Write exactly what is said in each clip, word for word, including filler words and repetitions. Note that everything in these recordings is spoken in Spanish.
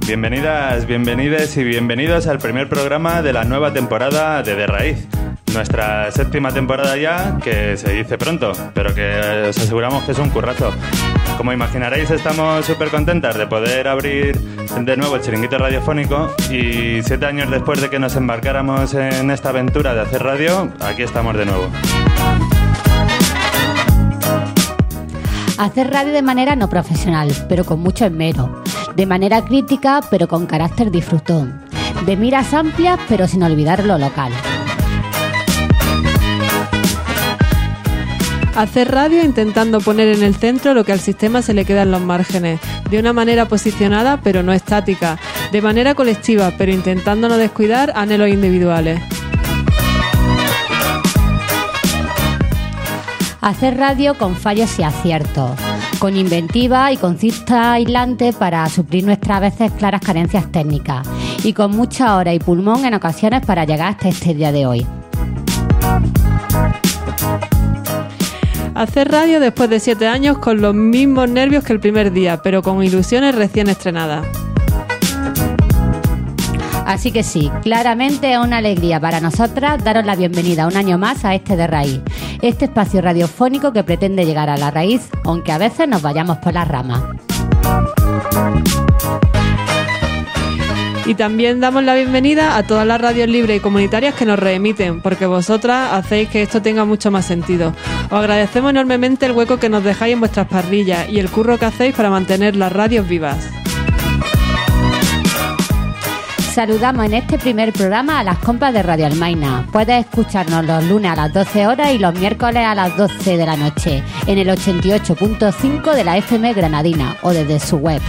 Bienvenidas, bienvenides y bienvenidos al primer programa de la nueva temporada de De Raíz. Nuestra séptima temporada ya, que se dice pronto, pero que os aseguramos que es un currazo. Como imaginaréis, estamos súper contentas de poder abrir de nuevo el chiringuito radiofónico y siete años después de que nos embarcáramos en esta aventura de hacer radio, aquí estamos de nuevo. Hacer radio de manera no profesional, pero con mucho esmero. De manera crítica, pero con carácter disfrutón. De miras amplias, pero sin olvidar lo local. Hacer radio intentando poner en el centro lo que al sistema se le queda en los márgenes, de una manera posicionada pero no estática, de manera colectiva pero intentando no descuidar anhelos individuales. Hacer radio con fallos y aciertos, con inventiva y con cista aislante para suplir nuestras a veces claras carencias técnicas y con mucha hora y pulmón en ocasiones para llegar hasta este día de hoy. Hacer radio después de siete años con los mismos nervios que el primer día, pero con ilusiones recién estrenadas. Así que sí, claramente es una alegría para nosotras daros la bienvenida un año más a este De Raíz, este espacio radiofónico que pretende llegar a la raíz, aunque a veces nos vayamos por las ramas. Y también damos la bienvenida a todas las radios libres y comunitarias que nos reemiten, porque vosotras hacéis que esto tenga mucho más sentido. Os agradecemos enormemente el hueco que nos dejáis en vuestras parrillas y el curro que hacéis para mantener las radios vivas. Saludamos en este primer programa a las compas de Radio Almaina. Puedes escucharnos los lunes a las doce horas y los miércoles a las doce de la noche en el ochenta y ocho punto cinco de la F M Granadina o desde su web.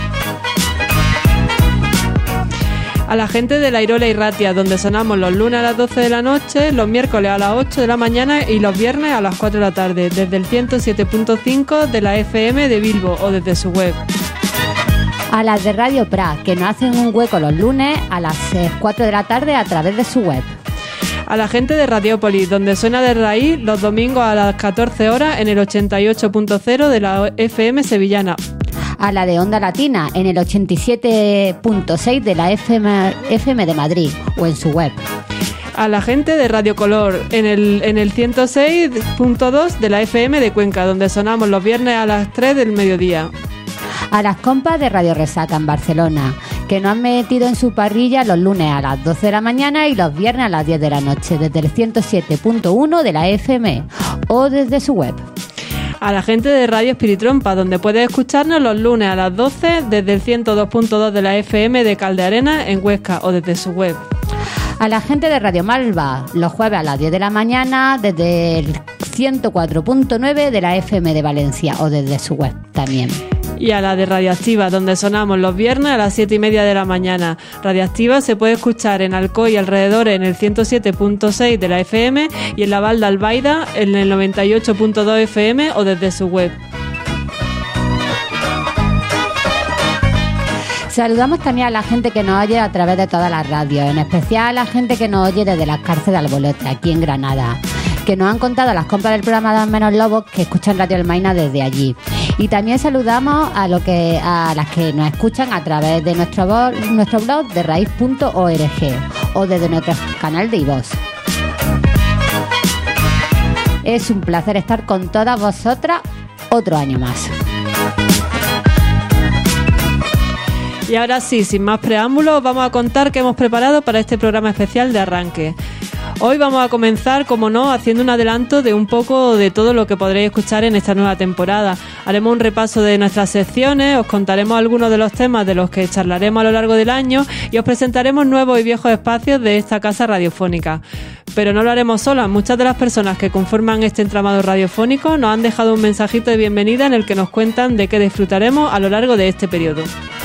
A la gente de La Irola y Ratia, donde sonamos los lunes a las doce de la noche, los miércoles a las ocho de la mañana y los viernes a las cuatro de la tarde, desde el ciento siete punto cinco de la F M de Bilbo o desde su web. A las de Radio Prat, que nos hacen un hueco los lunes a las cuatro de la tarde a través de su web. A la gente de Radiópolis, donde suena De Raíz los domingos a las catorce horas en el ochenta y ocho punto cero de la F M sevillana. A la de Onda Latina en el ochenta y siete punto seis de la F M, F M de Madrid o en su web. A la gente de Radio Color en el, en el ciento seis punto dos de la F M de Cuenca, donde sonamos los viernes a las tres del mediodía. A las compas de Radio Resaca en Barcelona, que nos han metido en su parrilla los lunes a las doce de la mañana y los viernes a las diez de la noche, desde el ciento siete punto uno de la F M o desde su web. A la gente de Radio Espiritrompa, donde puedes escucharnos los lunes a las doce desde el ciento dos punto dos de la F M de Caldearena en Huesca o desde su web. A la gente de Radio Malva, los jueves a las diez de la mañana desde el ciento cuatro punto nueve de la F M de Valencia o desde su web también. Y a la de Radioactiva, donde sonamos los viernes a las siete y media de la mañana. Radioactiva se puede escuchar en Alcoy y alrededor en el ciento siete punto seis de la F M y en la Val de Albaida en el noventa y ocho punto dos F M o desde su web. Saludamos también a la gente que nos oye a través de todas las radios, en especial a la gente que nos oye desde las cárceles de Albolote, aquí en Granada, que nos han contado las compras del programa Dos Menos Lobos que escuchan Radio Almaina desde allí. Y también saludamos a lo que a las que nos escuchan a través de nuestro blog, nuestro blog de raíz punto org o desde nuestro canal de iVoox. Es un placer estar con todas vosotras otro año más. Y ahora sí, sin más preámbulos, vamos a contar qué hemos preparado para este programa especial de arranque. Hoy vamos a comenzar, como no, haciendo un adelanto de un poco de todo lo que podréis escuchar en esta nueva temporada. Haremos un repaso de nuestras secciones, os contaremos algunos de los temas de los que charlaremos a lo largo del año y os presentaremos nuevos y viejos espacios de esta casa radiofónica. Pero no lo haremos solas. Muchas de las personas que conforman este entramado radiofónico nos han dejado un mensajito de bienvenida en el que nos cuentan de qué disfrutaremos a lo largo de este periodo.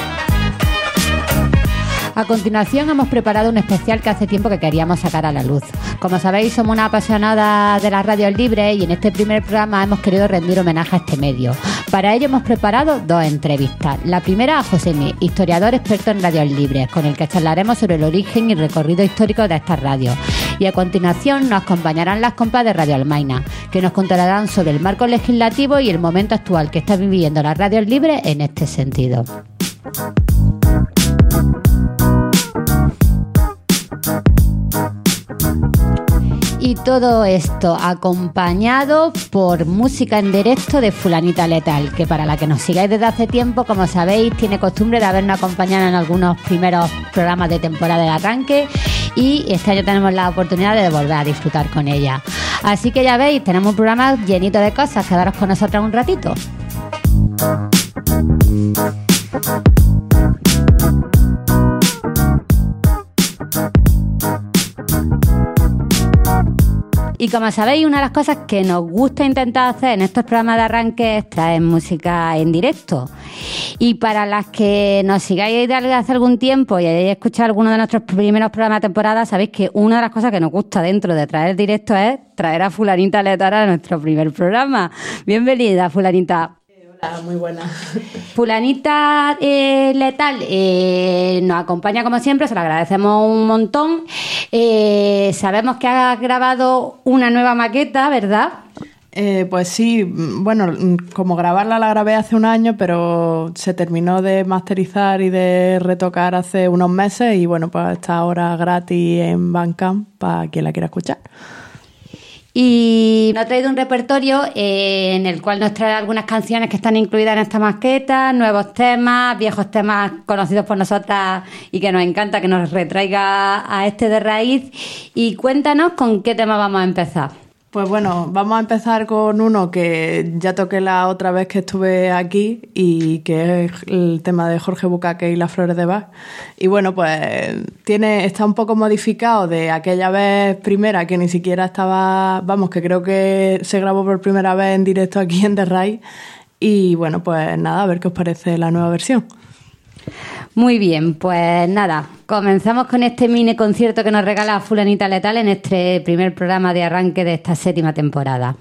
A continuación hemos preparado un especial que hace tiempo que queríamos sacar a la luz. Como sabéis, somos una apasionada de las radios libres y en este primer programa hemos querido rendir homenaje a este medio. Para ello hemos preparado dos entrevistas. La primera a Josemi, historiador experto en radios libres, con el que charlaremos sobre el origen y recorrido histórico de estas radios. Y a continuación nos acompañarán las compas de Radio Almaina, que nos contarán sobre el marco legislativo y el momento actual que está viviendo las radios libres en este sentido. todo esto acompañado por música en directo de Fulanita Letal, que para la que nos sigáis desde hace tiempo, como sabéis, tiene costumbre de habernos acompañado en algunos primeros programas de temporada de arranque, y este año tenemos la oportunidad de volver a disfrutar con ella. Así que ya veis, tenemos un programa llenito de cosas. Quedaros con nosotros un ratito. Y como sabéis, una de las cosas que nos gusta intentar hacer en estos programas de arranque es traer música en directo. Y para las que nos sigáis desde hace algún tiempo y hayáis escuchado algunos de nuestros primeros programas de temporada, sabéis que una de las cosas que nos gusta dentro de traer directo es traer a Fulanita Letal a nuestro primer programa. Bienvenida, Fulanita. Hola, muy buena. Fulanita eh, Letal eh, nos acompaña como siempre, se lo agradecemos un montón. Eh, sabemos que has grabado una nueva maqueta, ¿verdad? Eh, pues sí, bueno, como grabarla la grabé hace un año, pero se terminó de masterizar y de retocar hace unos meses y bueno, pues está ahora gratis en Bandcamp para quien la quiera escuchar. Y nos ha traído un repertorio eh, en el cual nos trae algunas canciones que están incluidas en esta maqueta, nuevos temas, viejos temas conocidos por nosotras y que nos encanta que nos retraiga a este de raíz. Y cuéntanos con qué tema vamos a empezar. Pues bueno, vamos a empezar con uno que ya toqué la otra vez que estuve aquí y que es el tema de Jorge Bucaque y Las Flores de Bach. Y bueno, pues tiene está un poco modificado de aquella vez primera que ni siquiera estaba, vamos, que creo que se grabó por primera vez en directo aquí en The Rai. Y bueno, pues nada, a ver qué os parece la nueva versión. Muy bien, pues nada, comenzamos con este mini concierto que nos regala Fulanita Letal en este primer programa de arranque de esta séptima temporada.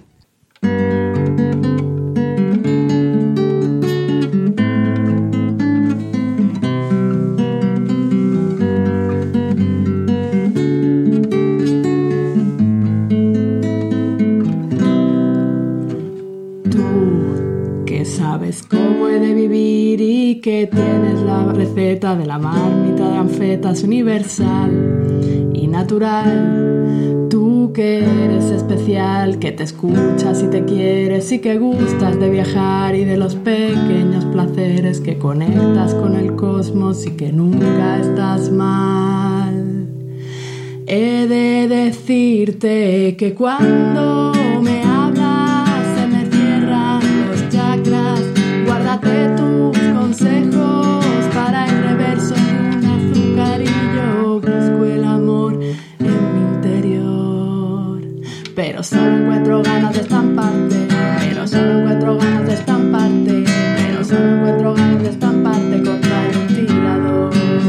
Tú, que sabes cómo he de vivir y que tienes la receta de la marmita de anfetas universal y natural. Tú que eres especial, que te escuchas y te quieres y que gustas de viajar y de los pequeños placeres, que conectas con el cosmos y que nunca estás mal. He de decirte que cuando me hablas se me cierran los chakras. Guárdate tus consejos para el reverso de un azucarillo. Busco el amor en mi interior, pero solo encuentro ganas de estamparte. Pero solo encuentro ganas de estamparte. Pero solo encuentro ganas de estamparte contra el ventilador.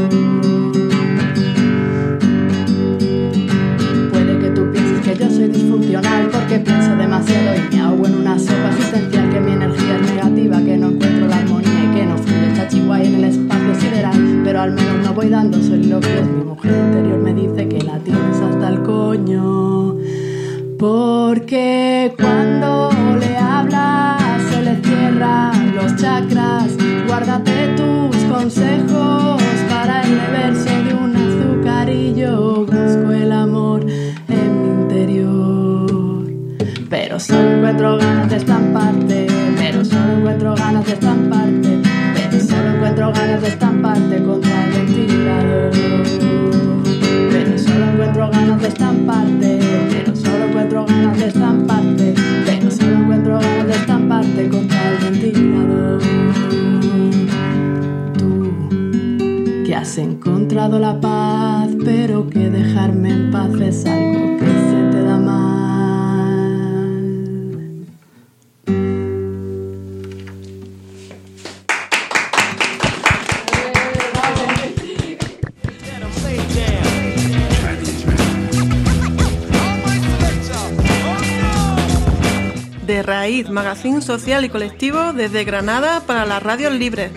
Puede que tú pienses que yo soy disfuncional porque pienso demasiado y me ahogo en una sopa existencial, que mi energía es negativa, que no encuentro la armonía y que no fluye chachiguay en el espacio sideral. Pero al menos no voy dando soliloquios. Mi mujer interior me dice que la tienes hasta el coño, porque cuando le hablas se le cierran los chakras. Guárdate tus consejos para el reverso de un azucarillo. Busco el amor en mi interior, pero solo encuentro ganas de estamparte. Pero solo encuentro ganas de estamparte. Pero solo encuentro ganas de estamparte contra el ventilador. Pero solo encuentro ganas de estamparte. Pero solo encuentro ganas de estamparte. Pero solo encuentro ganas de estamparte contra el ventilador. Tú, que has encontrado la paz, pero que dejarme en paz es algo que se te da mal. De Raíz, magazín social y colectivo desde Granada para las radios libres.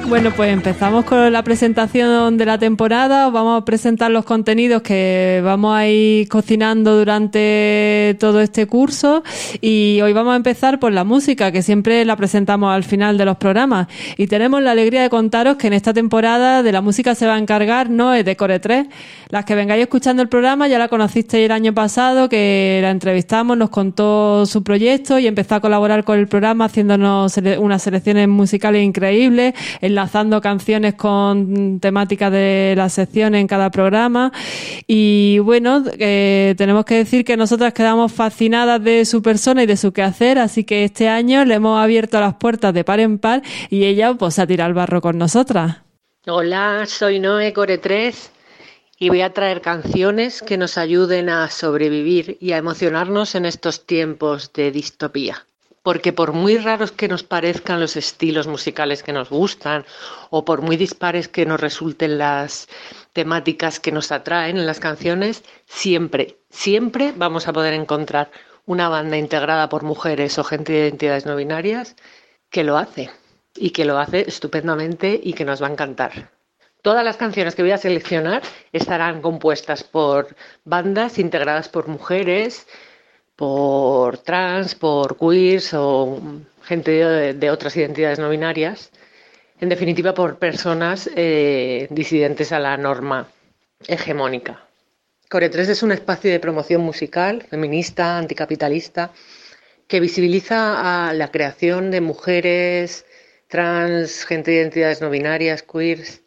Bueno, pues empezamos con la presentación de la temporada. Vamos a presentar los contenidos que vamos a ir cocinando durante todo este curso, y hoy vamos a empezar por la música, que siempre la presentamos al final de los programas, y tenemos la alegría de contaros que en esta temporada de la música se va a encargar Noé de Core tres. Las que vengáis escuchando el programa ya la conocisteis el año pasado, que la entrevistamos, nos contó su proyecto y empezó a colaborar con el programa haciéndonos sele- unas selecciones musicales increíbles, enlazando canciones con temáticas de la sección en cada programa. Y bueno, eh, tenemos que decir que nosotras quedamos fascinadas de su persona y de su quehacer, así que este año le hemos abierto las puertas de par en par y ella pues se ha tirado al barro con nosotras. Hola, soy Noé Core tres y voy a traer canciones que nos ayuden a sobrevivir y a emocionarnos en estos tiempos de distopía. Porque por muy raros que nos parezcan los estilos musicales que nos gustan, o por muy dispares que nos resulten las temáticas que nos atraen en las canciones, siempre, siempre vamos a poder encontrar una banda integrada por mujeres o gente de identidades no binarias que lo hace, y que lo hace estupendamente y que nos va a encantar. Todas las canciones que voy a seleccionar estarán compuestas por bandas integradas por mujeres, por trans, por queers o gente de, de otras identidades no binarias. En definitiva, por personas eh, disidentes a la norma hegemónica. Core tres es un espacio de promoción musical, feminista, anticapitalista, que visibiliza a la creación de mujeres trans, gente de identidades no binarias, queers,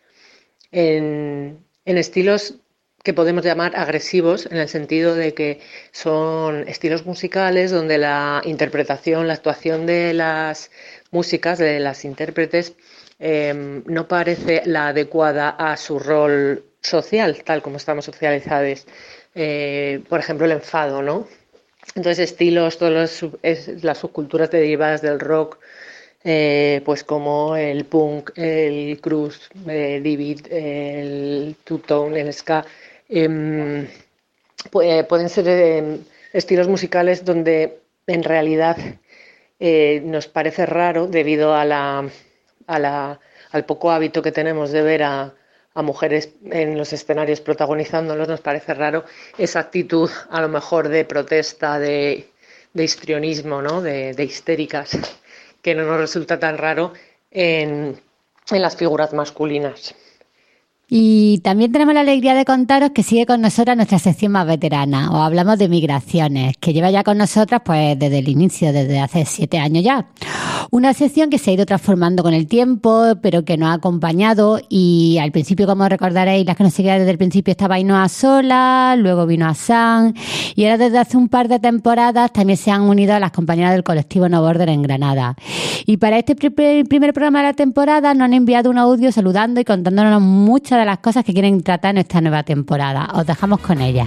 en, en estilos que podemos llamar agresivos, en el sentido de que son estilos musicales donde la interpretación, la actuación de las músicas, de las intérpretes, eh, no parece la adecuada a su rol social, tal como estamos socializados. Eh, por ejemplo, el enfado, ¿no? Entonces, estilos, todas las, las subculturas derivadas del rock, Eh, pues como el punk, el crust, el divid, el two-tone, el ska, eh, pu- pueden ser eh, estilos musicales donde en realidad eh, nos parece raro, debido a la, a la, al poco hábito que tenemos de ver a, a mujeres en los escenarios protagonizándolos, nos parece raro esa actitud a lo mejor de protesta, de, de histrionismo, ¿no? de, de histéricas, que no nos resulta tan raro en, en las figuras masculinas. Y también tenemos la alegría de contaros que sigue con nosotras nuestra sección más veterana. Os hablamos de migraciones, que lleva ya con nosotras pues desde el inicio, desde hace siete años ya. Una sección que se ha ido transformando con el tiempo, pero que nos ha acompañado, y al principio, como recordaréis, las que nos seguían desde el principio, estaba Ainhoa sola, luego vino Asan, y ahora desde hace un par de temporadas también se han unido a las compañeras del colectivo No Border en Granada. Y para este pr- primer programa de la temporada nos han enviado un audio saludando y contándonos muchas de las cosas que quieren tratar en esta nueva temporada. Os dejamos con ella.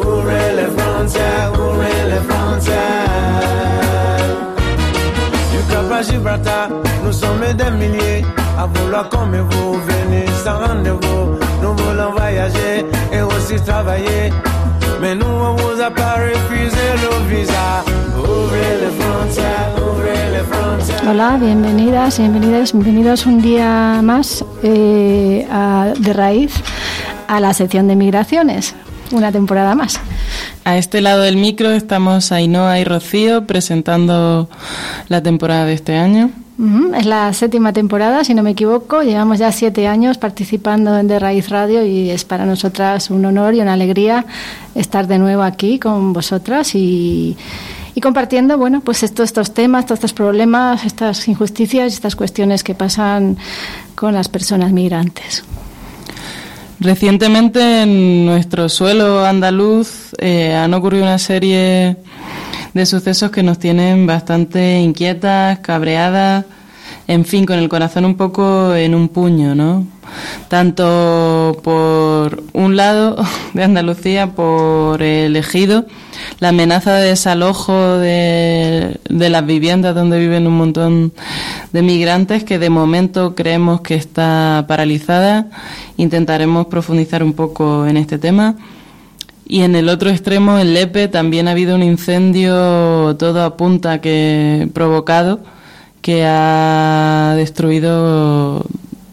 Gibraltar, nous sommes des milliers à vouloir comme vous venir sans rendez-vous. Nous voulons voyager et aussi travailler, mais nous on vous a pas refusé le visa. Ouvrez les frontières, ouvrez les frontières. Hola, bienvenidas, bienvenidos, bienvenidos un día más eh, a, de raíz a la sección de migraciones, una temporada más. A este lado del micro estamos Ainhoa y Rocío presentando la temporada de este año. Uh-huh. Es la séptima temporada, si no me equivoco. Llevamos ya siete años participando en De Raíz Radio y es para nosotras un honor y una alegría estar de nuevo aquí con vosotras y, y compartiendo, bueno, pues estos, estos temas, todos estos problemas, estas injusticias y estas cuestiones que pasan con las personas migrantes. Recientemente en nuestro suelo andaluz eh, han ocurrido una serie de sucesos que nos tienen bastante inquietas, cabreadas, en fin, con el corazón un poco en un puño, ¿no? Tanto por un lado de Andalucía, por el Ejido, la amenaza de desalojo de, de las viviendas donde viven un montón de migrantes, que de momento creemos que está paralizada. Intentaremos profundizar un poco en este tema. Y en el otro extremo, en Lepe, también ha habido un incendio, todo apunta que provocado, que ha destruido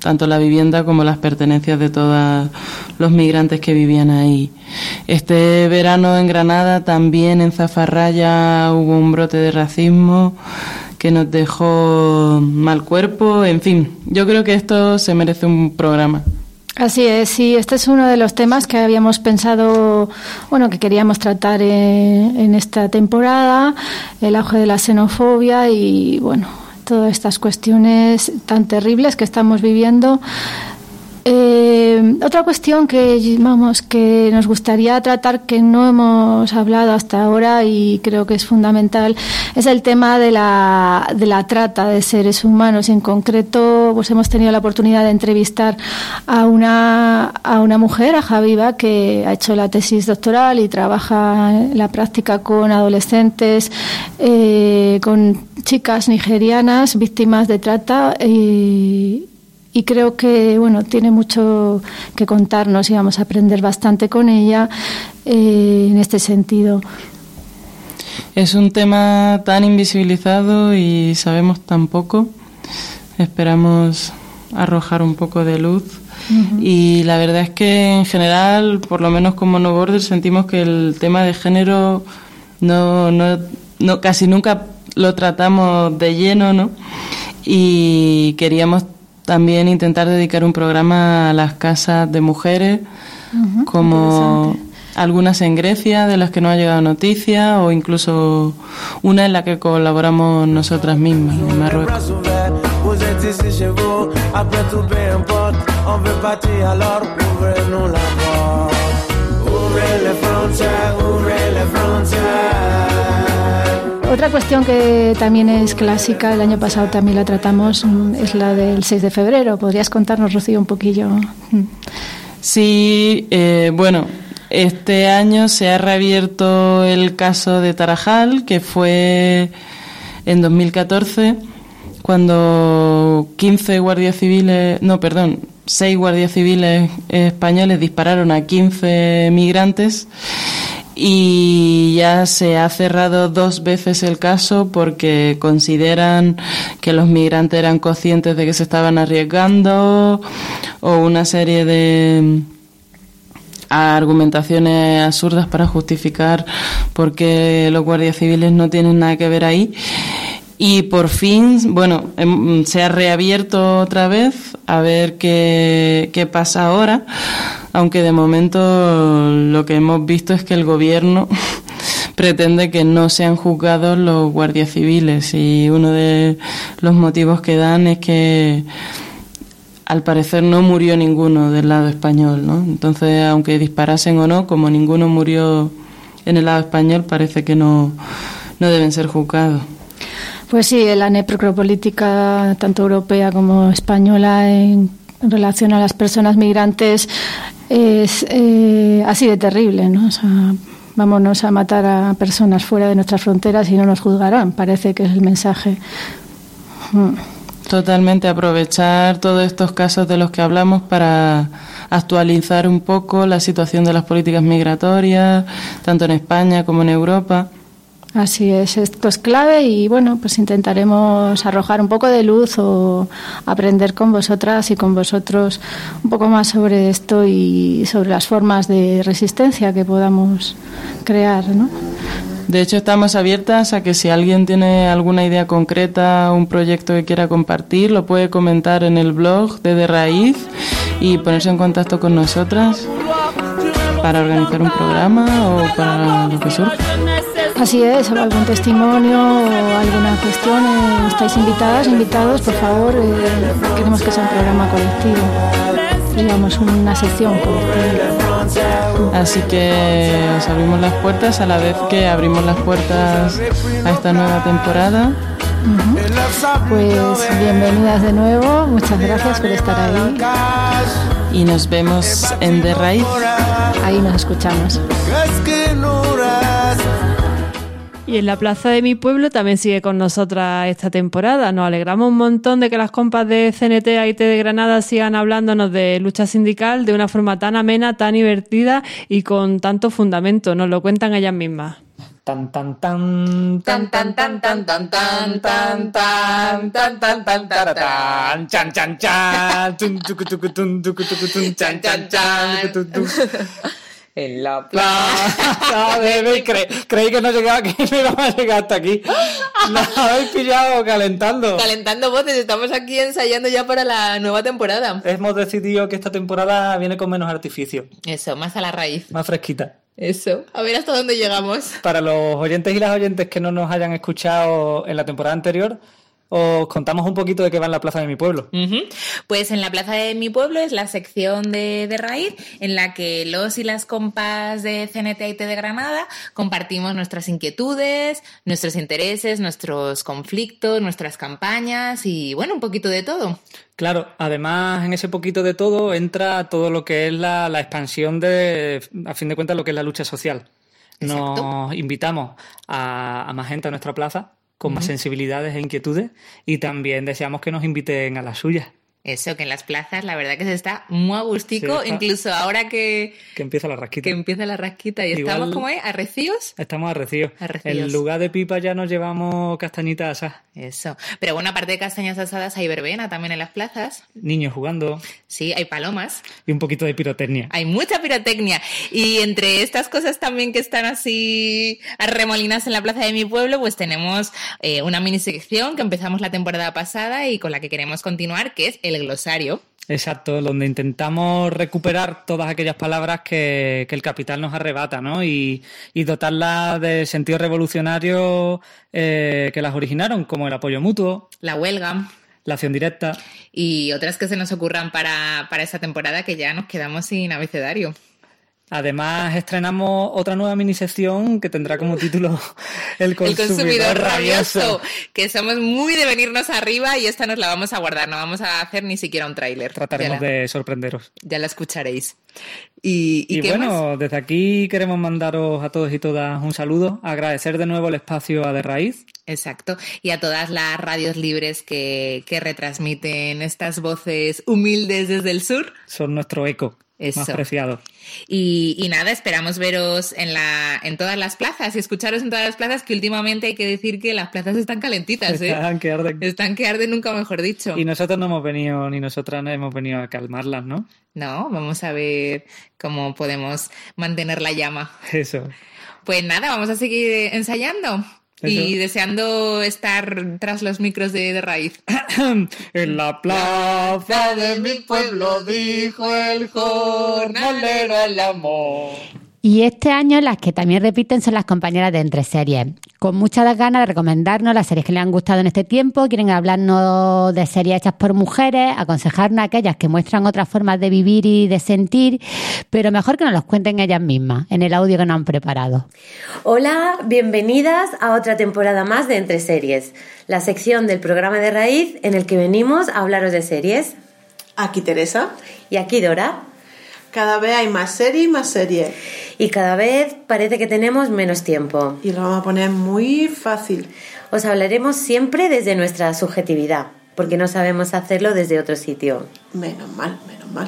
tanto la vivienda como las pertenencias de todos los migrantes que vivían ahí. Este verano en Granada, también en Zafarraya, hubo un brote de racismo que nos dejó mal cuerpo. En fin, yo creo que esto se merece un programa. Así es, sí, este es uno de los temas que habíamos pensado, bueno, que queríamos tratar en, en esta temporada, el auge de la xenofobia y, bueno, todas estas cuestiones tan terribles que estamos viviendo. Eh, otra cuestión que vamos que nos gustaría tratar, que no hemos hablado hasta ahora y creo que es fundamental, es el tema de la de la trata de seres humanos. En concreto, pues hemos tenido la oportunidad de entrevistar a una a una mujer, a Habiba, que ha hecho la tesis doctoral y trabaja en la práctica con adolescentes, eh, con chicas nigerianas víctimas de trata y Y creo que, bueno, tiene mucho que contarnos y vamos a aprender bastante con ella eh, en este sentido. Es un tema tan invisibilizado y sabemos tan poco. Esperamos arrojar un poco de luz. Uh-huh. Y la verdad es que, en general, por lo menos como No Borders, sentimos que el tema de género no, no, no casi nunca lo tratamos de lleno, ¿no? Y queríamos también intentar dedicar un programa a las casas de mujeres, uh-huh, como algunas en Grecia, de las que no ha llegado noticia, o incluso una en la que colaboramos nosotras mismas, en Marruecos. Otra cuestión que también es clásica, el año pasado también la tratamos, es la del seis de febrero. ¿Podrías contarnos, Rocío, un poquillo? Sí, eh, bueno, este año se ha reabierto el caso de Tarajal, que fue en dos mil catorce, cuando quince guardias civiles, no, perdón, seis guardias civiles españoles dispararon a quince migrantes. Y ya se ha cerrado dos veces el caso porque consideran que los migrantes eran conscientes de que se estaban arriesgando, o una serie de argumentaciones absurdas para justificar por qué los guardias civiles no tienen nada que ver ahí. Y por fin, bueno, se ha reabierto otra vez a ver qué, qué pasa ahora, aunque de momento lo que hemos visto es que el gobierno pretende que no sean juzgados los guardias civiles, y uno de los motivos que dan es que al parecer no murió ninguno del lado español, ¿no? Entonces, aunque disparasen o no, como ninguno murió en el lado español, parece que no, no deben ser juzgados. Pues sí, la necropolítica tanto europea como española en, en relación a las personas migrantes es eh, así de terrible, ¿no? O sea, vámonos a matar a personas fuera de nuestras fronteras y no nos juzgarán, parece que es el mensaje. Mm. Totalmente, aprovechar todos estos casos de los que hablamos para actualizar un poco la situación de las políticas migratorias, tanto en España como en Europa. Así es, esto es clave y bueno, pues intentaremos arrojar un poco de luz o aprender con vosotras y con vosotros un poco más sobre esto y sobre las formas de resistencia que podamos crear, ¿no? De hecho, estamos abiertas a que si alguien tiene alguna idea concreta, un proyecto que quiera compartir, lo puede comentar en el blog de De Raíz y ponerse en contacto con nosotras para organizar un programa o para lo que surja. Así es, algún testimonio o alguna cuestión, eh, estáis invitadas, invitados, por favor, eh, queremos que sea un programa colectivo, digamos, una sección colectiva. Así que os abrimos las puertas a la vez que abrimos las puertas a esta nueva temporada. Uh-huh. Pues bienvenidas de nuevo, muchas gracias por estar ahí. Y nos vemos en De Raíz. Ahí nos escuchamos. Y en la plaza de mi pueblo también sigue con nosotras esta temporada. Nos alegramos un montón de que las compas de C N T A I T de Granada sigan hablándonos de lucha sindical de una forma tan amena, tan divertida y con tanto fundamento. Nos lo cuentan ellas mismas. Tan tan tan tan tan tan tan tan tan tan tan tan tan tan tan chan chan chan tun tucu tucu tun tucu tucu tun chan chan chan tun tun. En la plaza de mi... Cre creí que no llegaba, que no íbamos a llegar hasta aquí. Nos habéis pillado calentando. Calentando voces, estamos aquí ensayando ya para la nueva temporada. Hemos decidido que esta temporada viene con menos artificio. Eso, más a la raíz. Más fresquita. Eso, a ver hasta dónde llegamos. Para los oyentes y las oyentes que no nos hayan escuchado en la temporada anterior, os contamos un poquito de qué va en la Plaza de mi Pueblo. Uh-huh. Pues en la Plaza de mi Pueblo es la sección de, de Raíz en la que los y las compas de C N T I T de Granada compartimos nuestras inquietudes, nuestros intereses, nuestros conflictos, nuestras campañas y bueno, un poquito de todo. Claro, además en ese poquito de todo entra todo lo que es la, la expansión de, a fin de cuentas, lo que es la lucha social. Exacto. Nos invitamos a, a más gente a nuestra plaza con más uh-huh. sensibilidades e inquietudes y también deseamos que nos inviten a las suyas. Eso, que en las plazas la verdad que se está muy a gustico, sí, incluso ahora que... Que empieza la rasquita. Que empieza la rasquita y igual estamos, ¿cómo es? ¿Arrecíos? Estamos arrecíos. Arrecíos. En lugar de pipa ya nos llevamos castañitas asadas. Eso. Pero bueno, aparte de castañas asadas hay verbena también en las plazas. Niños jugando. Sí, hay palomas. Y un poquito de pirotecnia. Hay mucha pirotecnia. Y entre estas cosas también que están así arremolinas en la plaza de mi pueblo, pues tenemos eh, una mini sección que empezamos la temporada pasada y con la que queremos continuar, que es el glosario. Exacto, donde intentamos recuperar todas aquellas palabras que, que el capital nos arrebata, ¿no? Y, y dotarlas del sentido revolucionario eh, que las originaron, como el apoyo mutuo, la huelga, la acción directa y otras que se nos ocurran para, para esta temporada que ya nos quedamos sin abecedario. Además, estrenamos otra nueva minisección que tendrá como título El consumidor, el consumidor rabioso. rabioso. Que somos muy de venirnos arriba y esta nos la vamos a guardar. No vamos a hacer ni siquiera un tráiler. Trataremos la, de sorprenderos. Ya la escucharéis. Y, y, y ¿qué bueno, más? Desde aquí queremos mandaros a todos y todas un saludo. Agradecer de nuevo el espacio a De Raíz. Exacto. Y a todas las radios libres que, que retransmiten estas voces humildes desde el sur. Son nuestro eco. Eso. Más preciado. Y, y nada, esperamos veros en la en todas las plazas y escucharos en todas las plazas, que últimamente hay que decir que las plazas están calentitas, ¿eh? Están que arden. Están que arden, nunca mejor dicho. Y nosotros no hemos venido, ni nosotras no hemos venido a calmarlas, ¿no? No, vamos a ver cómo podemos mantener la llama. Eso. Pues nada, vamos a seguir ensayando. Eso. Y deseando estar tras los micros de, de Raíz. En la plaza de mi pueblo dijo el jornalero al amor. Y este año las que también repiten son las compañeras de Entre Series, con muchas ganas de recomendarnos las series que les han gustado en este tiempo. Quieren hablarnos de series hechas por mujeres, aconsejarnos aquellas que muestran otras formas de vivir y de sentir, pero mejor que nos los cuenten ellas mismas en el audio que nos han preparado. Hola, bienvenidas a otra temporada más de Entre Series, la sección del programa de Raíz en el que venimos a hablaros de series. Aquí Teresa. Y aquí Dora. Cada vez hay más series y más series. Y cada vez parece que tenemos menos tiempo. Y lo vamos a poner muy fácil. Os hablaremos siempre desde nuestra subjetividad, porque no sabemos hacerlo desde otro sitio. Menos mal, menos mal.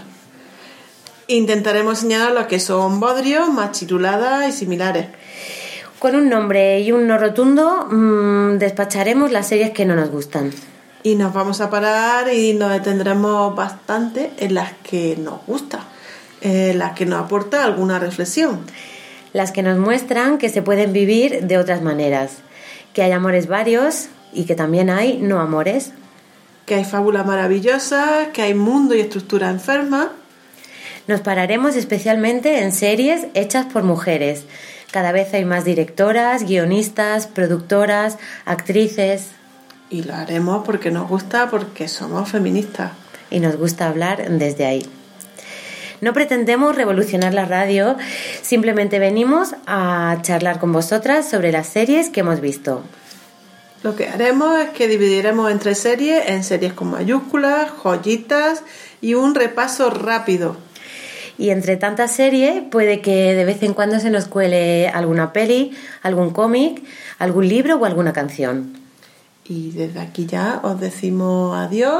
Intentaremos señalar lo que son bodrios, machiruladas y similares. Con un nombre y un no rotundo, mmm, despacharemos las series que no nos gustan. Y nos vamos a parar y nos detendremos bastante en las que nos gustan. Eh, las que nos aporta alguna reflexión. Las que nos muestran que se pueden vivir de otras maneras, que hay amores varios y que también hay no amores. Que hay fábulas maravillosas, que hay mundo y estructura enferma. Nos pararemos especialmente en series hechas por mujeres. Cada vez hay más directoras, guionistas, productoras, actrices. Y lo haremos porque nos gusta, porque somos feministas. Y nos gusta hablar desde ahí. No pretendemos revolucionar la radio, simplemente venimos a charlar con vosotras sobre las series que hemos visto. Lo que haremos es que dividiremos entre series en series con mayúsculas, joyitas y un repaso rápido. Y entre tantas series puede que de vez en cuando se nos cuele alguna peli, algún cómic, algún libro o alguna canción. Y desde aquí ya os decimos adiós.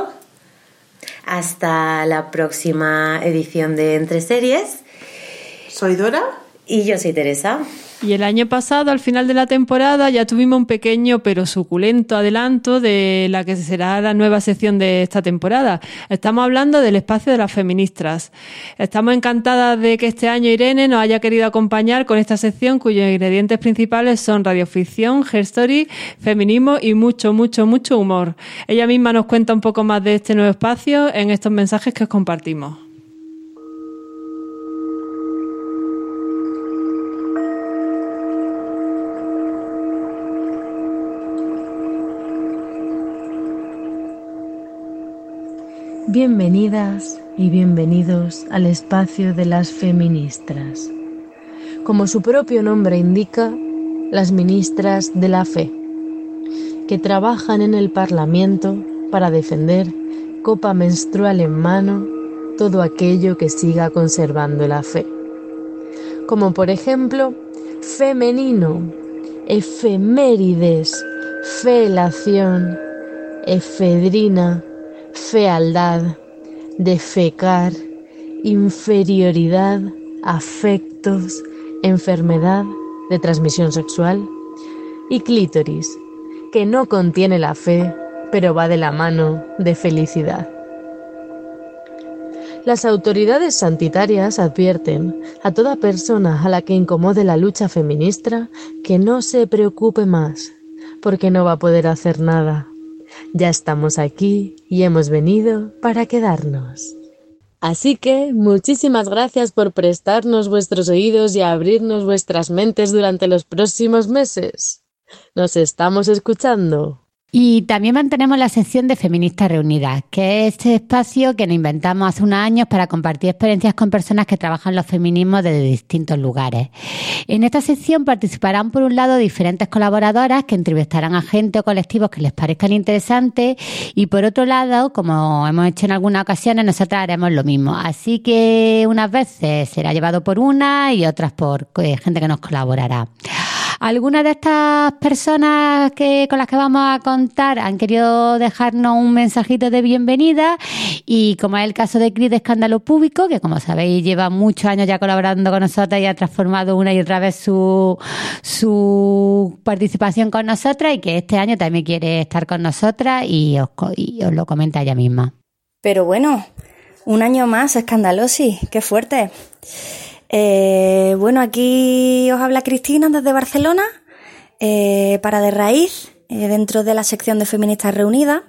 Hasta la próxima edición de Entre Series. Soy Dora. Y yo soy Teresa. Y el año pasado, al final de la temporada, ya tuvimos un pequeño pero suculento adelanto de la que será la nueva sección de esta temporada. Estamos hablando del espacio de las feministas. Estamos encantadas de que este año Irene nos haya querido acompañar con esta sección cuyos ingredientes principales son radioficción, herstory, feminismo y mucho, mucho, mucho humor. Ella misma nos cuenta un poco más de este nuevo espacio en estos mensajes que os compartimos. Bienvenidas y bienvenidos al espacio de las feministas. Como su propio nombre indica, las ministras de la fe, que trabajan en el Parlamento para defender, copa menstrual en mano, todo aquello que siga conservando la fe. Como por ejemplo, femenino, efemérides, felación, efedrina, fealdad, defecar, inferioridad, afectos, enfermedad de transmisión sexual y clítoris, que no contiene la fe, pero va de la mano de felicidad. Las autoridades sanitarias advierten a toda persona a la que incomode la lucha feminista que no se preocupe más, porque no va a poder hacer nada. Ya estamos aquí y hemos venido para quedarnos. Así que muchísimas gracias por prestarnos vuestros oídos y abrirnos vuestras mentes durante los próximos meses. Nos estamos escuchando. Y también mantenemos la sección de Feministas Reunidas, que es este espacio que nos inventamos hace unos años para compartir experiencias con personas que trabajan los feminismos desde distintos lugares. En esta sección participarán, por un lado, diferentes colaboradoras que entrevistarán a gente o colectivos que les parezcan interesantes, y por otro lado, como hemos hecho en algunas ocasiones, nosotras haremos lo mismo. Así que unas veces será llevado por una y otras por eh, gente que nos colaborará. Algunas de estas personas que con las que vamos a contar han querido dejarnos un mensajito de bienvenida, y como es el caso de Cris de Escándalo Público, que como sabéis lleva muchos años ya colaborando con nosotras y ha transformado una y otra vez su, su participación con nosotras, y que este año también quiere estar con nosotras y os, y os lo comenta ella misma. Pero bueno, un año más, Escandalosi, qué fuerte. Eh, bueno, aquí os habla Cristina desde Barcelona, eh, para De Raíz, eh, dentro de la sección de Feministas Reunidas.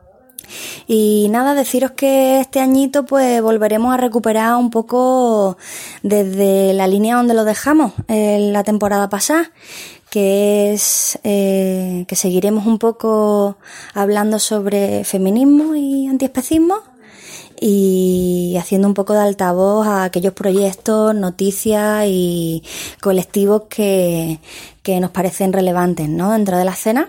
Y nada, deciros que este añito pues volveremos a recuperar un poco desde la línea donde lo dejamos en la temporada pasada, que es eh, que seguiremos un poco hablando sobre feminismo y antiespecismo, y haciendo un poco de altavoz a aquellos proyectos, noticias y colectivos que, que nos parecen relevantes, ¿no?, dentro de la escena.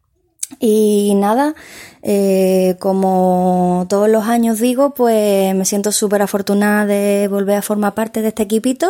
Y nada, eh, como todos los años digo, pues me siento súper afortunada de volver a formar parte de este equipito,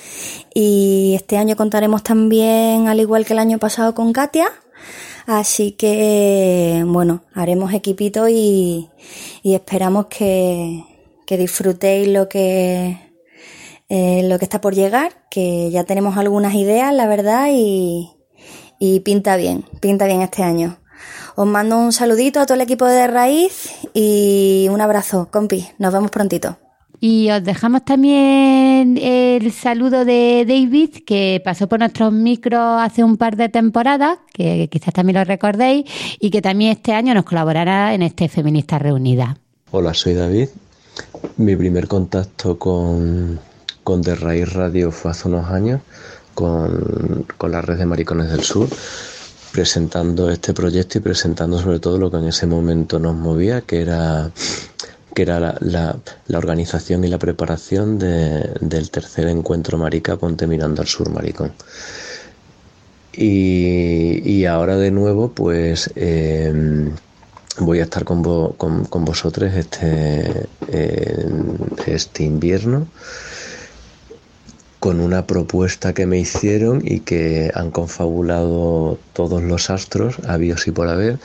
y este año contaremos también, al igual que el año pasado, con Katia. Así que, bueno, haremos equipito y, y esperamos que, que disfrutéis lo que, eh, lo que está por llegar, que ya tenemos algunas ideas, la verdad, y, y pinta bien, pinta bien este año. Os mando un saludito a todo el equipo de De Raíz y un abrazo, compi. Nos vemos prontito. Y os dejamos también el saludo de David, que pasó por nuestros micros hace un par de temporadas, que quizás también lo recordéis, y que también este año nos colaborará en este Feministas Reunidas. Hola, soy David. Mi primer contacto con, con De Raíz Radio fue hace unos años, con, con la red de Maricones del Sur, presentando este proyecto y presentando sobre todo lo que en ese momento nos movía, que era... que era la, la, la organización y la preparación de, del tercer encuentro Marica Ponte Mirando al Sur Maricón. Y, y ahora de nuevo pues eh, voy a estar con, vo, con, con vosotros este, eh, este invierno, con una propuesta que me hicieron y que han confabulado todos los astros, habidos y por haber.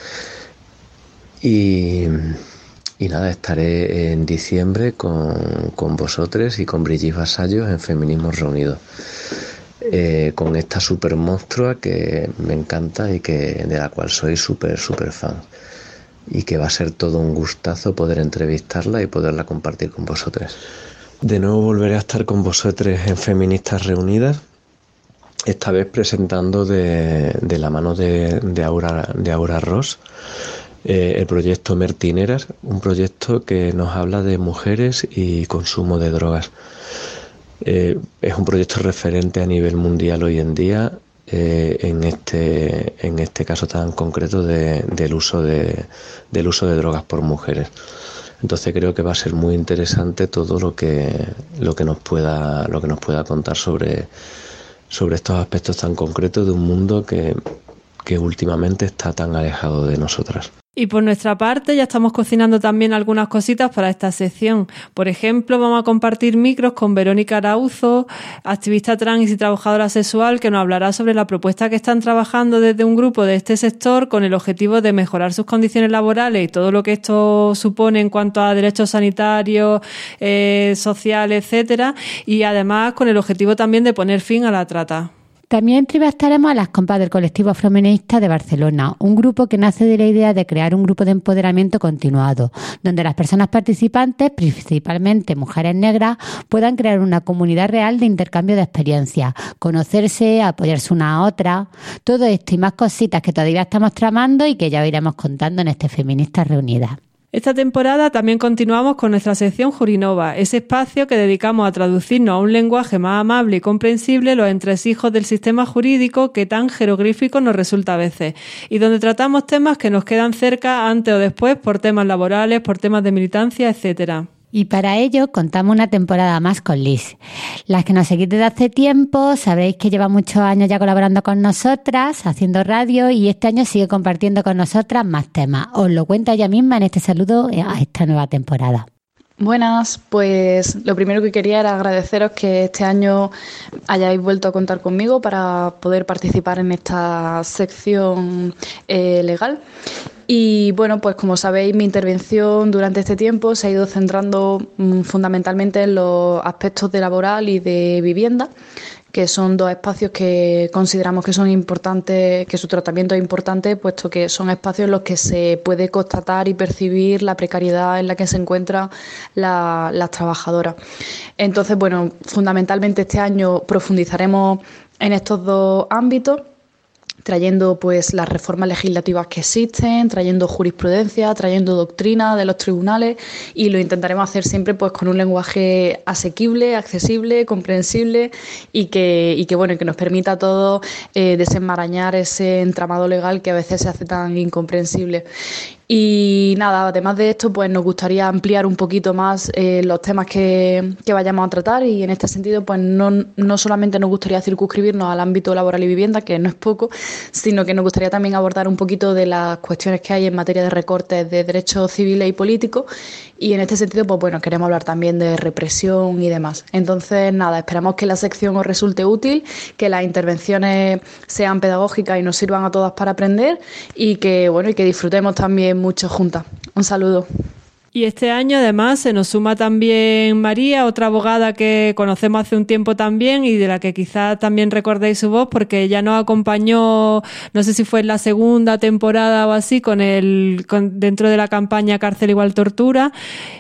Y... Y nada, estaré en diciembre con, con vosotros y con Brigitte Vasallos en Feminismos Reunidos. eh, con esta super monstrua que me encanta y que de la cual soy súper, súper fan. Y que va a ser todo un gustazo poder entrevistarla y poderla compartir con vosotros. De nuevo volveré a estar con vosotros en Feministas Reunidas, esta vez presentando de, de la mano de, de, Aura, de Aura Ross eh, el proyecto Mertineras, un proyecto que nos habla de mujeres y consumo de drogas. Eh, es un proyecto referente a nivel mundial hoy en día, eh, en este en este caso tan concreto de, del uso de del uso de drogas por mujeres. Entonces creo que va a ser muy interesante todo lo que lo que nos pueda lo que nos pueda contar sobre sobre estos aspectos tan concretos de un mundo que que últimamente está tan alejado de nosotras. Y por nuestra parte ya estamos cocinando también algunas cositas para esta sección. Por ejemplo, vamos a compartir micros con Verónica Arauzo, activista trans y trabajadora sexual, que nos hablará sobre la propuesta que están trabajando desde un grupo de este sector con el objetivo de mejorar sus condiciones laborales y todo lo que esto supone en cuanto a derechos sanitarios, eh, sociales, etcétera, y además con el objetivo también de poner fin a la trata. También entrevistaremos a las compas del colectivo afrofeminista de Barcelona, un grupo que nace de la idea de crear un grupo de empoderamiento continuado, donde las personas participantes, principalmente mujeres negras, puedan crear una comunidad real de intercambio de experiencias, conocerse, apoyarse una a otra, todo esto y más cositas que todavía estamos tramando y que ya os iremos contando en este Feministas Reunidas. Esta temporada también continuamos con nuestra sección Jurinova, ese espacio que dedicamos a traducirnos a un lenguaje más amable y comprensible los entresijos del sistema jurídico que tan jeroglífico nos resulta a veces, y donde tratamos temas que nos quedan cerca antes o después por temas laborales, por temas de militancia, etcétera. Y para ello contamos una temporada más con Liz. Las que nos seguís desde hace tiempo sabréis que lleva muchos años ya colaborando con nosotras, haciendo radio, y este año sigue compartiendo con nosotras más temas. Os lo cuenta ella misma en este saludo a esta nueva temporada. Buenas, pues lo primero que quería era agradeceros que este año hayáis vuelto a contar conmigo para poder participar en esta sección eh, legal. Y bueno, pues como sabéis, mi intervención durante este tiempo se ha ido centrando mmm, fundamentalmente en los aspectos de laboral y de vivienda, que son dos espacios que consideramos que son importantes, que su tratamiento es importante, puesto que son espacios en los que se puede constatar y percibir la precariedad en la que se encuentran la, las trabajadoras. Entonces, bueno, fundamentalmente este año profundizaremos en estos dos ámbitos, trayendo pues las reformas legislativas que existen, trayendo jurisprudencia, trayendo doctrina de los tribunales, y lo intentaremos hacer siempre pues con un lenguaje asequible, accesible, comprensible y que, y que bueno, que nos permita a todos eh, desenmarañar ese entramado legal que a veces se hace tan incomprensible. Y nada, además de esto, pues nos gustaría ampliar un poquito más eh, los temas que, que vayamos a tratar, y en este sentido, pues no, no solamente nos gustaría circunscribirnos al ámbito laboral y vivienda, que no es poco, sino que nos gustaría también abordar un poquito de las cuestiones que hay en materia de recortes de derechos civiles y políticos, y en este sentido, pues bueno, queremos hablar también de represión y demás. Entonces, nada, esperamos que la sección os resulte útil, que las intervenciones sean pedagógicas y nos sirvan a todas para aprender, y que bueno, y que disfrutemos también mucho juntas. Un saludo. Y este año además se nos suma también María, otra abogada que conocemos hace un tiempo también y de la que quizás también recordéis su voz, porque ella nos acompañó, no sé si fue en la segunda temporada o así, con el con, dentro de la campaña Cárcel igual tortura,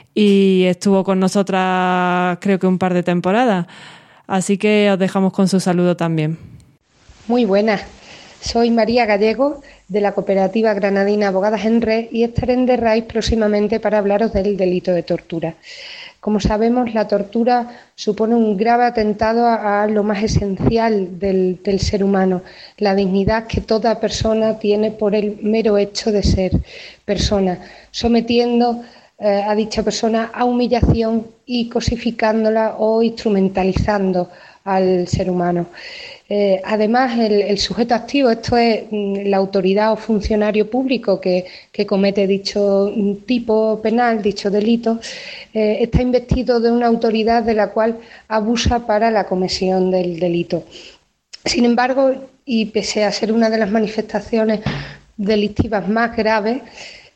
y estuvo con nosotras creo que un par de temporadas. Así que os dejamos con su saludo también. Muy buenas. Soy María Gallego, de la cooperativa granadina Abogadas en Red, y estaré en The Raíz próximamente para hablaros del delito de tortura. Como sabemos, la tortura supone un grave atentado a, a lo más esencial del, del ser humano, la dignidad que toda persona tiene por el mero hecho de ser persona, sometiendo eh, a dicha persona a humillación y cosificándola o instrumentalizando al ser humano. Eh, además, el, el sujeto activo, esto es la autoridad o funcionario público que, que comete dicho tipo penal, dicho delito, eh, está investido de una autoridad de la cual abusa para la comisión del delito. Sin embargo, y pese a ser una de las manifestaciones delictivas más graves,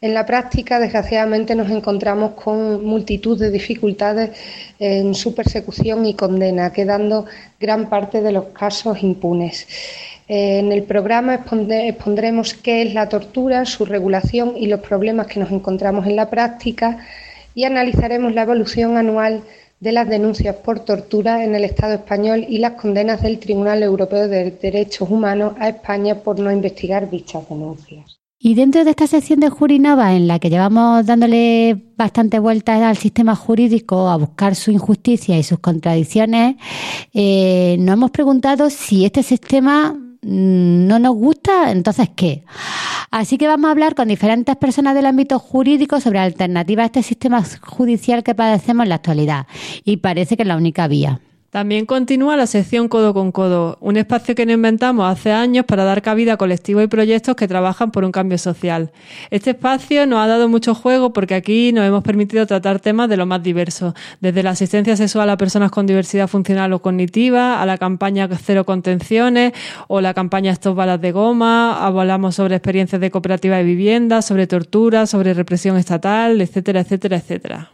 En la práctica, desgraciadamente, nos encontramos con multitud de dificultades en su persecución y condena, quedando gran parte de los casos impunes. Eh, en el programa expondremos qué es la tortura, su regulación y los problemas que nos encontramos en la práctica, y analizaremos la evolución anual de las denuncias por tortura en el Estado español y las condenas del Tribunal Europeo de Derechos Humanos a España por no investigar dichas denuncias. Y dentro de esta sección de Jurinova, en la que llevamos dándole bastante vueltas al sistema jurídico a buscar su injusticia y sus contradicciones, eh, nos hemos preguntado si este sistema no nos gusta, entonces ¿qué? Así que vamos a hablar con diferentes personas del ámbito jurídico sobre alternativas a este sistema judicial que padecemos en la actualidad, y parece que es la única vía. También continúa la sección Codo con Codo, un espacio que nos inventamos hace años para dar cabida a colectivos y proyectos que trabajan por un cambio social. Este espacio nos ha dado mucho juego porque aquí nos hemos permitido tratar temas de lo más diversos, desde la asistencia sexual a personas con diversidad funcional o cognitiva, a la campaña Cero Contenciones o la campaña Stop Balas de Goma. Hablamos sobre experiencias de cooperativa de vivienda, sobre tortura, sobre represión estatal, etcétera, etcétera, etcétera.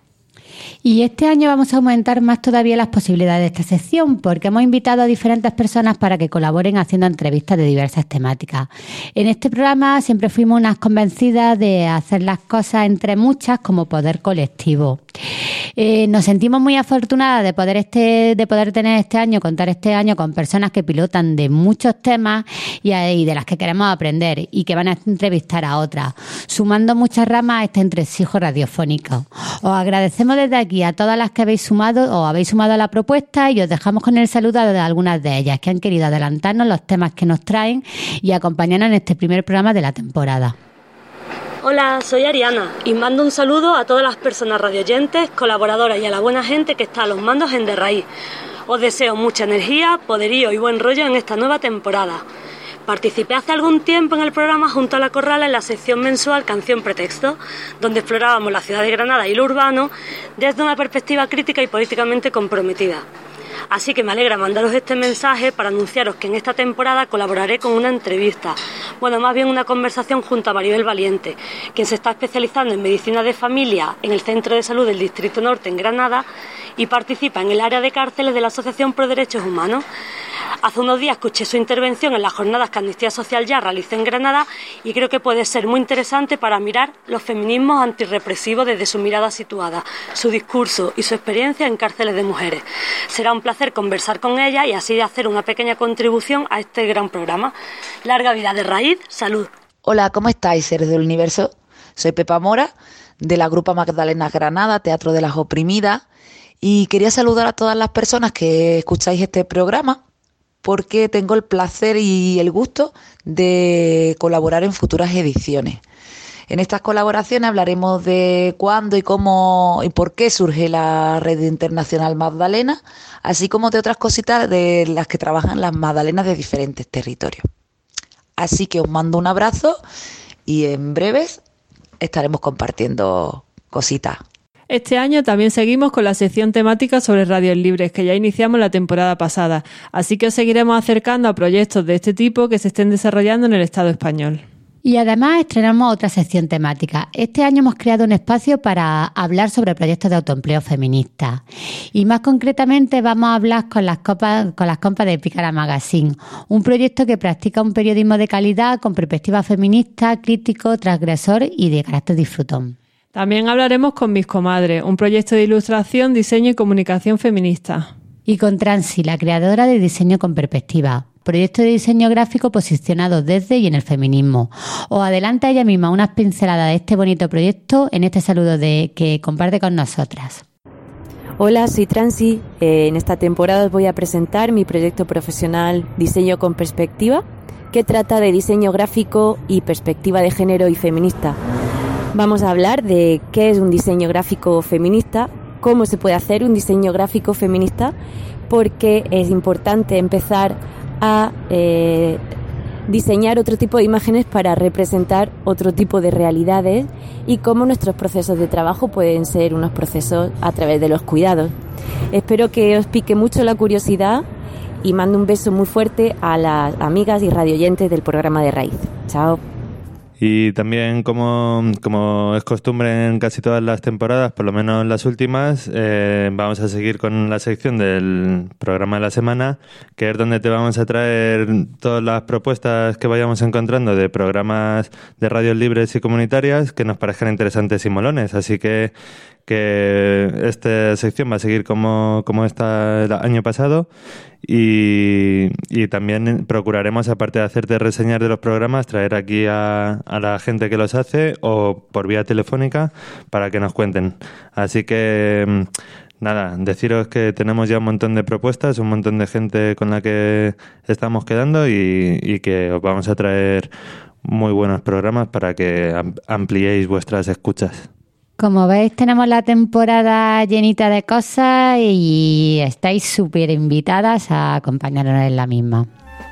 Y este año vamos a aumentar más todavía las posibilidades de esta sección, porque hemos invitado a diferentes personas para que colaboren haciendo entrevistas de diversas temáticas. En este programa siempre fuimos unas convencidas de hacer las cosas entre muchas como poder colectivo. Eh, nos sentimos muy afortunadas de poder este de poder tener este año, contar este año con personas que pilotan de muchos temas y, y de las que queremos aprender y que van a entrevistar a otras, sumando muchas ramas a este entresijo radiofónico. Os agradecemos desde aquí a todas las que habéis sumado o habéis sumado a la propuesta, y os dejamos con el saludo de algunas de ellas que han querido adelantarnos los temas que nos traen y acompañarnos en este primer programa de la temporada. Hola, soy Ariana y mando un saludo a todas las personas radioyentes, colaboradoras y a la buena gente que está a los mandos en De Raíz. Os deseo mucha energía, poderío y buen rollo en esta nueva temporada. Participé hace algún tiempo en el programa junto a La Corrala en la sección mensual Canción Pretexto, donde explorábamos la ciudad de Granada y lo urbano desde una perspectiva crítica y políticamente comprometida. Así que me alegra mandaros este mensaje para anunciaros que en esta temporada colaboraré con una entrevista, bueno, más bien una conversación junto a Maribel Valiente, quien se está especializando en medicina de familia en el Centro de Salud del Distrito Norte en Granada y participa en el área de cárceles de la Asociación Pro Derechos Humanos. Hace unos días escuché su intervención en las jornadas que Amnistía Social ya realiza en Granada y creo que puede ser muy interesante para mirar los feminismos antirrepresivos desde su mirada situada, su discurso y su experiencia en cárceles de mujeres. Será un placer conversar con ella y así hacer una pequeña contribución a este gran programa. Larga vida de Raíz, salud. Hola, ¿cómo estáis, seres del universo? Soy Pepa Mora, de la Grupa Magdalena Granada, Teatro de las Oprimidas, y quería saludar a todas las personas que escucháis este programa, porque tengo el placer y el gusto de colaborar en futuras ediciones. En estas colaboraciones hablaremos de cuándo y cómo y por qué surge la Red Internacional Magdalena, así como de otras cositas de las que trabajan las magdalenas de diferentes territorios. Así que os mando un abrazo y en breves estaremos compartiendo cositas. Este año también seguimos con la sección temática sobre radios libres, que ya iniciamos la temporada pasada, así que os seguiremos acercando a proyectos de este tipo que se estén desarrollando en el Estado español. Y además estrenamos otra sección temática. Este año hemos creado un espacio para hablar sobre proyectos de autoempleo feministas. Y más concretamente vamos a hablar con las, copas, con las compas de Pícara Magazine, un proyecto que practica un periodismo de calidad con perspectiva feminista, crítico, transgresor y de carácter disfrutón. También hablaremos con Mis Comadres, un proyecto de ilustración, diseño y comunicación feminista. Y con Transi, la creadora de Diseño con Perspectiva, proyecto de diseño gráfico posicionado desde y en el feminismo. Os adelanta ella misma unas pinceladas de este bonito proyecto en este saludo de que comparte con nosotras. Hola, soy Transi. Eh, en esta temporada os voy a presentar mi proyecto profesional Diseño con Perspectiva, que trata de diseño gráfico y perspectiva de género y feminista. Vamos a hablar de qué es un diseño gráfico feminista, cómo se puede hacer un diseño gráfico feminista, porque es importante empezar a eh, diseñar otro tipo de imágenes para representar otro tipo de realidades y cómo nuestros procesos de trabajo pueden ser unos procesos a través de los cuidados. Espero que os pique mucho la curiosidad y mando un beso muy fuerte a las amigas y radioyentes del programa de Raíz. Chao. Y también, como, como es costumbre en casi todas las temporadas, por lo menos en las últimas, eh, vamos a seguir con la sección del programa de la semana, que es donde te vamos a traer todas las propuestas que vayamos encontrando de programas de radios libres y comunitarias que nos parezcan interesantes y molones. Así que que esta sección va a seguir como, como está el año pasado y, y también procuraremos, aparte de hacerte reseñas de los programas, traer aquí a, a la gente que los hace o por vía telefónica para que nos cuenten. Así que nada, deciros que tenemos ya un montón de propuestas, un montón de gente con la que estamos quedando y, y que os vamos a traer muy buenos programas para que ampliéis vuestras escuchas. Como veis, tenemos la temporada llenita de cosas y estáis súper invitadas a acompañarnos en la misma.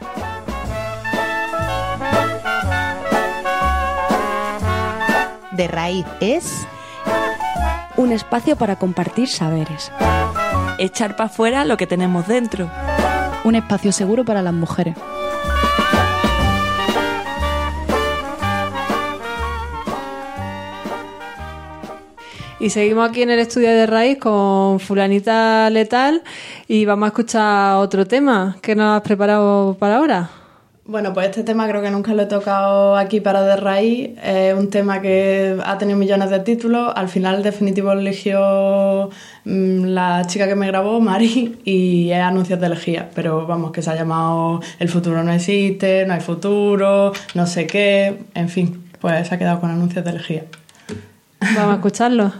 De Raíz es un espacio para compartir saberes. Echar para afuera lo que tenemos dentro. Un espacio seguro para las mujeres. Y seguimos aquí en el estudio de Raíz con Fulanita Letal y vamos a escuchar otro tema. ¿Qué nos has preparado para ahora? Bueno, pues este tema creo que nunca lo he tocado aquí para De Raíz. Es un tema que ha tenido millones de títulos. Al final, definitivo, lo eligió mmm, la chica que me grabó, Mari, y es Anuncios de Lejía. Pero vamos, que se ha llamado El futuro no existe, no hay futuro, no sé qué. En fin, pues se ha quedado con Anuncios de Lejía. Vamos a escucharlo.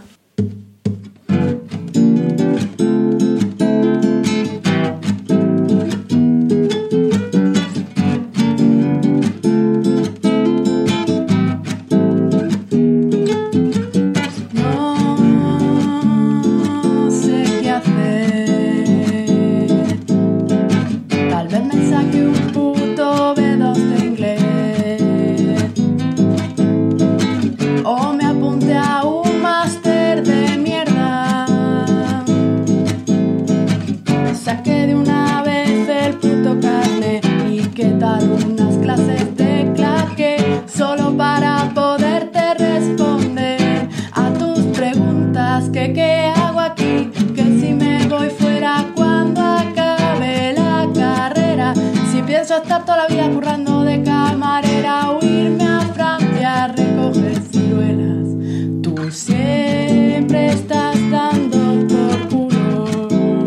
Estar toda la vida currando de camarera o irme a Francia a recoger ciruelas. Tú siempre estás dando por culo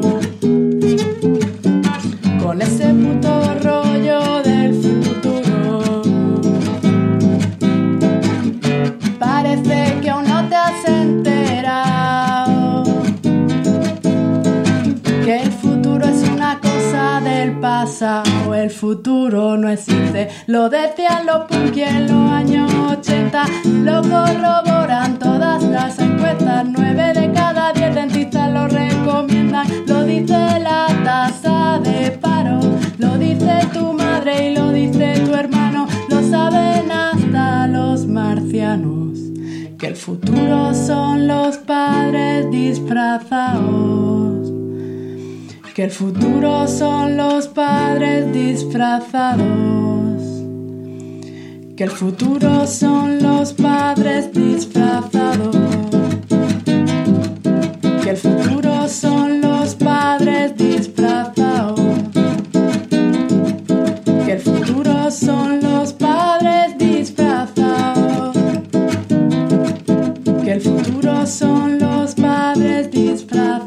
con ese puto rollo del futuro. Parece que aún no te has enterado que el futuro es una cosa del pasado. El futuro no existe, lo decían los punky en los años ochenta, lo corroboran todas las encuestas, nueve de cada diez dentistas lo recomiendan, lo dice la tasa de paro, lo dice tu madre y lo dice tu hermano, lo saben hasta los marcianos, que el futuro son los padres disfrazados. Que el futuro son los padres disfrazados. Que el futuro son los padres disfrazados. Que el futuro son los padres disfrazados. Que el futuro son los padres disfrazados. Que el futuro son los padres disfrazados.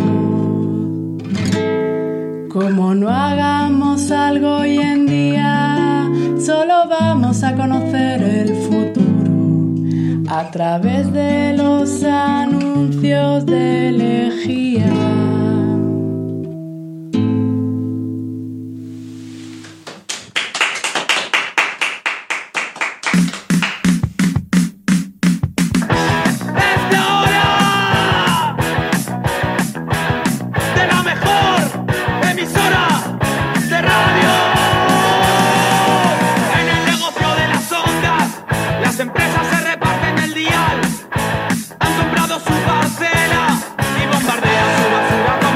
Como no hagamos algo hoy en día, solo vamos a conocer el futuro a través de los anuncios de Lejía. Han comprado su parcela y bombardean su basura con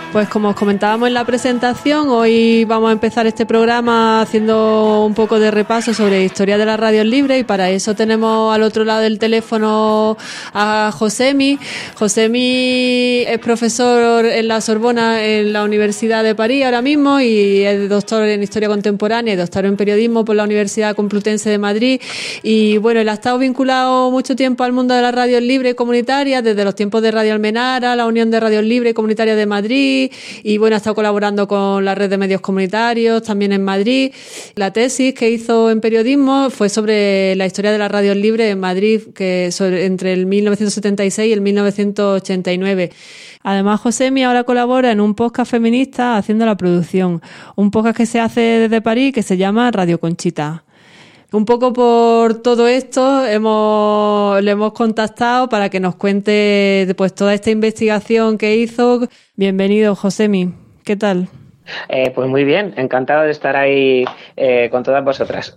Pues como os comentábamos en la presentación, hoy vamos a empezar este programa haciendo un poco de repaso sobre historia de las radios libres y para eso tenemos al otro lado del teléfono a Josemi. Josemi es profesor en la Sorbona en la Universidad de París ahora mismo y es doctor en Historia Contemporánea y doctor en Periodismo por la Universidad Complutense de Madrid y bueno, él ha estado vinculado mucho tiempo al mundo de las radios libres y comunitarias desde los tiempos de Radio Almenara, la Unión de Radios Libres y Comunitarias de Madrid y bueno, ha estado colaborando con la red de medios comunitarios también en Madrid. La tesis que hizo en periodismo fue sobre la historia de las radios libres en Madrid, que sobre, entre el mil novecientos setenta y seis y el mil novecientos ochenta y nueve. Además, Josemi ahora colabora en un podcast feminista haciendo la producción, un podcast que se hace desde París que se llama Radio Conchita. Un poco por todo esto hemos, le hemos contactado para que nos cuente pues toda esta investigación que hizo. Bienvenido, Josemi. ¿Qué tal? Eh, pues muy bien, encantado de estar ahí eh, con todas vosotras.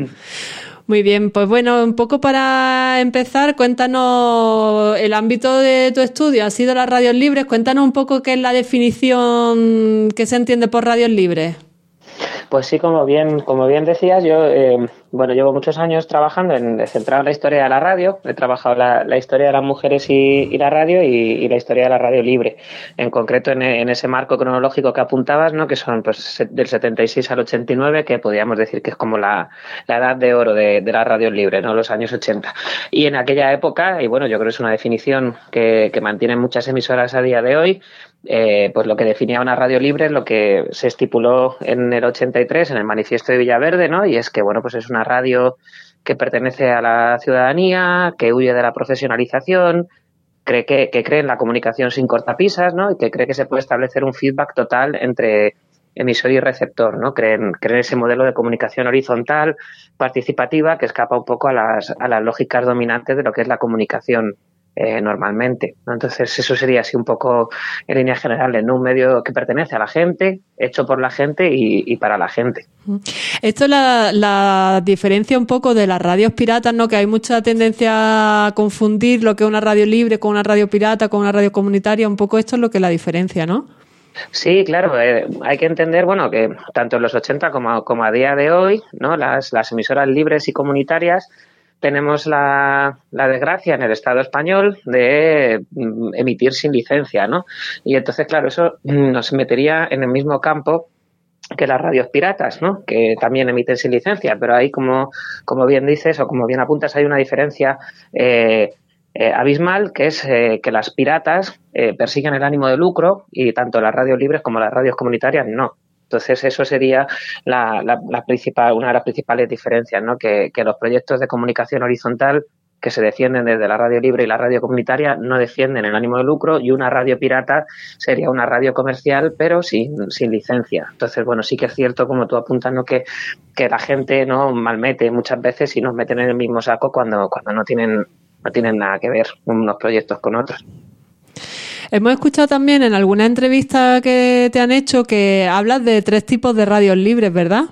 Muy bien, pues bueno, un poco para empezar, cuéntanos el ámbito de tu estudio, ha sido las radios libres, cuéntanos un poco qué es la definición que se entiende por radios libres. Pues sí, como bien, como bien decías, yo eh, bueno llevo muchos años trabajando en centrado en la historia de la radio. He trabajado la, la historia de las mujeres y, y la radio y, y la historia de la radio libre. En concreto en, en ese marco cronológico que apuntabas, ¿no? Que son pues del setenta y seis al ochenta y nueve, que podríamos decir que es como la, la edad de oro de, de las radios libres, ¿no? Los años ochenta. Y en aquella época, y bueno, yo creo que es una definición que, que mantienen muchas emisoras a día de hoy. Eh, pues lo que definía una radio libre es lo que se estipuló en el ochenta y tres en el Manifiesto de Villaverde, ¿no? Y es que, bueno, pues es una radio que pertenece a la ciudadanía, que huye de la profesionalización, cree que, que cree en la comunicación sin cortapisas, ¿no? Y que cree que se puede establecer un feedback total entre emisor y receptor, ¿no? Creen, creen ese modelo de comunicación horizontal, participativa, que escapa un poco a las, a las lógicas dominantes de lo que es la comunicación Eh, normalmente, ¿no? Entonces eso sería así un poco en líneas generales, ¿no? Un medio que pertenece a la gente, hecho por la gente y, y para la gente. Esto es la, la diferencia un poco de las radios piratas, ¿no? Que hay mucha tendencia a confundir lo que es una radio libre con una radio pirata, con una radio comunitaria, un poco esto es lo que es la diferencia, ¿no? Sí, claro, eh, hay que entender, bueno, que tanto en los ochenta como, como a día de hoy, ¿no? Las, las emisoras libres y comunitarias tenemos la, la desgracia en el Estado español de mm, emitir sin licencia, ¿no? Y entonces, claro, eso nos metería en el mismo campo que las radios piratas, ¿no? Que también emiten sin licencia, pero ahí, como, como bien dices o como bien apuntas, hay una diferencia eh, eh, abismal, que es eh, que las piratas eh, persiguen el ánimo de lucro y tanto las radios libres como las radios comunitarias no. Entonces, eso sería la, la, la principal, una de las principales diferencias, ¿no? Que, que los proyectos de comunicación horizontal que se defienden desde la radio libre y la radio comunitaria no defienden el ánimo de lucro y una radio pirata sería una radio comercial pero sin, sin licencia. Entonces, bueno, sí que es cierto, como tú apuntas, ¿no? que, que la gente no malmete muchas veces y nos meten en el mismo saco cuando, cuando no tienen, no tienen nada que ver unos proyectos con otros. Hemos escuchado también en alguna entrevista que te han hecho que hablas de tres tipos de radios libres, ¿verdad?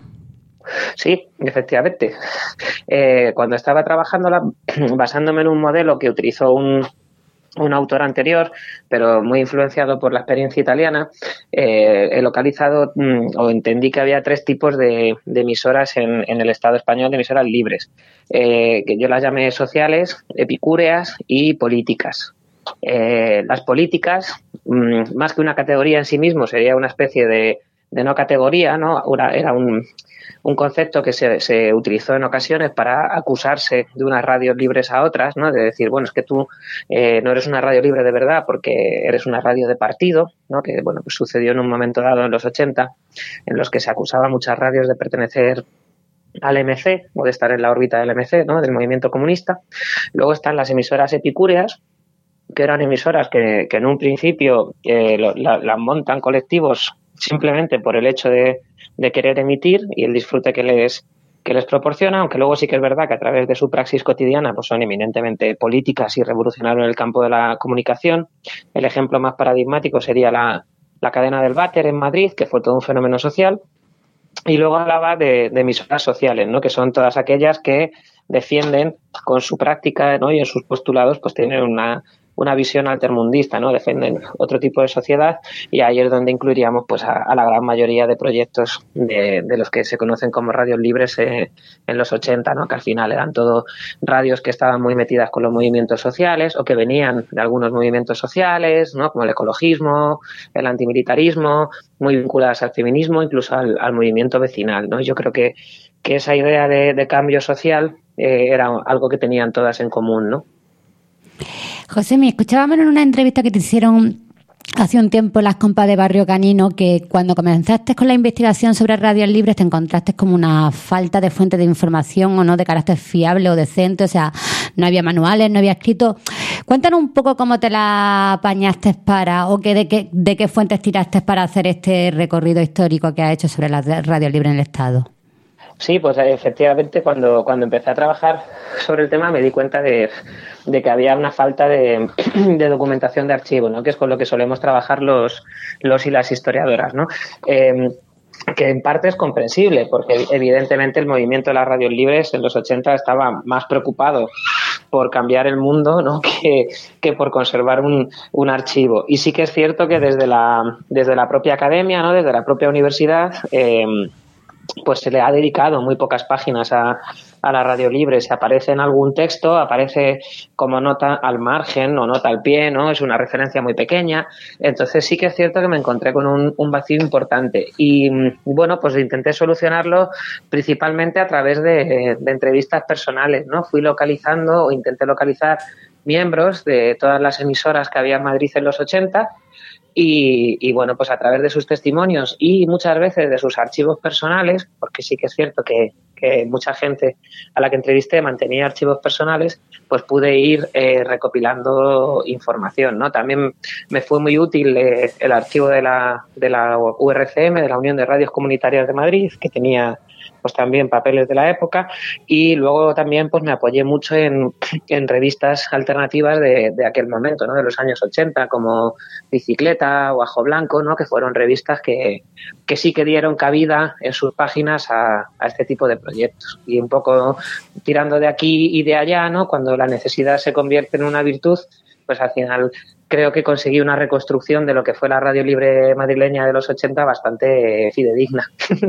Sí, efectivamente. Eh, cuando estaba trabajando, basándome en un modelo que utilizó un, un autor anterior, pero muy influenciado por la experiencia italiana, eh, he localizado mm, o entendí que había tres tipos de, de emisoras en, en el Estado español, de emisoras libres, eh, que yo las llamé sociales, epicúreas y políticas. Eh, las políticas, mmm, más que una categoría en sí mismo, sería una especie de, de no categoría, ¿no? Una, era un, un concepto que se, se utilizó en ocasiones para acusarse de unas radios libres a otras, ¿no? De decir, bueno, es que tú eh, no eres una radio libre de verdad porque eres una radio de partido, ¿no? Que, bueno, pues sucedió en un momento dado en los ochenta, en los que se acusaba a muchas radios de pertenecer al M C o de estar en la órbita del M C, ¿no? Del movimiento comunista. Luego están las emisoras epicúreas, que eran emisoras que, que en un principio eh, lo, la, las montan colectivos simplemente por el hecho de, de querer emitir y el disfrute que les, que les proporciona, aunque luego sí que es verdad que a través de su praxis cotidiana pues son eminentemente políticas y revolucionarias en el campo de la comunicación. El ejemplo más paradigmático sería la, la cadena del váter en Madrid, que fue todo un fenómeno social. Y luego hablaba de, de emisoras sociales, ¿no? Que son todas aquellas que defienden con su práctica, ¿no? Y en sus postulados pues tienen una una visión altermundista, ¿no? Defienden otro tipo de sociedad, y ahí es donde incluiríamos pues a, a la gran mayoría de proyectos de, de los que se conocen como radios libres eh, en los ochenta, ¿no? Que al final eran todo radios que estaban muy metidas con los movimientos sociales o que venían de algunos movimientos sociales, ¿no? Como el ecologismo, el antimilitarismo, muy vinculadas al feminismo, incluso al, al movimiento vecinal, ¿no? Yo creo que, que esa idea de, de cambio social eh, era algo que tenían todas en común, ¿no? José, me escuchábamos en una entrevista que te hicieron hace un tiempo las compas de Barrio Canino, que cuando comenzaste con la investigación sobre radios libres te encontraste como una falta de fuente de información o no de carácter fiable o decente, o sea, no había manuales, no había escrito. Cuéntanos un poco cómo te la apañaste para, o que de, qué, de qué fuentes tiraste para hacer este recorrido histórico que has hecho sobre las radios libres en el Estado. Sí, pues efectivamente cuando, cuando empecé a trabajar sobre el tema me di cuenta de, de que había una falta de, de documentación de archivo, ¿no? Que es con lo que solemos trabajar los, los y las historiadoras, ¿no? Eh, que en parte es comprensible, porque evidentemente el movimiento de las radios libres en los ochenta estaba más preocupado por cambiar el mundo, ¿no? que, que por conservar un, un archivo. Y sí que es cierto que desde la, desde la propia academia, ¿no? Desde la propia universidad, eh, pues se le ha dedicado muy pocas páginas a, a la radio libre. Se aparece en algún texto, aparece como nota al margen o nota al pie, ¿no? Es una referencia muy pequeña. Entonces sí que es cierto que me encontré con un, un vacío importante. Y bueno, pues intenté solucionarlo principalmente a través de, de entrevistas personales, ¿no? Fui localizando o intenté localizar miembros de todas las emisoras que había en Madrid en los ochenta. Y, y bueno, pues a través de sus testimonios y muchas veces de sus archivos personales, porque sí que es cierto que, que mucha gente a la que entrevisté mantenía archivos personales, pues pude ir eh, recopilando información, ¿no? También me fue muy útil eh, el archivo de la, de la U R C M, de la Unión de Radios Comunitarias de Madrid, que tenía pues también papeles de la época, y luego también pues me apoyé mucho en, en revistas alternativas de, de aquel momento, ¿no? De los años ochenta, como Bicicleta o Ajo Blanco, ¿no? Que fueron revistas que, que sí que dieron cabida en sus páginas a, a este tipo de proyectos. Y un poco tirando de aquí y de allá, ¿no? Cuando la necesidad se convierte en una virtud, pues al final creo que conseguí una reconstrucción de lo que fue la radio libre madrileña de los ochenta bastante fidedigna.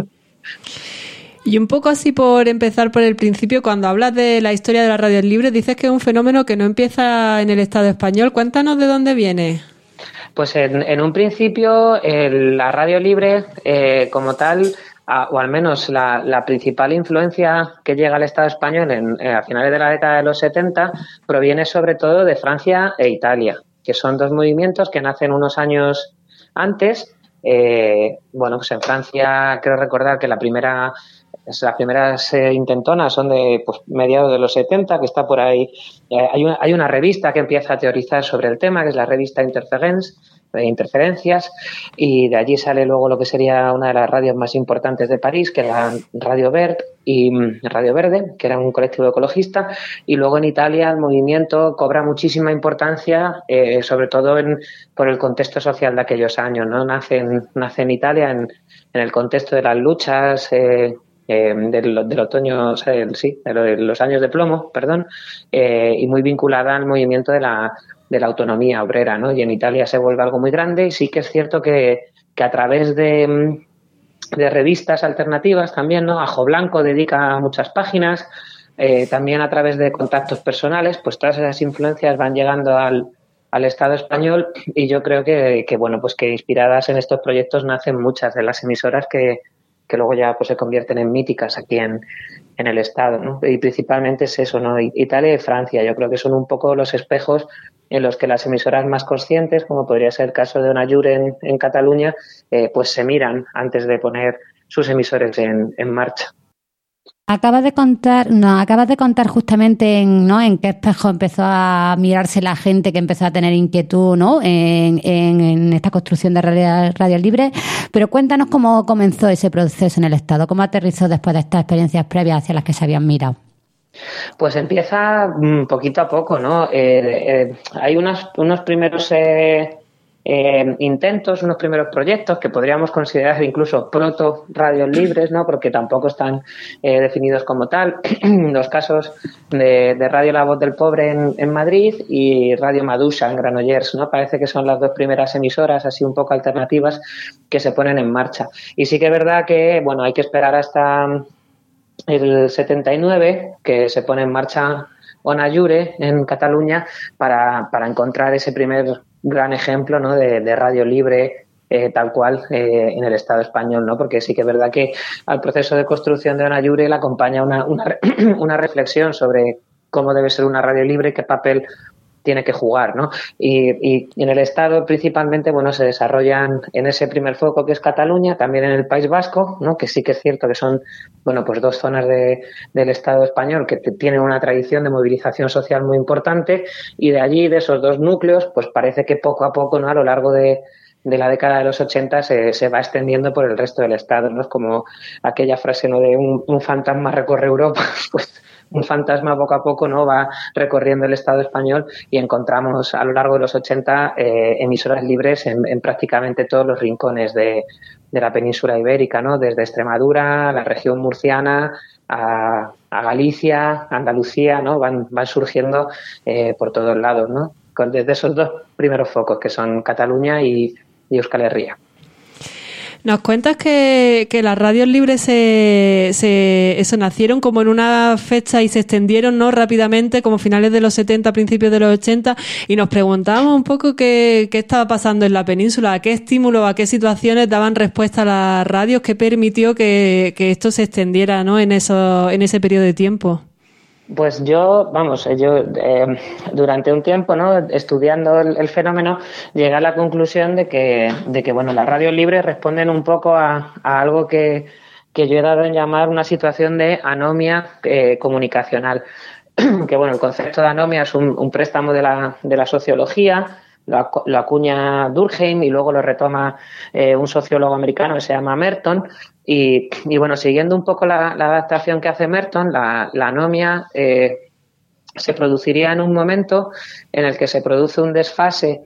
Y un poco así por empezar por el principio, cuando hablas de la historia de las radios libres, dices que es un fenómeno que no empieza en el Estado español. Cuéntanos de dónde viene. Pues en, en un principio el, la radio libre eh, como tal, a, o al menos la, la principal influencia que llega al Estado español en, eh, a finales de la década de los setenta proviene sobre todo de Francia e Italia, que son dos movimientos que nacen unos años antes. Eh, bueno, pues en Francia creo recordar que la primera... Las primeras eh, intentonas son de pues, mediados de los setenta, que está por ahí. Eh, hay, una, hay una revista que empieza a teorizar sobre el tema, que es la revista Interference, de Interferencias, y de allí sale luego lo que sería una de las radios más importantes de París, que era Radio Verde, y Radio Verde, que era un colectivo ecologista, y luego en Italia el movimiento cobra muchísima importancia, eh, sobre todo en, por el contexto social de aquellos años, ¿no? Nace en, nace en Italia en, en el contexto de las luchas eh, Eh, del, del otoño, o sea, el, sí, de los años de plomo, perdón, eh, y muy vinculada al movimiento de la, de la autonomía obrera, ¿no? Y en Italia se vuelve algo muy grande, y sí que es cierto que, que a través de, de revistas alternativas también, ¿no? Ajo Blanco dedica muchas páginas, eh, también a través de contactos personales, pues todas esas influencias van llegando al, al Estado español, y yo creo que, que, bueno, pues que inspiradas en estos proyectos nacen muchas de las emisoras que que luego ya pues se convierten en míticas aquí en, en el Estado, ¿no? Y principalmente es eso, ¿no? Italia y Francia, yo creo que son un poco los espejos en los que las emisoras más conscientes, como podría ser el caso de Onayure en, en Cataluña, eh, pues se miran antes de poner sus emisores en, en marcha. Acabas de contar, no, acabas de contar justamente en, ¿no? en qué espejo empezó a mirarse la gente que empezó a tener inquietud, ¿no? en, en, en esta construcción de radios radio libres, pero cuéntanos cómo comenzó ese proceso en el Estado, cómo aterrizó después de estas experiencias previas hacia las que se habían mirado. Pues empieza poquito a poco, ¿no? Eh, eh, hay unos, unos primeros... Eh, eh, intentos, unos primeros proyectos que podríamos considerar incluso proto-radios libres, ¿no? Porque tampoco están eh, definidos como tal. Los casos de, de Radio La Voz del Pobre en, en Madrid y Radio Madusha en Granollers, ¿no? Parece que son las dos primeras emisoras así un poco alternativas que se ponen en marcha. Y sí que es verdad que, bueno, hay que esperar hasta el setenta y nueve, que se pone en marcha Ona Jure en Cataluña para, para encontrar ese primer gran ejemplo, ¿no? de, de radio libre eh, tal cual eh, en el Estado español, ¿no? Porque sí que es verdad que al proceso de construcción de Ona Jure le acompaña una, una, una reflexión sobre cómo debe ser una radio libre, qué papel tiene que jugar, ¿no? Y, y en el Estado principalmente, bueno, se desarrollan en ese primer foco que es Cataluña, también en el País Vasco, ¿no? Que sí que es cierto que son, bueno, pues dos zonas de, del Estado español que tienen una tradición de movilización social muy importante, y de allí, de esos dos núcleos, pues parece que poco a poco, ¿no? A lo largo de de la década de los ochenta se, se va extendiendo por el resto del Estado, ¿no? Es como aquella frase, ¿no? De un, un fantasma recorre Europa, pues un fantasma poco a poco, ¿no? Va recorriendo el Estado español y encontramos a lo largo de los ochenta eh, emisoras libres en, en prácticamente todos los rincones de, de la península ibérica, ¿no? Desde Extremadura, la región murciana, a, a Galicia, Andalucía, ¿no? Van, van surgiendo eh, por todos lados, ¿no? Con, desde esos dos primeros focos que son Cataluña y y Euskal Herria. Nos cuentas que, que las radios libres se, se, eso, nacieron como en una fecha y se extendieron, ¿no? Rápidamente, como finales de los setenta, principios de los ochenta, y nos preguntábamos un poco qué, qué estaba pasando en la península, a qué estímulos, a qué situaciones daban respuesta a las radios, qué permitió que, que esto se extendiera, ¿no? En eso, en ese periodo de tiempo. Pues yo, vamos, yo eh, durante un tiempo, ¿no? Estudiando el, el fenómeno, llegué a la conclusión de que, de que bueno, las radios libres responden un poco a, a algo que, que yo he dado en llamar una situación de anomia eh, comunicacional. Que bueno, el concepto de anomia es un, un préstamo de la, de la sociología, lo, lo acuña Durkheim y luego lo retoma eh, un sociólogo americano que se llama Merton. Y, y bueno, siguiendo un poco la, la adaptación que hace Merton, la, la anomia eh, se produciría en un momento en el que se produce un desfase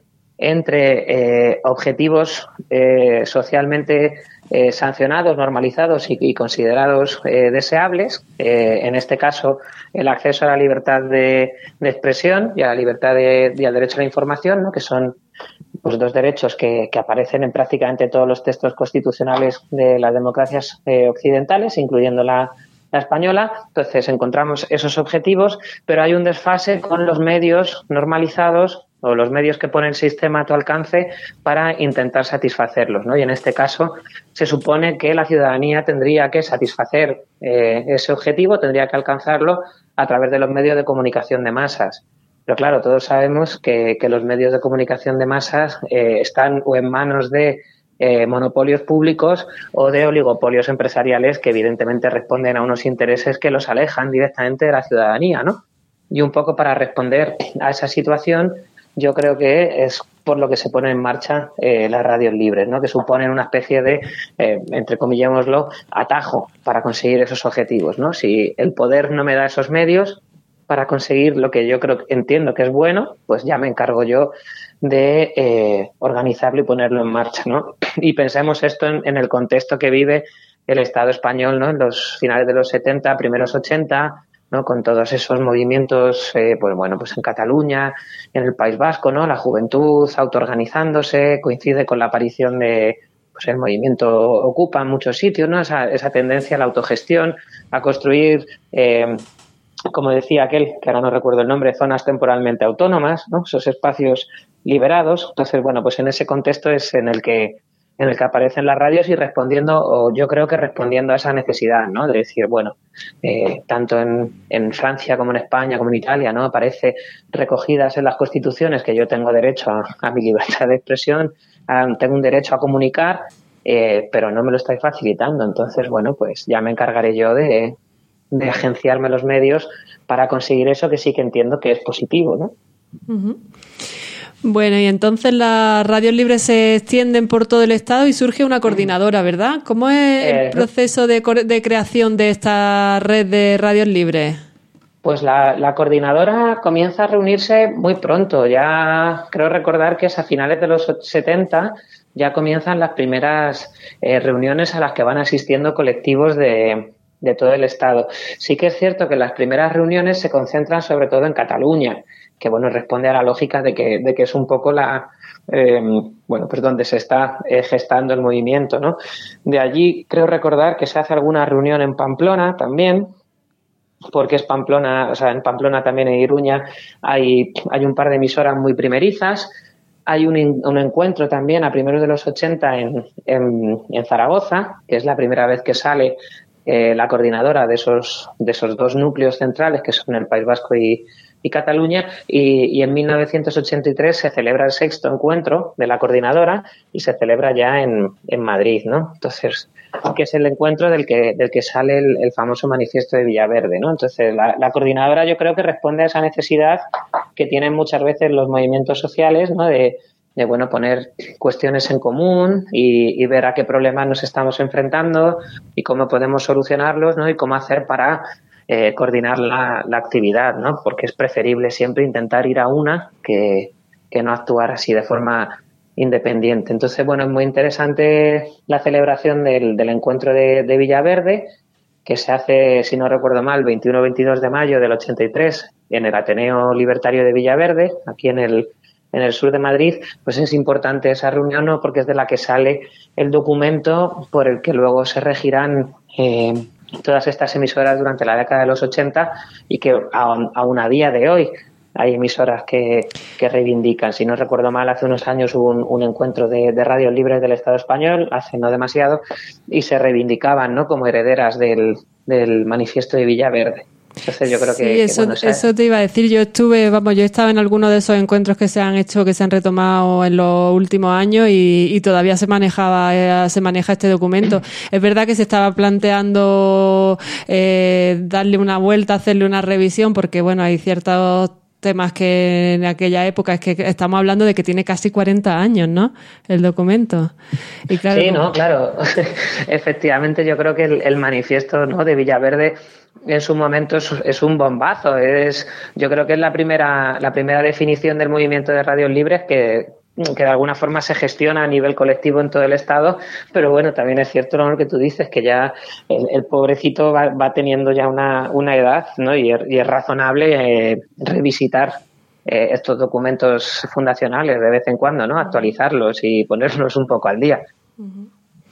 entre eh, objetivos eh, socialmente eh, sancionados, normalizados y, y considerados eh, deseables, eh, en este caso el acceso a la libertad de, de expresión y a la libertad de, y al derecho a la información, ¿no? Que son pues dos derechos que, que aparecen en prácticamente todos los textos constitucionales de las democracias eh, occidentales, incluyendo la, la española. Entonces encontramos esos objetivos, pero hay un desfase con los medios normalizados o los medios que pone el sistema a tu alcance para intentar satisfacerlos, ¿no? Y en este caso se supone que la ciudadanía tendría que satisfacer eh, ese objetivo, tendría que alcanzarlo a través de los medios de comunicación de masas. Pero claro, todos sabemos que, que los medios de comunicación de masas eh, están o en manos de eh, monopolios públicos o de oligopolios empresariales que evidentemente responden a unos intereses que los alejan directamente de la ciudadanía, ¿no? Y un poco para responder a esa situación, yo creo que es por lo que se ponen en marcha eh, las radios libres, ¿no? Que suponen una especie de, eh, entrecomillémoslo, atajo para conseguir esos objetivos, ¿no? Si el poder no me da esos medios para conseguir lo que yo creo, entiendo que es bueno, pues ya me encargo yo de eh, organizarlo y ponerlo en marcha, ¿no? Y pensemos esto en, en el contexto que vive el Estado español, ¿no? En los finales de los setenta, primeros ochenta, ¿no? Con todos esos movimientos, eh, pues bueno, pues en Cataluña, en el País Vasco, ¿no? La juventud autoorganizándose, coincide con la aparición de, pues el movimiento Ocupa en muchos sitios, ¿no? Esa, esa tendencia a la autogestión, a construir, eh, como decía aquel, que ahora no recuerdo el nombre, zonas temporalmente autónomas, ¿no? Esos espacios liberados. Entonces, bueno, pues en ese contexto es en el que en el que aparecen las radios y respondiendo, o yo creo que respondiendo a esa necesidad, ¿no? De decir, bueno, eh, tanto en, en Francia como en España, como en Italia, ¿no? Aparece recogidas en las constituciones que yo tengo derecho a, a mi libertad de expresión, a, tengo un derecho a comunicar, eh, pero no me lo estáis facilitando. Entonces, bueno, pues ya me encargaré yo de de agenciarme los medios para conseguir eso, que sí que entiendo que es positivo, ¿no? Uh-huh. Bueno, y entonces las radios libres se extienden por todo el Estado y surge una coordinadora, ¿verdad? ¿Cómo es eh, el proceso de, de creación de esta red de radios libres? Pues la, la coordinadora comienza a reunirse muy pronto. Ya creo recordar que es a finales de los setenta ya comienzan las primeras eh, reuniones a las que van asistiendo colectivos de, de todo el Estado. Sí que es cierto que las primeras reuniones se concentran sobre todo en Cataluña, que bueno, responde a la lógica de que, de que es un poco la eh, bueno, pues donde se está eh, gestando el movimiento, ¿no? De allí creo recordar que se hace alguna reunión en Pamplona también, porque es Pamplona, o sea, en Pamplona también en Iruña hay, hay un par de emisoras muy primerizas. Hay un, un encuentro también a primeros de los ochenta en, en, en Zaragoza, que es la primera vez que sale eh, la coordinadora de esos, de esos dos núcleos centrales, que son el País Vasco y, y Cataluña, y, y en mil novecientos ochenta y tres se celebra el sexto encuentro de la coordinadora y se celebra ya en, en Madrid, ¿no? Entonces, que es el encuentro del que, del que sale el, el famoso manifiesto de Villaverde, ¿no? Entonces, la, la coordinadora yo creo que responde a esa necesidad que tienen muchas veces los movimientos sociales, ¿no? De, de bueno, poner cuestiones en común y, y ver a qué problemas nos estamos enfrentando y cómo podemos solucionarlos, ¿no? Y cómo hacer para eh, coordinar la, la actividad, ¿no? Porque es preferible siempre intentar ir a una que, que no actuar así de forma independiente. Entonces, bueno, es muy interesante la celebración del, del encuentro de, de Villaverde, que se hace, si no recuerdo mal, veintiuno o veintidós de mayo del ochenta y tres en el Ateneo Libertario de Villaverde, aquí en el, en el sur de Madrid. Pues es importante esa reunión, ¿no? Porque es de la que sale el documento por el que luego se regirán eh, todas estas emisoras durante la década de los ochenta y que aún, aún a día de hoy hay emisoras que, que reivindican. Si no recuerdo mal, hace unos años hubo un, un encuentro de, de radios libres del Estado español, hace no demasiado, y se reivindicaban, ¿no? Como herederas del, del manifiesto de Villaverde. Entonces yo creo que... Sí, eso, que, bueno, o sea, eso te iba a decir. Yo estuve, vamos, yo estaba en alguno de esos encuentros que se han hecho, que se han retomado en los últimos años y, y todavía se manejaba, eh, se maneja este documento. Es verdad que se estaba planteando eh, darle una vuelta, hacerle una revisión, porque bueno, hay ciertos temas que en aquella época, es que estamos hablando de que tiene casi cuarenta años, ¿no? El documento. Y claro, sí, como... no, claro. Efectivamente, yo creo que el, el manifiesto, ¿no?, de Villaverde en su momento es, es un bombazo. Es, yo creo que es la primera, la primera definición del movimiento de radios libres que, que de alguna forma se gestiona a nivel colectivo en todo el Estado, pero bueno, también es cierto, ¿no?, lo que tú dices, que ya el, el pobrecito va, va teniendo ya una, una edad, ¿no? Y es, y es razonable eh, revisitar eh, estos documentos fundacionales de vez en cuando, ¿no? Actualizarlos y ponerlos un poco al día. Uh-huh.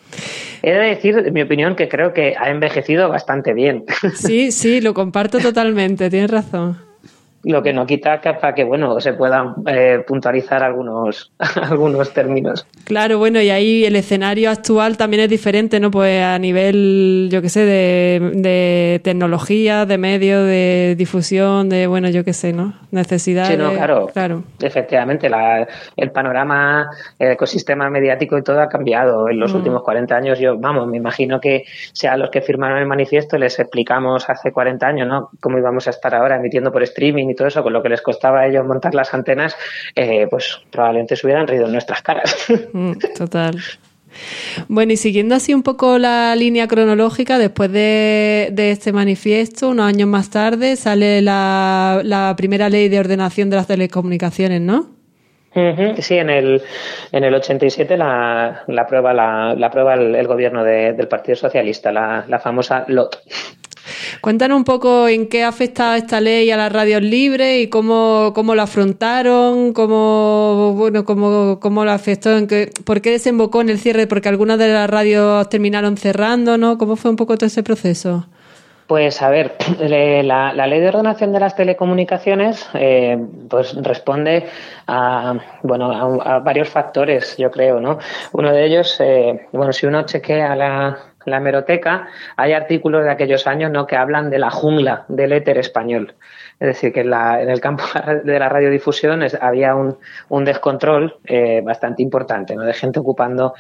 He de decir, en mi opinión, que creo que ha envejecido bastante bien. Sí, sí, lo comparto totalmente, tienes razón. Lo que no quita que para que, bueno, se puedan eh, puntualizar algunos, algunos términos. Claro, bueno, y ahí el escenario actual también es diferente, ¿no? Pues a nivel, yo qué sé, de, de tecnología, de medios, de difusión, de, bueno, yo qué sé, ¿no? Necesidades. Sí, no, claro. claro. Efectivamente, la, el panorama, el ecosistema mediático y todo ha cambiado en los mm. últimos cuarenta años. Yo, vamos, me imagino que sea los que firmaron el manifiesto les explicamos hace cuarenta años, ¿no?, cómo íbamos a estar ahora emitiendo por streaming y todo eso, con lo que les costaba a ellos montar las antenas, eh, pues probablemente se hubieran reído en nuestras caras. Mm, total. Bueno, y siguiendo así un poco la línea cronológica, después de, de este manifiesto, unos años más tarde, sale la, la primera ley de ordenación de las telecomunicaciones, ¿no? Uh-huh. Sí, en el en el ochenta y siete la, la aprueba la, la aprueba el, el gobierno de, del Partido Socialista, la, la famosa L O T. Cuéntanos un poco en qué ha afectado esta ley a las radios libres y cómo, cómo lo afrontaron, cómo, bueno, cómo, cómo lo afectó, en qué, por qué desembocó en el cierre, porque algunas de las radios terminaron cerrando, ¿no? ¿Cómo fue un poco todo ese proceso? Pues a ver, la, la ley de ordenación de las telecomunicaciones eh, pues responde a, bueno, a, a varios factores, yo creo, ¿no? Uno de ellos, eh, bueno, si uno chequea la, la hemeroteca, hay artículos de aquellos años, ¿no?, que hablan de la jungla del éter español. Es decir, que en, la, en el campo de la radiodifusión es, había un, un descontrol eh, bastante importante, ¿no?, de gente ocupando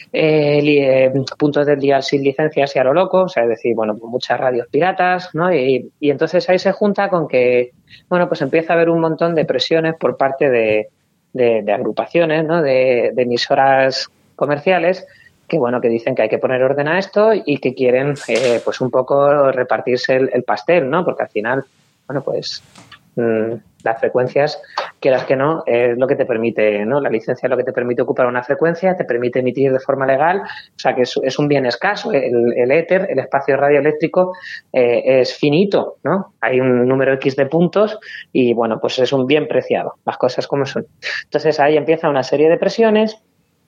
eh, li, eh, puntos del día sin licencias y a lo loco, o sea, es decir, bueno, muchas radios piratas, ¿no? Y, y entonces ahí se junta con que, bueno, pues empieza a haber un montón de presiones por parte de, de, de agrupaciones, ¿no?, de, de emisoras comerciales, que bueno, que dicen que hay que poner orden a esto y que quieren eh, pues un poco repartirse el, el pastel, ¿no? Porque al final bueno, pues mmm, las frecuencias, quieras que no, es lo que te permite, ¿no? La licencia es lo que te permite ocupar una frecuencia, te permite emitir de forma legal, o sea que es, es un bien escaso. El, el éter, el espacio radioeléctrico, eh, es finito, ¿no? Hay un número X de puntos y, bueno, pues es un bien preciado, las cosas como son. Entonces ahí empieza una serie de presiones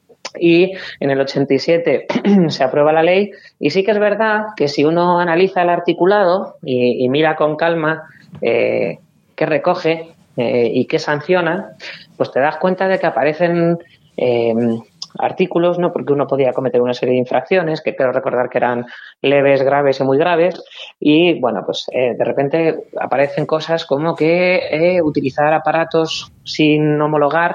y en el ochenta y siete se aprueba la ley y sí que es verdad que si uno analiza el articulado y, y mira con calma eh, qué recoge eh, y qué sanciona, pues te das cuenta de que aparecen eh, artículos, ¿no? Porque uno podía cometer una serie de infracciones, que creo recordar que eran leves, graves y muy graves, y bueno, pues eh, de repente aparecen cosas como que eh, utilizar aparatos sin homologar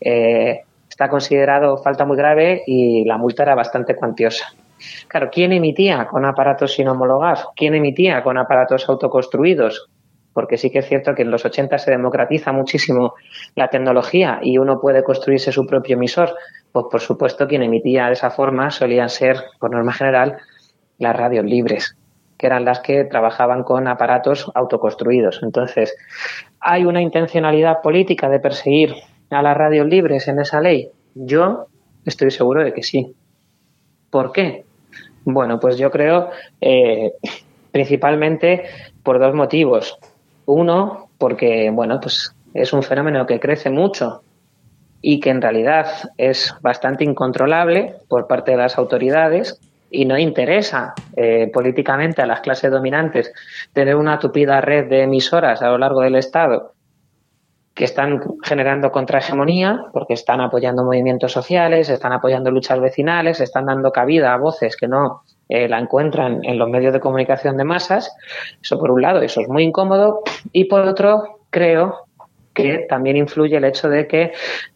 eh, está considerado falta muy grave y la multa era bastante cuantiosa. Claro, ¿quién emitía con aparatos sin homologar? ¿Quién emitía con aparatos autoconstruidos? Porque sí que es cierto que en los ochenta se democratiza muchísimo la tecnología y uno puede construirse su propio emisor. Pues por supuesto quien emitía de esa forma solían ser, por norma general, las radios libres, que eran las que trabajaban con aparatos autoconstruidos. Entonces, ¿hay una intencionalidad política de perseguir a las radios libres en esa ley? Yo estoy seguro de que sí. ¿Por qué? Bueno, pues yo creo eh, principalmente por dos motivos. Uno, porque bueno, pues es un fenómeno que crece mucho y que en realidad es bastante incontrolable por parte de las autoridades y no interesa eh, políticamente a las clases dominantes tener una tupida red de emisoras a lo largo del Estado que están generando contrahegemonía porque están apoyando movimientos sociales, están apoyando luchas vecinales, están dando cabida a voces que no eh, la encuentran en los medios de comunicación de masas. Eso por un lado, eso es muy incómodo. Y por otro, creo que también influye el hecho de que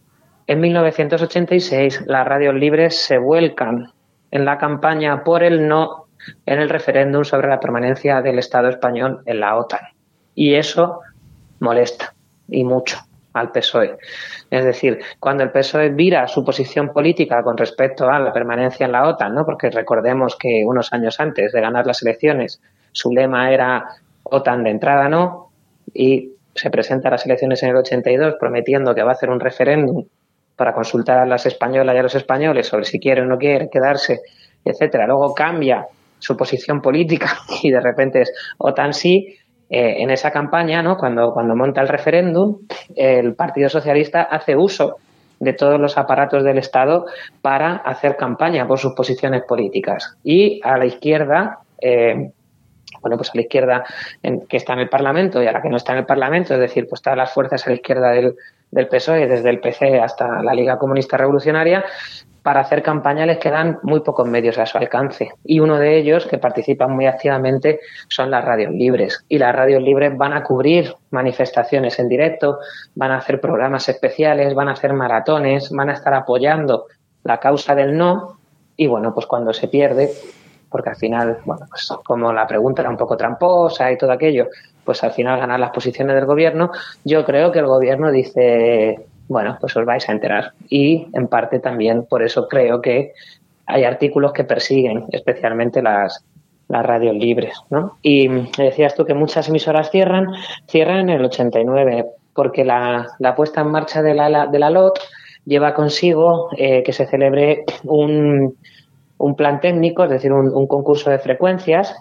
en mil novecientos ochenta y seis las radios libres se vuelcan en la campaña por el no en el referéndum sobre la permanencia del Estado español en la OTAN. Y eso molesta. Y mucho al P S O E. Es decir, cuando el P S O E vira su posición política con respecto a la permanencia en la OTAN, ¿no? Porque recordemos que unos años antes de ganar las elecciones su lema era OTAN de entrada no, y se presenta a las elecciones en el ochenta y dos prometiendo que va a hacer un referéndum para consultar a las españolas y a los españoles sobre si quieren o no quieren quedarse, etcétera. Luego cambia su posición política y de repente es OTAN sí. Eh, en esa campaña, ¿no? Cuando, cuando monta el referéndum, el Partido Socialista hace uso de todos los aparatos del Estado para hacer campaña por sus posiciones políticas. Y a la izquierda, eh, bueno, pues a la izquierda en, que está en el Parlamento y a la que no está en el Parlamento, es decir, pues todas las fuerzas a la izquierda del, del P S O E, desde el P C hasta la Liga Comunista Revolucionaria, para hacer campaña les quedan muy pocos medios a su alcance. Y uno de ellos, que participan muy activamente, son las radios libres. Y las radios libres van a cubrir manifestaciones en directo, van a hacer programas especiales, van a hacer maratones, van a estar apoyando la causa del no. Y bueno, pues cuando se pierde, porque al final, bueno, pues como la pregunta era un poco tramposa y todo aquello, pues al final ganar las posiciones del gobierno, yo creo que el gobierno dice, bueno, pues os vais a enterar. Y en parte también por eso creo que hay artículos que persiguen especialmente las, las radios libres, ¿no? Y decías tú que muchas emisoras cierran, cierran en el ochenta y nueve, porque la, la puesta en marcha de la, de la L O T lleva consigo eh, que se celebre un, un plan técnico, es decir, un, un concurso de frecuencias,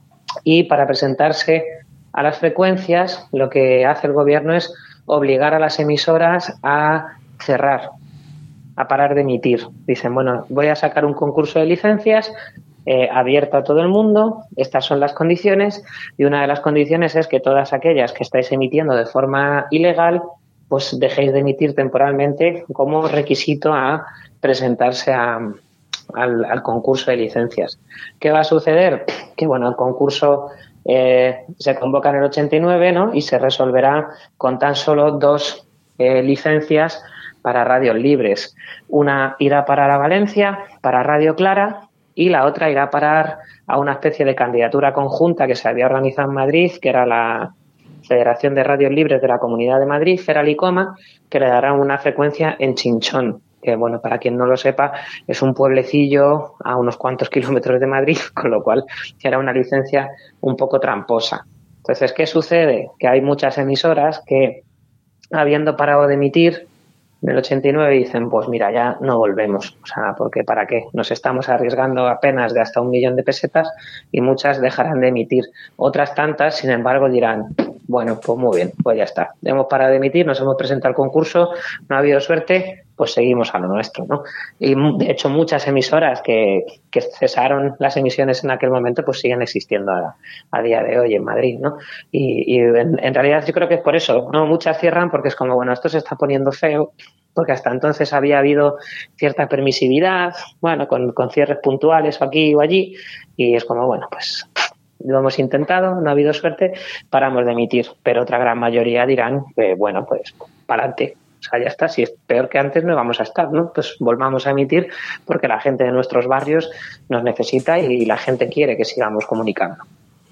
y para presentarse a las frecuencias lo que hace el gobierno es obligar a las emisoras a cerrar, a parar de emitir. Dicen, bueno, voy a sacar un concurso de licencias eh, abierto a todo el mundo, estas son las condiciones, y una de las condiciones es que todas aquellas que estáis emitiendo de forma ilegal, pues dejéis de emitir temporalmente como requisito a presentarse a, al, al concurso de licencias. ¿Qué va a suceder? Que bueno, el concurso Eh, se convoca en el ochenta y nueve, ¿no? Y se resolverá con tan solo dos eh, licencias para radios libres. Una irá a parar a Valencia para Radio Clara y la otra irá a parar a una especie de candidatura conjunta que se había organizado en Madrid, que era la Federación de Radios Libres de la Comunidad de Madrid, Feralicoma, que le dará una frecuencia en Chinchón, que bueno, para quien no lo sepa, es un pueblecillo a unos cuantos kilómetros de Madrid, con lo cual era una licencia un poco tramposa. Entonces, ¿qué sucede? Que hay muchas emisoras que, habiendo parado de emitir en el ochenta y nueve, dicen, pues mira, ya no volvemos. O sea, porque ¿para qué? Nos estamos arriesgando apenas de hasta un millón de pesetas y muchas dejarán de emitir. Otras tantas, sin embargo, dirán, bueno, pues muy bien, pues ya está. Hemos parado de emitir, nos hemos presentado al concurso, no ha habido suerte, pues seguimos a lo nuestro, ¿no? Y de hecho muchas emisoras que, que cesaron las emisiones en aquel momento pues siguen existiendo a, a día de hoy en Madrid, ¿no? Y, y en, en realidad yo creo que es por eso, ¿no? Muchas cierran porque es como, bueno, esto se está poniendo feo, porque hasta entonces había habido cierta permisividad, bueno, con, con cierres puntuales o aquí o allí, y es como, bueno, pues lo hemos intentado, no ha habido suerte, paramos de emitir, pero otra gran mayoría dirán, eh, bueno, pues para adelante. O sea, ya está, si es peor que antes no vamos a estar, ¿no? Pues volvamos a emitir porque la gente de nuestros barrios nos necesita y la gente quiere que sigamos comunicando.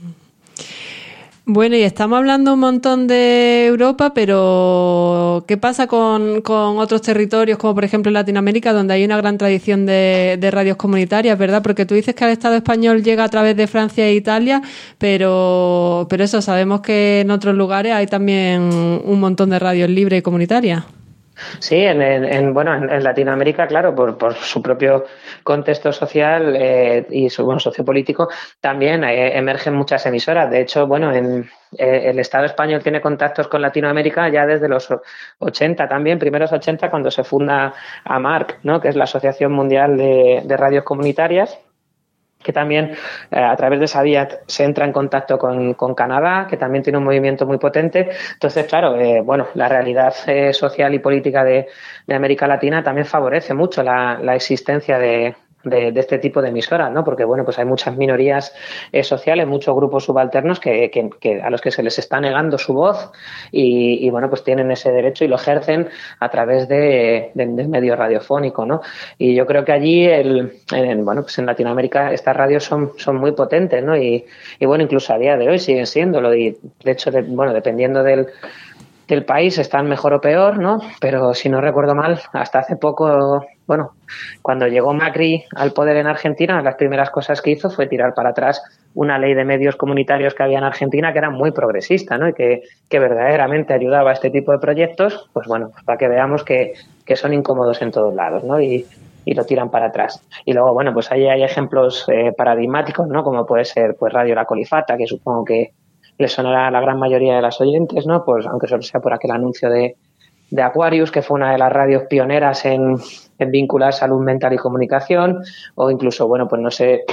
Bueno, y estamos hablando un montón de Europa, pero ¿qué pasa con, con otros territorios, como por ejemplo en Latinoamérica, donde hay una gran tradición de, de radios comunitarias, ¿verdad? Porque tú dices que el Estado español llega a través de Francia e Italia, pero, pero eso, sabemos que en otros lugares hay también un montón de radios libres y comunitarias. Sí, en, en, en bueno, en, en Latinoamérica, claro, por, por su propio contexto social eh, y su bueno, sociopolítico, también eh, emergen muchas emisoras. De hecho, bueno, en eh, el Estado español tiene contactos con Latinoamérica ya desde los ochenta también, primeros ochenta, cuando se funda AMARC, ¿no? Que es la Asociación Mundial de, de Radios Comunitarias, que también eh, a través de esa vía se entra en contacto con, con Canadá, que también tiene un movimiento muy potente. Entonces, claro, eh, bueno, la realidad eh, social y política de, de América Latina también favorece mucho la, la existencia de, de, de este tipo de emisoras, ¿no? Porque, bueno, pues hay muchas minorías eh, sociales, muchos grupos subalternos que, que, que a los que se les está negando su voz y, y, bueno, pues tienen ese derecho y lo ejercen a través de, de, del medio radiofónico, ¿no? Y yo creo que allí, el, en, bueno, pues en Latinoamérica estas radios son, son muy potentes, ¿no? Y, y, bueno, incluso a día de hoy siguen siéndolo y, de hecho, de, bueno, dependiendo del del país están mejor o peor, ¿no? Pero si no recuerdo mal, hasta hace poco, bueno, cuando llegó Macri al poder en Argentina, las primeras cosas que hizo fue tirar para atrás una ley de medios comunitarios que había en Argentina que era muy progresista, ¿no? Y que, que verdaderamente ayudaba a este tipo de proyectos, pues bueno, para que veamos que, que son incómodos en todos lados, ¿no? Y, y lo tiran para atrás. Y luego, bueno, pues ahí hay ejemplos eh, paradigmáticos, ¿no? Como puede ser, pues, Radio La Colifata, que supongo que le sonará a la gran mayoría de las oyentes, ¿no? Pues aunque solo sea por aquel anuncio de, de Aquarius, que fue una de las radios pioneras en, en vincular salud mental y comunicación, o incluso, bueno, pues no sé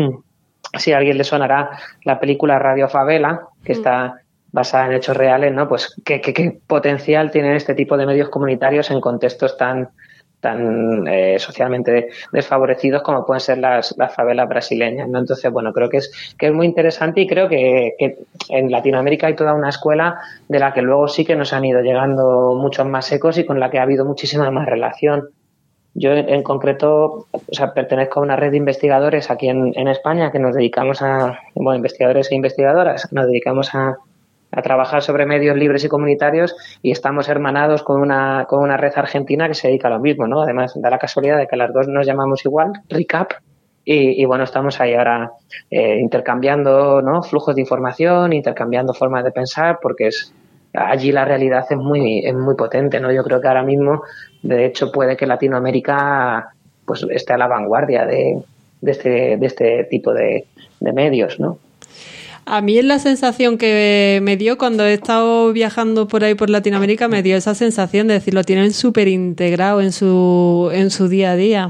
si a alguien le sonará la película Radio Favela, que mm. está basada en hechos reales, ¿no? Pues qué, qué, qué potencial tienen este tipo de medios comunitarios en contextos tan tan eh, socialmente desfavorecidos como pueden ser las, las favelas brasileñas, ¿no? Entonces, bueno, creo que es que es muy interesante y creo que, que en Latinoamérica hay toda una escuela de la que luego sí que nos han ido llegando muchos más ecos y con la que ha habido muchísima más relación. Yo, en, en concreto, o sea, pertenezco a una red de investigadores aquí en, en España que nos dedicamos a, bueno, investigadores e investigadoras, nos dedicamos a a trabajar sobre medios libres y comunitarios y estamos hermanados con una con una red argentina que se dedica a lo mismo, ¿no? Además, da la casualidad de que las dos nos llamamos igual, RICAP, y, y bueno, estamos ahí ahora eh, intercambiando, ¿no? Flujos de información, intercambiando formas de pensar, porque es allí la realidad es muy es muy potente, ¿no? Yo creo que ahora mismo, de hecho, puede que Latinoamérica pues esté a la vanguardia de, de este de este tipo de, de medios, ¿no? A mí es la sensación que me dio cuando he estado viajando por ahí por Latinoamérica, me dio esa sensación de decir, lo tienen súper integrado en su, en su día a día.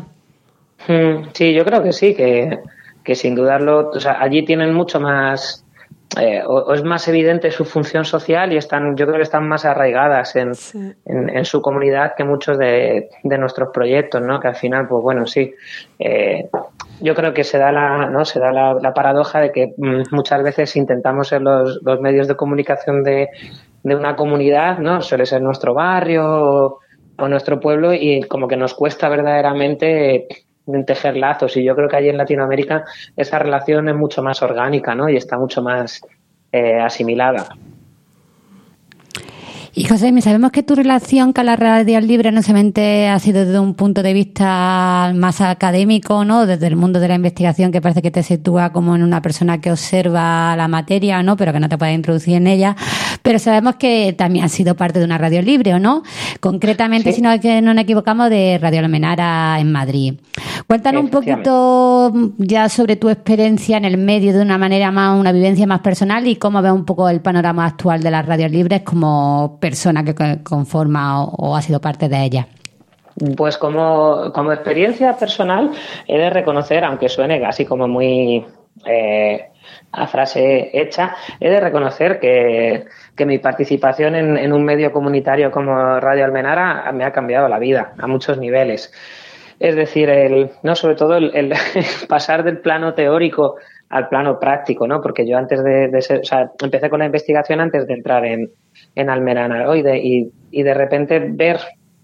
Sí, yo creo que sí, que, que sin dudarlo, o sea, allí tienen mucho más, eh, o, o es más evidente su función social y están, yo creo que están más arraigadas en, sí. en, en su comunidad que muchos de, de nuestros proyectos, ¿no? Que al final, pues bueno, sí, eh, yo creo que se da la no se da la, la paradoja de que mmm, muchas veces intentamos ser los, los medios de comunicación de, de una comunidad, ¿no? Suele ser nuestro barrio o, o nuestro pueblo y como que nos cuesta verdaderamente tejer lazos y yo creo que allí en Latinoamérica esa relación es mucho más orgánica, ¿no? Y está mucho más eh, asimilada. Y José, sabemos que tu relación con la radio libre no solamente ha sido desde un punto de vista más académico, ¿no? Desde el mundo de la investigación, que parece que te sitúa como en una persona que observa la materia, ¿no? Pero que no te puede introducir en ella. Pero sabemos que también has sido parte de una radio libre, ¿o no? Concretamente, sí. Si no, que no nos equivocamos, de Radio Almenara en Madrid. Cuéntanos un poquito ya sobre tu experiencia en el medio de una manera más, una vivencia más personal y cómo ves un poco el panorama actual de las radios libres como persona que conforma o, o ha sido parte de ella. Pues como, como experiencia personal he de reconocer, aunque suene así como muy eh, a frase hecha, he de reconocer que, que mi participación en, en un medio comunitario como Radio Almenara me ha cambiado la vida a muchos niveles. Es decir, el, no sobre todo el, el pasar del plano teórico al plano práctico, ¿no? Porque yo antes de, de ser, o sea, empecé con la investigación antes de entrar en, en Almenara, ¿no? y, de, y, y de repente ver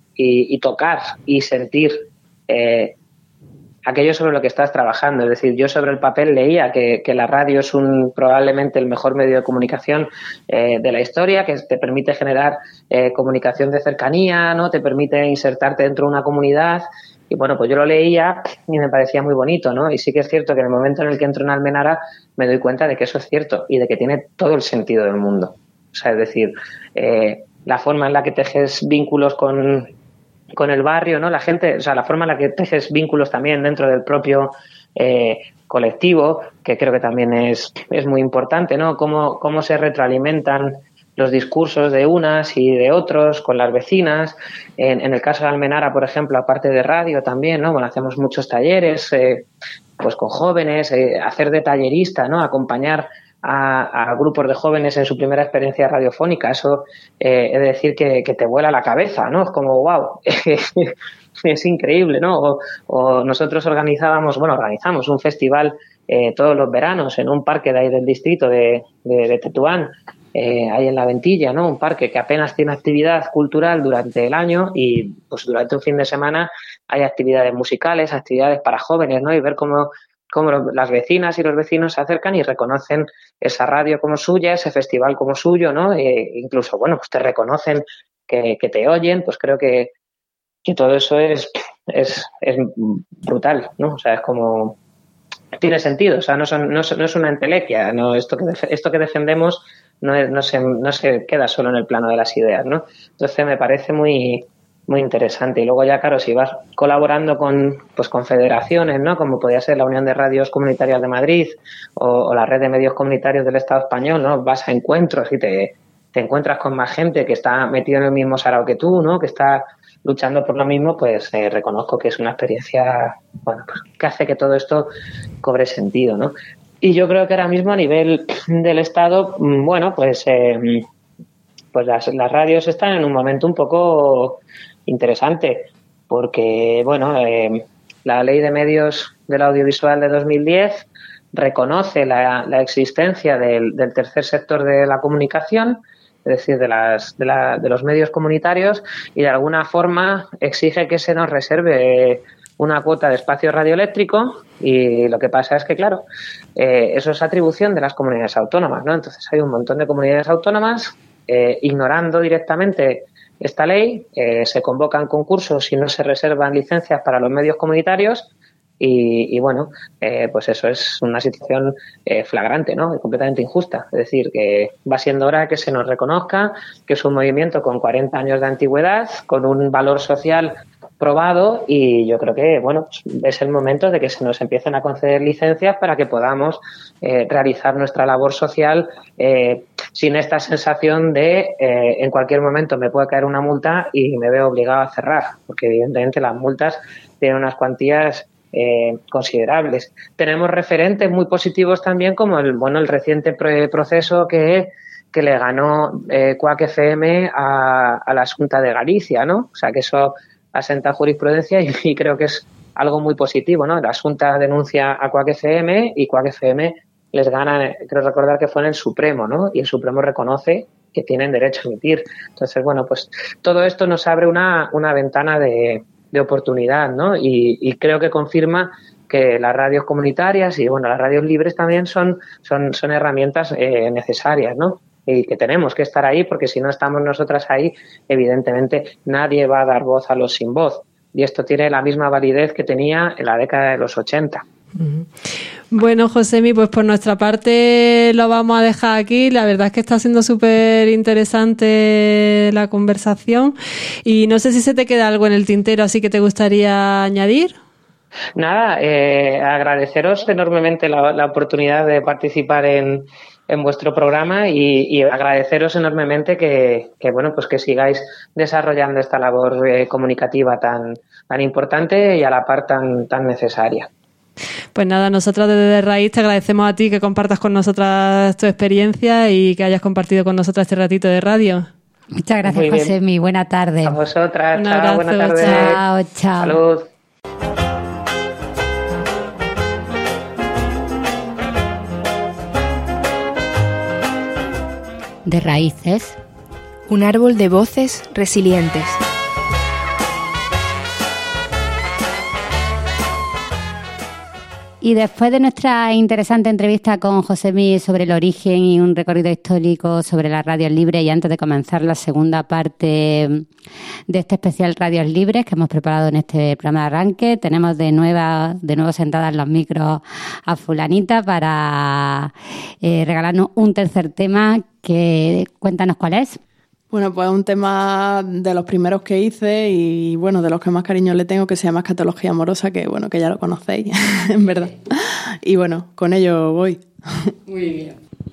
y, y tocar y sentir eh, aquello sobre lo que estás trabajando. Es decir, yo sobre el papel leía que, que la radio es un probablemente el mejor medio de comunicación eh, de la historia, que te permite generar eh, comunicación de cercanía, ¿no? Te permite insertarte dentro de una comunidad. Y bueno, pues yo lo leía y me parecía muy bonito, ¿no? Y sí que es cierto que en el momento en el que entro en Almenara me doy cuenta de que eso es cierto y de que tiene todo el sentido del mundo. O sea, es decir, eh, la forma en la que tejes vínculos con, con el barrio, ¿no? La gente, o sea, la forma en la que tejes vínculos también dentro del propio eh, colectivo, que creo que también es, es muy importante, ¿no? Cómo, cómo se retroalimentan los discursos de unas y de otros con las vecinas. En, en el caso de Almenara, por ejemplo, aparte de radio también, ¿no? Bueno, hacemos muchos talleres eh, pues con jóvenes, eh, hacer de tallerista, ¿no? Acompañar a, a grupos de jóvenes en su primera experiencia radiofónica. Eso eh, es decir que, que te vuela la cabeza, ¿no? Es como, wow, es increíble, ¿no? O, o nosotros organizábamos, bueno, organizamos un festival eh, todos los veranos en un parque de ahí del distrito de, de, de Tetuán, Eh, ahí en La Ventilla, ¿no? Un parque que apenas tiene actividad cultural durante el año y pues durante un fin de semana hay actividades musicales, actividades para jóvenes, ¿no? Y ver cómo, cómo las vecinas y los vecinos se acercan y reconocen esa radio como suya, ese festival como suyo, ¿no? E incluso, bueno, pues te reconocen que, que te oyen, pues creo que, que todo eso es, es, es brutal, ¿no? O sea, es como... tiene sentido, o sea, no, son, no, no es una entelequia, no, esto que, esto que defendemos no, es, no, se, no se queda solo en el plano de las ideas, ¿no? Entonces me parece muy, muy interesante. Y luego ya, claro, si vas colaborando con, pues, con federaciones, ¿no? Como podría ser la Unión de Radios Comunitarias de Madrid o, o la Red de Medios Comunitarios del Estado Español, ¿no? Vas a encuentros y te, te encuentras con más gente que está metido en el mismo sarao que tú, ¿no? Que está luchando por lo mismo, pues eh, reconozco que es una experiencia, bueno, pues, que hace que todo esto cobre sentido, ¿no? Y yo creo que ahora mismo a nivel del Estado, bueno, pues eh, pues las, las radios están en un momento un poco interesante, porque, bueno, eh, la Ley de Medios del Audiovisual de dos mil diez reconoce la, la existencia del, del tercer sector de la comunicación, es decir, de, las, de, la, de los medios comunitarios, y de alguna forma exige que se nos reserve una cuota de espacio radioeléctrico. Y lo que pasa es que, claro, eh, eso es atribución de las comunidades autónomas, ¿no? Entonces hay un montón de comunidades autónomas eh, ignorando directamente esta ley, eh, se convocan concursos y no se reservan licencias para los medios comunitarios. Y, y bueno, eh, pues eso es una situación eh, flagrante, ¿no? Y completamente injusta. Es decir, que va siendo hora que se nos reconozca que es un movimiento con cuarenta años de antigüedad, con un valor social probado, y yo creo que, bueno, es el momento de que se nos empiecen a conceder licencias para que podamos eh, realizar nuestra labor social eh, sin esta sensación de eh, en cualquier momento me puede caer una multa y me veo obligado a cerrar, porque evidentemente las multas tienen unas cuantías Eh, considerables. Tenemos referentes muy positivos también, como el bueno el reciente proceso que, que le ganó eh, Quack F M a, a la Xunta de Galicia, ¿no? O sea, que eso asenta jurisprudencia y, y creo que es algo muy positivo, ¿no? La Xunta denuncia a Quack F M y Quack F M les gana, creo recordar que fue en el Supremo, ¿no? Y el Supremo reconoce que tienen derecho a emitir. Entonces, bueno, pues todo esto nos abre una, una ventana de de oportunidad, ¿no? Y, y creo que confirma que las radios comunitarias y, bueno, las radios libres también son, son, son herramientas eh, necesarias, ¿no? y que tenemos que estar ahí, porque si no estamos nosotras ahí, evidentemente nadie va a dar voz a los sin voz. Y esto tiene la misma validez que tenía en la década de los ochenta. Bueno, Josemi, pues por nuestra parte lo vamos a dejar aquí. La verdad es que está siendo súper interesante la conversación y no sé si se te queda algo en el tintero así que te gustaría añadir. Nada, eh, agradeceros enormemente la, la oportunidad de participar en, en vuestro programa y, y agradeceros enormemente que, que bueno pues que sigáis desarrollando esta labor eh, comunicativa tan, tan importante y a la par tan, tan necesaria. Pues nada, nosotros desde Raíz te agradecemos a ti que compartas con nosotras tu experiencia y que hayas compartido con nosotras este ratito de radio. Muchas gracias, Josemi. Buena tarde. A vosotras. Un chao, abrazo, buena tarde. Chao, chao. Salud. De Raíces. Un árbol de voces resilientes. Y después de nuestra interesante entrevista con Josemi sobre el origen y un recorrido histórico sobre las radios libres, y antes de comenzar la segunda parte de este especial Radios Libres que hemos preparado en este programa de arranque, tenemos de nuevo, de nuevo sentadas los micros a fulanita para eh, regalarnos un tercer tema. Que cuéntanos cuál es. Bueno, pues un tema de los primeros que hice y, bueno, de los que más cariño le tengo, que se llama Escatología Amorosa, que, bueno, que ya lo conocéis, en verdad. Y, bueno, con ello voy. Muy bien.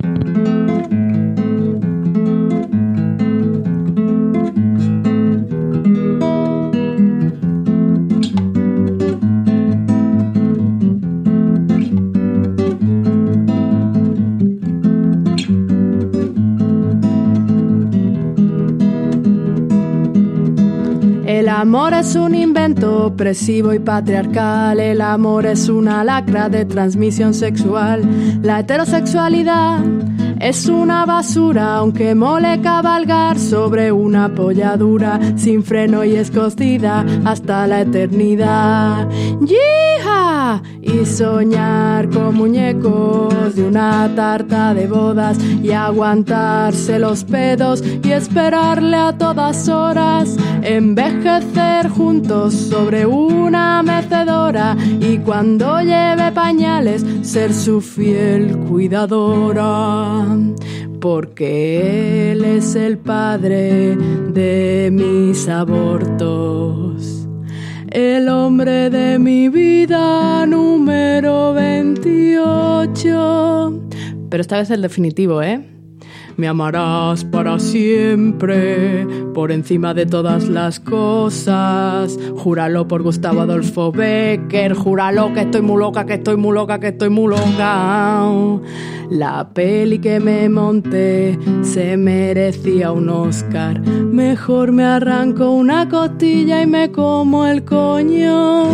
El amor es un invento opresivo y patriarcal. El amor es una lacra de transmisión sexual. La heterosexualidad es una basura, aunque mole cabalgar sobre una polladura sin freno y escocida hasta la eternidad. ¡Yija! Y soñar con muñecos de una tarta de bodas y aguantarse los pedos y esperarle a todas horas. Envejecer juntos sobre una mecedora y cuando lleve pañales ser su fiel cuidadora. Porque él es el padre de mis abortos, el hombre de mi vida número veintiocho. Pero esta vez el definitivo, ¿eh? Me amarás para siempre, por encima de todas las cosas. Júralo por Gustavo Adolfo Bécquer. Júralo que estoy muy loca, que estoy muy loca, que estoy muy loca. La peli que me monté se merecía un Oscar. Mejor me arranco una costilla y me como el coño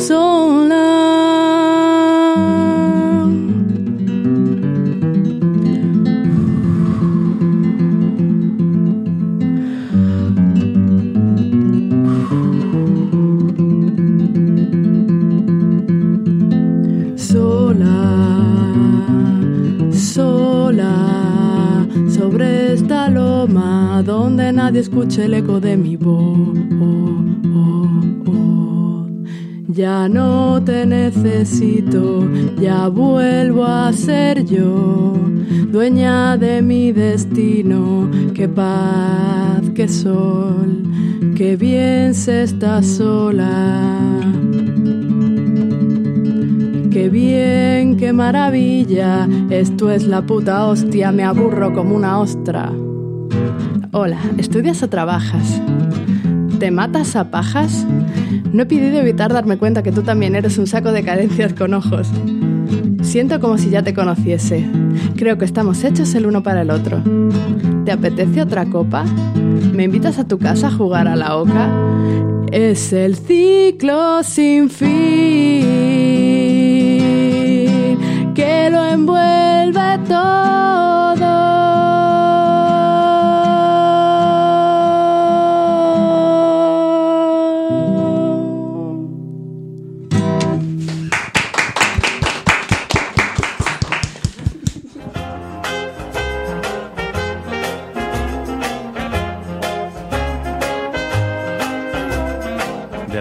sola. Sola, sobre esta loma donde nadie escuche el eco de mi voz. Ya no te necesito, ya vuelvo a ser yo, dueña de mi destino. Qué paz, qué sol, qué bien se está sola. Qué bien, qué maravilla, esto es la puta hostia, me aburro como una ostra. Hola, ¿estudias o trabajas? ¿Te matas a pajas? No he podido evitar darme cuenta que tú también eres un saco de carencias con ojos. Siento como si ya te conociese. Creo que estamos hechos el uno para el otro. ¿Te apetece otra copa? ¿Me invitas a tu casa a jugar a la oca? Es el ciclo sin fin que lo envuelve todo.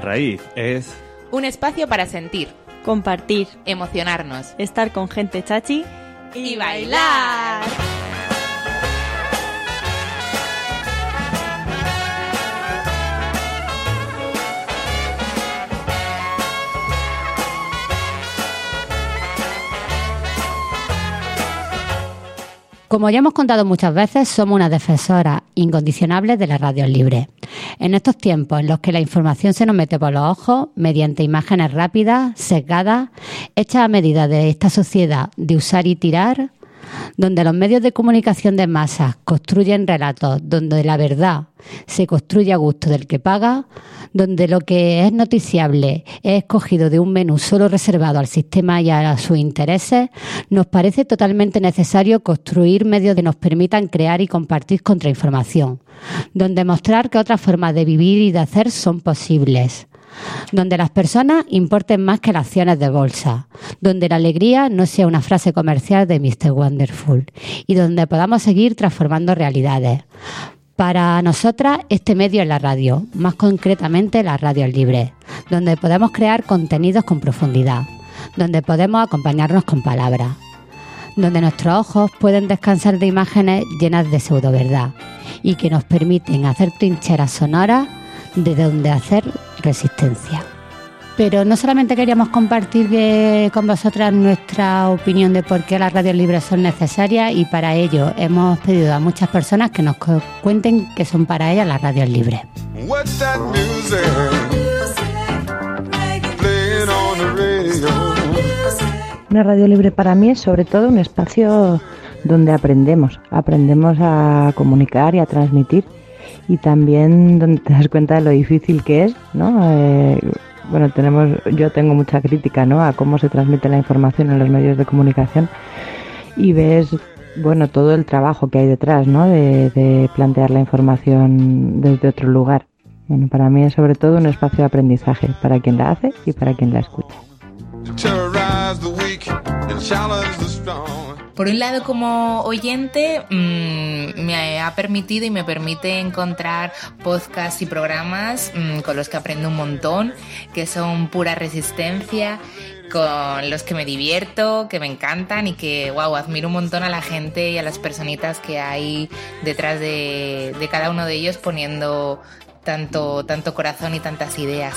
Raíz es un espacio para sentir, compartir, emocionarnos, estar con gente chachi y bailar. Como ya hemos contado muchas veces, somos unas defensoras incondicionables de las radios libres. En estos tiempos en los que la información se nos mete por los ojos mediante imágenes rápidas, sesgadas, hechas a medida de esta sociedad de usar y tirar, donde los medios de comunicación de masas construyen relatos, donde la verdad se construye a gusto del que paga, donde lo que es noticiable es escogido de un menú solo reservado al sistema y a sus intereses, nos parece totalmente necesario construir medios que nos permitan crear y compartir contrainformación, donde mostrar que otras formas de vivir y de hacer son posibles, donde las personas importen más que las acciones de bolsa, donde la alegría no sea una frase comercial de mister Wonderful y donde podamos seguir transformando realidades. Para nosotras, este medio es la radio, más concretamente las radios libres, donde podemos crear contenidos con profundidad, donde podemos acompañarnos con palabras, donde nuestros ojos pueden descansar de imágenes llenas de pseudo-verdad y que nos permiten hacer trincheras sonoras desde donde hacer resistencia. Pero no solamente queríamos compartir que, con vosotras nuestra opinión de por qué las radios libres son necesarias, y para ello hemos pedido a muchas personas que nos cuenten qué son para ellas las radios libres. Una radio libre para mí es sobre todo un espacio donde aprendemos, aprendemos a comunicar y a transmitir, y también donde te das cuenta de lo difícil que es, ¿no? Eh, bueno, tenemos, yo tengo mucha crítica, ¿no?, a cómo se transmite la información en los medios de comunicación, y ves, bueno, todo el trabajo que hay detrás, ¿no?, de, de plantear la información desde otro lugar. Bueno, para mí es sobre todo un espacio de aprendizaje para quien la hace y para quien la escucha. Por un lado, como oyente, mmm, me ha permitido y me permite encontrar podcasts y programas mmm, con los que aprendo un montón, que son pura resistencia, con los que me divierto, que me encantan y que, wow, admiro un montón a la gente y a las personitas que hay detrás de, de cada uno de ellos, poniendo tanto, tanto corazón y tantas ideas.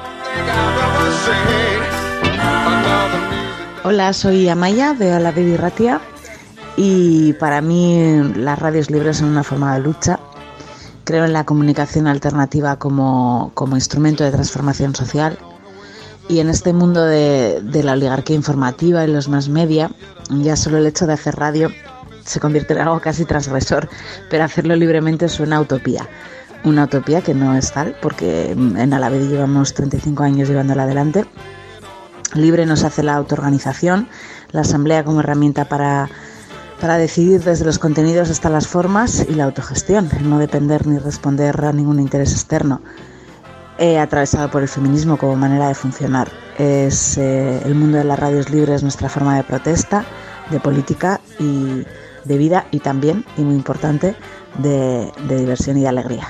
Hola, soy Amaya de La Baby Ratia, y para mí las radios libres son una forma de lucha. Creo en la comunicación alternativa como, como instrumento de transformación social, y en este mundo de, de la oligarquía informativa y los mass media, ya solo el hecho de hacer radio se convierte en algo casi transgresor, pero hacerlo libremente suena a utopía. Una utopía que no es tal, porque en Alavedi llevamos treinta y cinco años llevándola adelante. Libre nos hace la autoorganización, la asamblea como herramienta para, para decidir desde los contenidos hasta las formas, y la autogestión, el no depender ni responder a ningún interés externo, eh, atravesado por el feminismo como manera de funcionar. Es eh, el mundo de las radios libres nuestra forma de protesta, de política y de vida, y también, y muy importante, de, de diversión y de alegría.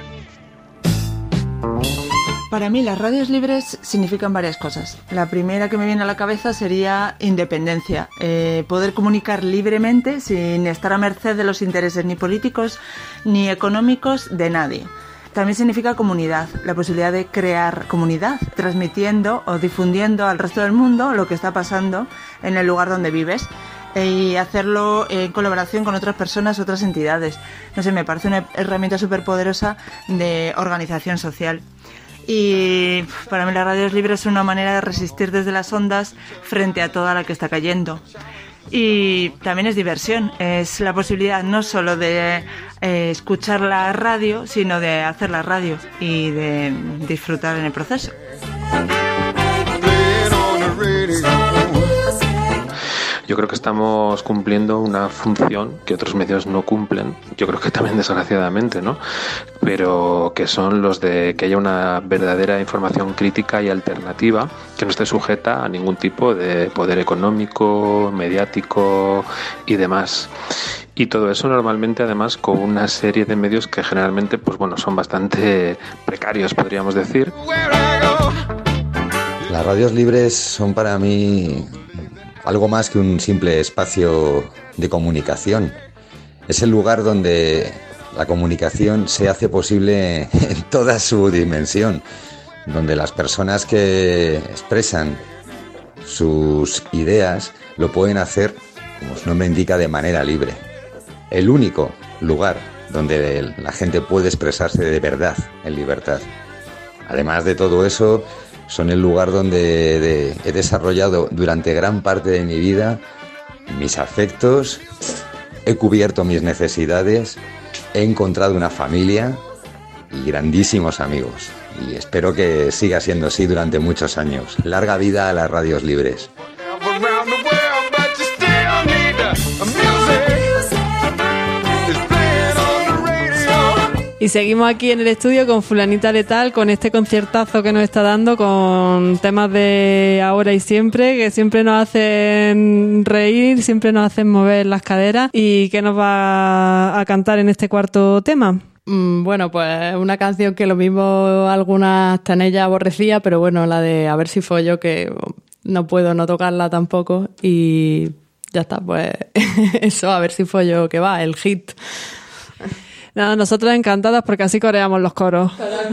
Para mí las radios libres significan varias cosas. La primera que me viene a la cabeza sería independencia, eh, poder comunicar libremente sin estar a merced de los intereses ni políticos ni económicos de nadie. También significa comunidad, la posibilidad de crear comunidad, transmitiendo o difundiendo al resto del mundo lo que está pasando en el lugar donde vives, y hacerlo en colaboración con otras personas, otras entidades. No sé, me parece una herramienta súper poderosa de organización social. Y para mí las radios libres es una manera de resistir desde las ondas frente a toda la que está cayendo. Y también es diversión, es la posibilidad no solo de eh, escuchar la radio, sino de hacer la radio y de disfrutar en el proceso. yo creo que estamos cumpliendo una función que otros medios no cumplen, yo creo que también desgraciadamente, ¿no? Pero que son los de que haya una verdadera información crítica y alternativa que no esté sujeta a ningún tipo de poder económico, mediático y demás. Y todo eso normalmente además con una serie de medios que generalmente pues bueno, son bastante precarios, podríamos decir. Las radios libres son para mí algo más que un simple espacio de comunicación. Es el lugar donde la comunicación se hace posible en toda su dimensión, donde las personas que expresan sus ideas lo pueden hacer, como su nombre indica, de manera libre. El único lugar donde la gente puede expresarse de verdad, en libertad. Además de todo eso, son el lugar donde de, he desarrollado durante gran parte de mi vida mis afectos, he cubierto mis necesidades, he encontrado una familia y grandísimos amigos. Y espero que siga siendo así durante muchos años. Larga vida a las radios libres. Y seguimos aquí en el estudio con Fulanita Letal, con este conciertazo que nos está dando, con temas de ahora y siempre, que siempre nos hacen reír, siempre nos hacen mover las caderas. ¿Y qué nos va a cantar en este cuarto tema? Mm, bueno, pues una canción que lo mismo algunas tenéis ya aborrecía, pero bueno, la de A ver si follo, que no puedo no tocarla tampoco. Y ya está, pues eso, A ver si follo, que va, el hit. Nada, nosotras encantadas porque así coreamos los coros.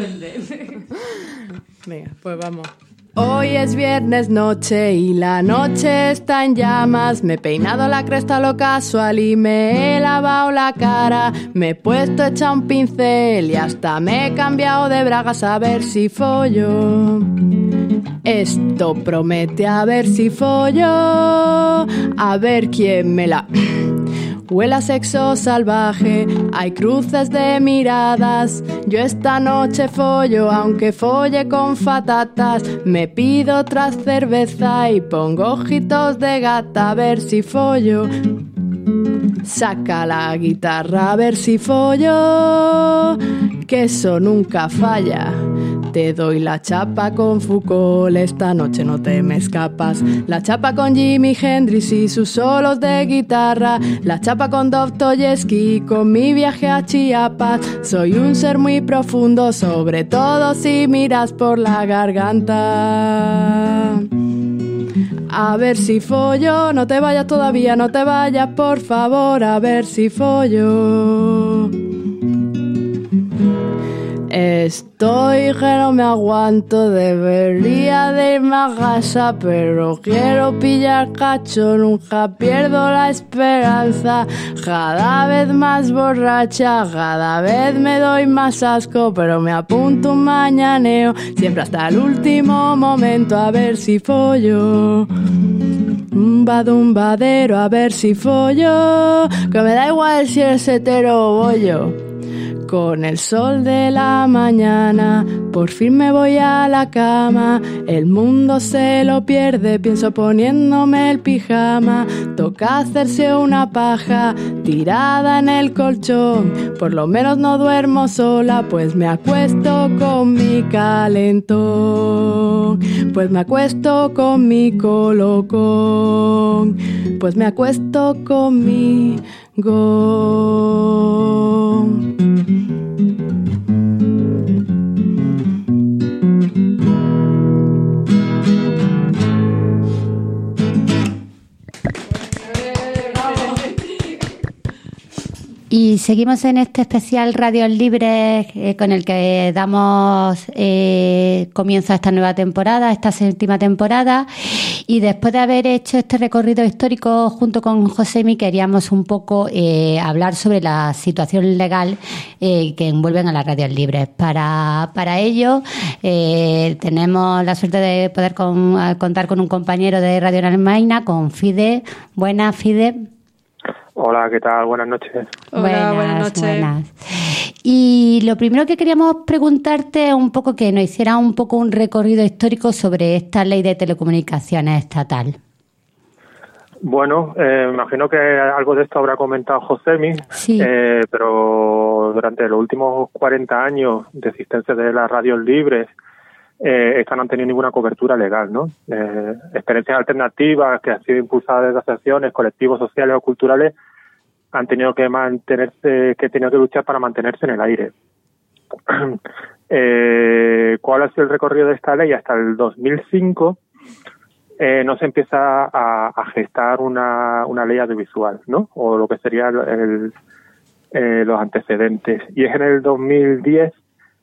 Venga, pues vamos. Hoy es viernes noche y la noche está en llamas. Me he peinado la cresta a lo casual y me he lavado la cara. Me he puesto hecha un pincel y hasta me he cambiado de bragas a ver si follo. Esto promete a ver si follo. A ver quién me la... Huele a sexo salvaje, hay cruces de miradas. Yo esta noche follo, aunque folle con fatatas. Me pido otra cerveza y pongo ojitos de gata a ver si follo. Saca la guitarra a ver si follo, que eso nunca falla. Te doy la chapa con Foucault, esta noche no te me escapas. La chapa con Jimi Hendrix y sus solos de guitarra. La chapa con Dostoyevsky, con mi viaje a Chiapas. Soy un ser muy profundo, sobre todo si miras por la garganta. A ver si follo, no te vayas todavía, no te vayas por favor, a ver si follo. Estoy que no me aguanto, debería de irme a casa, pero quiero pillar cacho, nunca pierdo la esperanza. Cada vez más borracha, cada vez me doy más asco, pero me apunto un mañaneo, siempre hasta el último momento, a ver si follo. Un badumbadero, a ver si follo, que me da igual si eres hetero o bollo. Con el sol de la mañana, por fin me voy a la cama. El mundo se lo pierde, pienso poniéndome el pijama. Toca hacerse una paja, tirada en el colchón. Por lo menos no duermo sola, pues me acuesto con mi calentón. Pues me acuesto con mi colocón. Pues me acuesto conmigo. Y seguimos en este especial Radios Libres eh, con el que damos eh, comienzo a esta nueva temporada, esta séptima temporada. Y después de haber hecho este recorrido histórico junto con Josemi, queríamos un poco eh, hablar sobre la situación legal eh, que envuelven a las radios libres. Para, para ello eh, tenemos la suerte de poder con, contar con un compañero de Radio Almaina, con Fide. Buenas, Fide. Hola, ¿qué tal? Buenas noches. Hola, buenas, buenas noches. Buenas. Y lo primero que queríamos preguntarte es un poco que nos hiciera un poco un recorrido histórico sobre esta ley de telecomunicaciones estatal. Bueno, eh, me imagino que algo de esto habrá comentado Josemi, sí. eh, pero durante los últimos cuarenta años de existencia de las radios libres, eh, estas no han tenido ninguna cobertura legal, ¿no? Eh, experiencias alternativas que han sido impulsadas desde asociaciones, colectivos sociales o culturales, han tenido que mantenerse, que han tenido que luchar para mantenerse en el aire. eh, ¿Cuál ha sido el recorrido de esta ley? Hasta el dos mil cinco eh, no se empieza a, a gestar una, una ley audiovisual, ¿no? O lo que sería el, el, eh, los antecedentes. Y es en el dos mil diez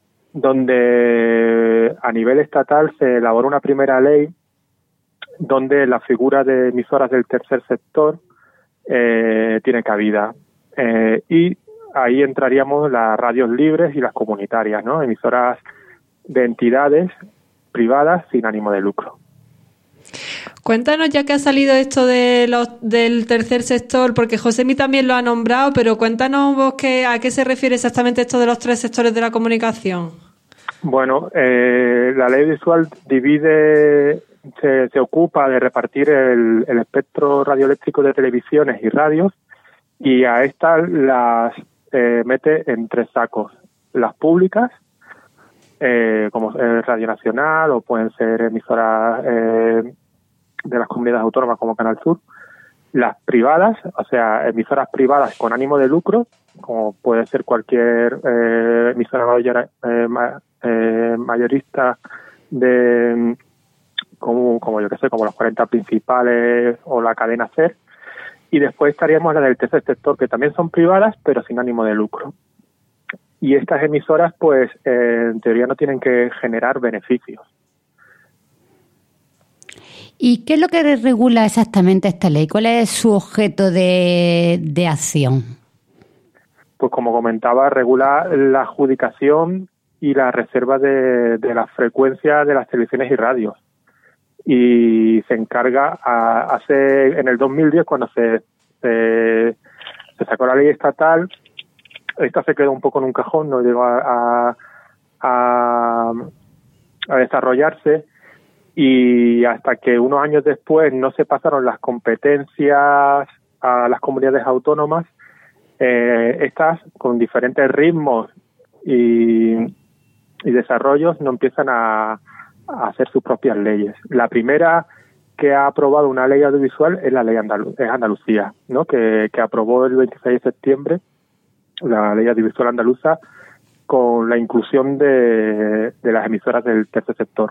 donde a nivel estatal se elabora una primera ley donde la figura de emisoras del tercer sector eh, tiene cabida. Eh, y ahí entraríamos las radios libres y las comunitarias, ¿no? Emisoras de entidades privadas sin ánimo de lucro. Cuéntanos, ya que ha salido esto de los, del tercer sector, porque Josemi también lo ha nombrado, pero cuéntanos vos que, a qué se refiere exactamente esto de los tres sectores de la comunicación. Bueno, eh, la ley visual divide, se, se ocupa de repartir el, el espectro radioeléctrico de televisiones y radios, y a estas las eh, mete en tres sacos: las públicas, eh, como eh, Radio Nacional, o pueden ser emisoras eh, de las comunidades autónomas como Canal Sur; las privadas, o sea, emisoras privadas con ánimo de lucro, como puede ser cualquier eh, emisora mayor, eh, ma, eh, mayorista de, como, como yo que sé, como los cuarenta principales o la cadena SER. Y después estaríamos la del tercer sector, que también son privadas, pero sin ánimo de lucro. Y estas emisoras, pues, eh, en teoría no tienen que generar beneficios. ¿Y qué es lo que regula exactamente esta ley? ¿Cuál es su objeto de, de acción? Pues como comentaba, regula la adjudicación y la reserva de, de la frecuencia de las televisiones y radios. Y se encarga, a, hace en el dos mil diez, cuando se, se, se sacó la ley estatal, esta se quedó un poco en un cajón, no llegó a, a, a desarrollarse, y hasta que unos años después no se pasaron las competencias a las comunidades autónomas, eh, estas con diferentes ritmos y, y desarrollos no empiezan a, a hacer sus propias leyes. La primera que ha aprobado una ley audiovisual es la ley Andalu- es Andalucía, ¿no? que, que aprobó el veintiséis de septiembre la ley audiovisual andaluza con la inclusión de, de las emisoras del tercer sector.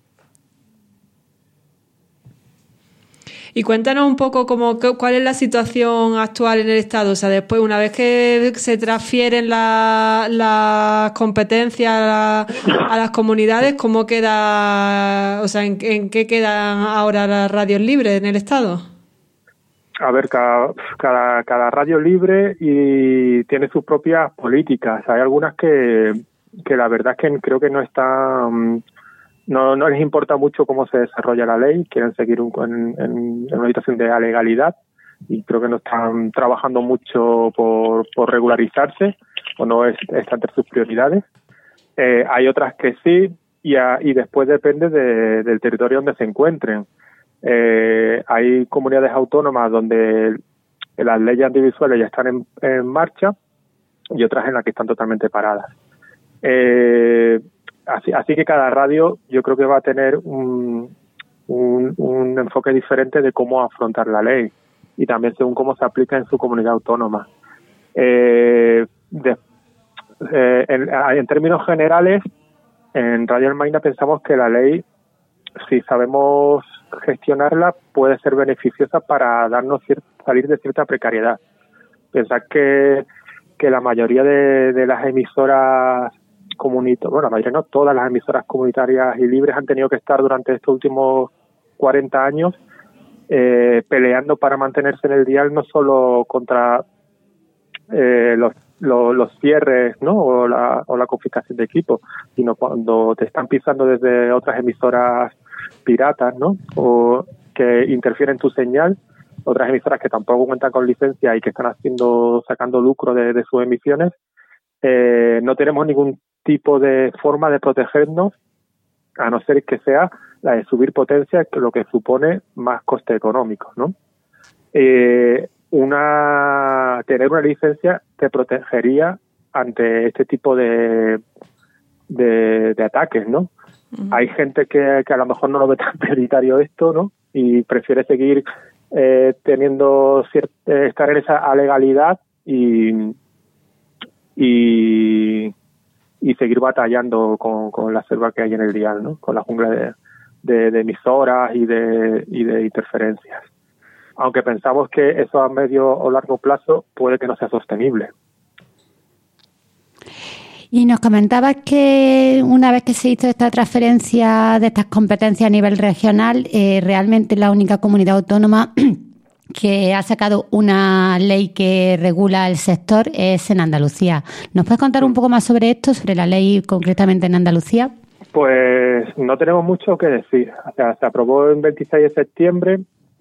Y cuéntanos un poco cómo, cuál es la situación actual en el Estado. O sea, después, una vez que se transfieren las la competencias a, la, a las comunidades, ¿cómo queda, o sea, en, en qué quedan ahora las radios libres en el Estado? A ver, cada, cada, cada radio libre y tiene sus propias políticas. Hay algunas que, que la verdad es que creo que no están... No, no les importa mucho cómo se desarrolla la ley, quieren seguir un, en, en, en una situación de legalidad, y creo que no están trabajando mucho por, por regularizarse, o no es, está entre sus prioridades. Eh, hay otras que sí, y, a, y después depende de, del territorio donde se encuentren. Eh, hay comunidades autónomas donde las leyes audiovisuales ya están en, en marcha, y otras en las que están totalmente paradas. Eh, Así, así que cada radio yo creo que va a tener un, un, un enfoque diferente de cómo afrontar la ley, y también según cómo se aplica en su comunidad autónoma. Eh, de, eh, en, en términos generales, en Radio Almaina pensamos que la ley, si sabemos gestionarla, puede ser beneficiosa para darnos cier- salir de cierta precariedad. Pensar que, que la mayoría de, de las emisoras comunitarias, bueno, la mayoría no, todas las emisoras comunitarias y libres han tenido que estar durante estos últimos cuarenta años eh, peleando para mantenerse en el dial, no solo contra eh, los, los, los cierres, ¿no? o, la, o la confiscación de equipos, sino cuando te están pisando desde otras emisoras piratas, ¿no? o que interfieren tu señal, otras emisoras que tampoco cuentan con licencia y que están haciendo sacando lucro de, de sus emisiones. Eh, no tenemos ningún tipo de forma de protegernos, a no ser que sea la de subir potencia, que lo que supone más coste económico, ¿no? eh, una tener una licencia te protegería ante este tipo de, de, de ataques, ¿no? Uh-huh. Hay gente que, que a lo mejor no lo ve tan prioritario esto, ¿no? Y prefiere seguir eh, teniendo cier- eh, estar en esa legalidad y, y y seguir batallando con, con la selva que hay en el dial, ¿no? Con la jungla de, de, de emisoras y de, y de interferencias. Aunque pensamos que eso a medio o largo plazo puede que no sea sostenible. Y nos comentabas que una vez que se hizo esta transferencia de estas competencias a nivel regional, eh, realmente la única comunidad autónoma que ha sacado una ley que regula el sector es en Andalucía. ¿Nos puedes contar un poco más sobre esto, sobre la ley concretamente en Andalucía? Pues no tenemos mucho que decir. O sea, se aprobó el veintiséis de septiembre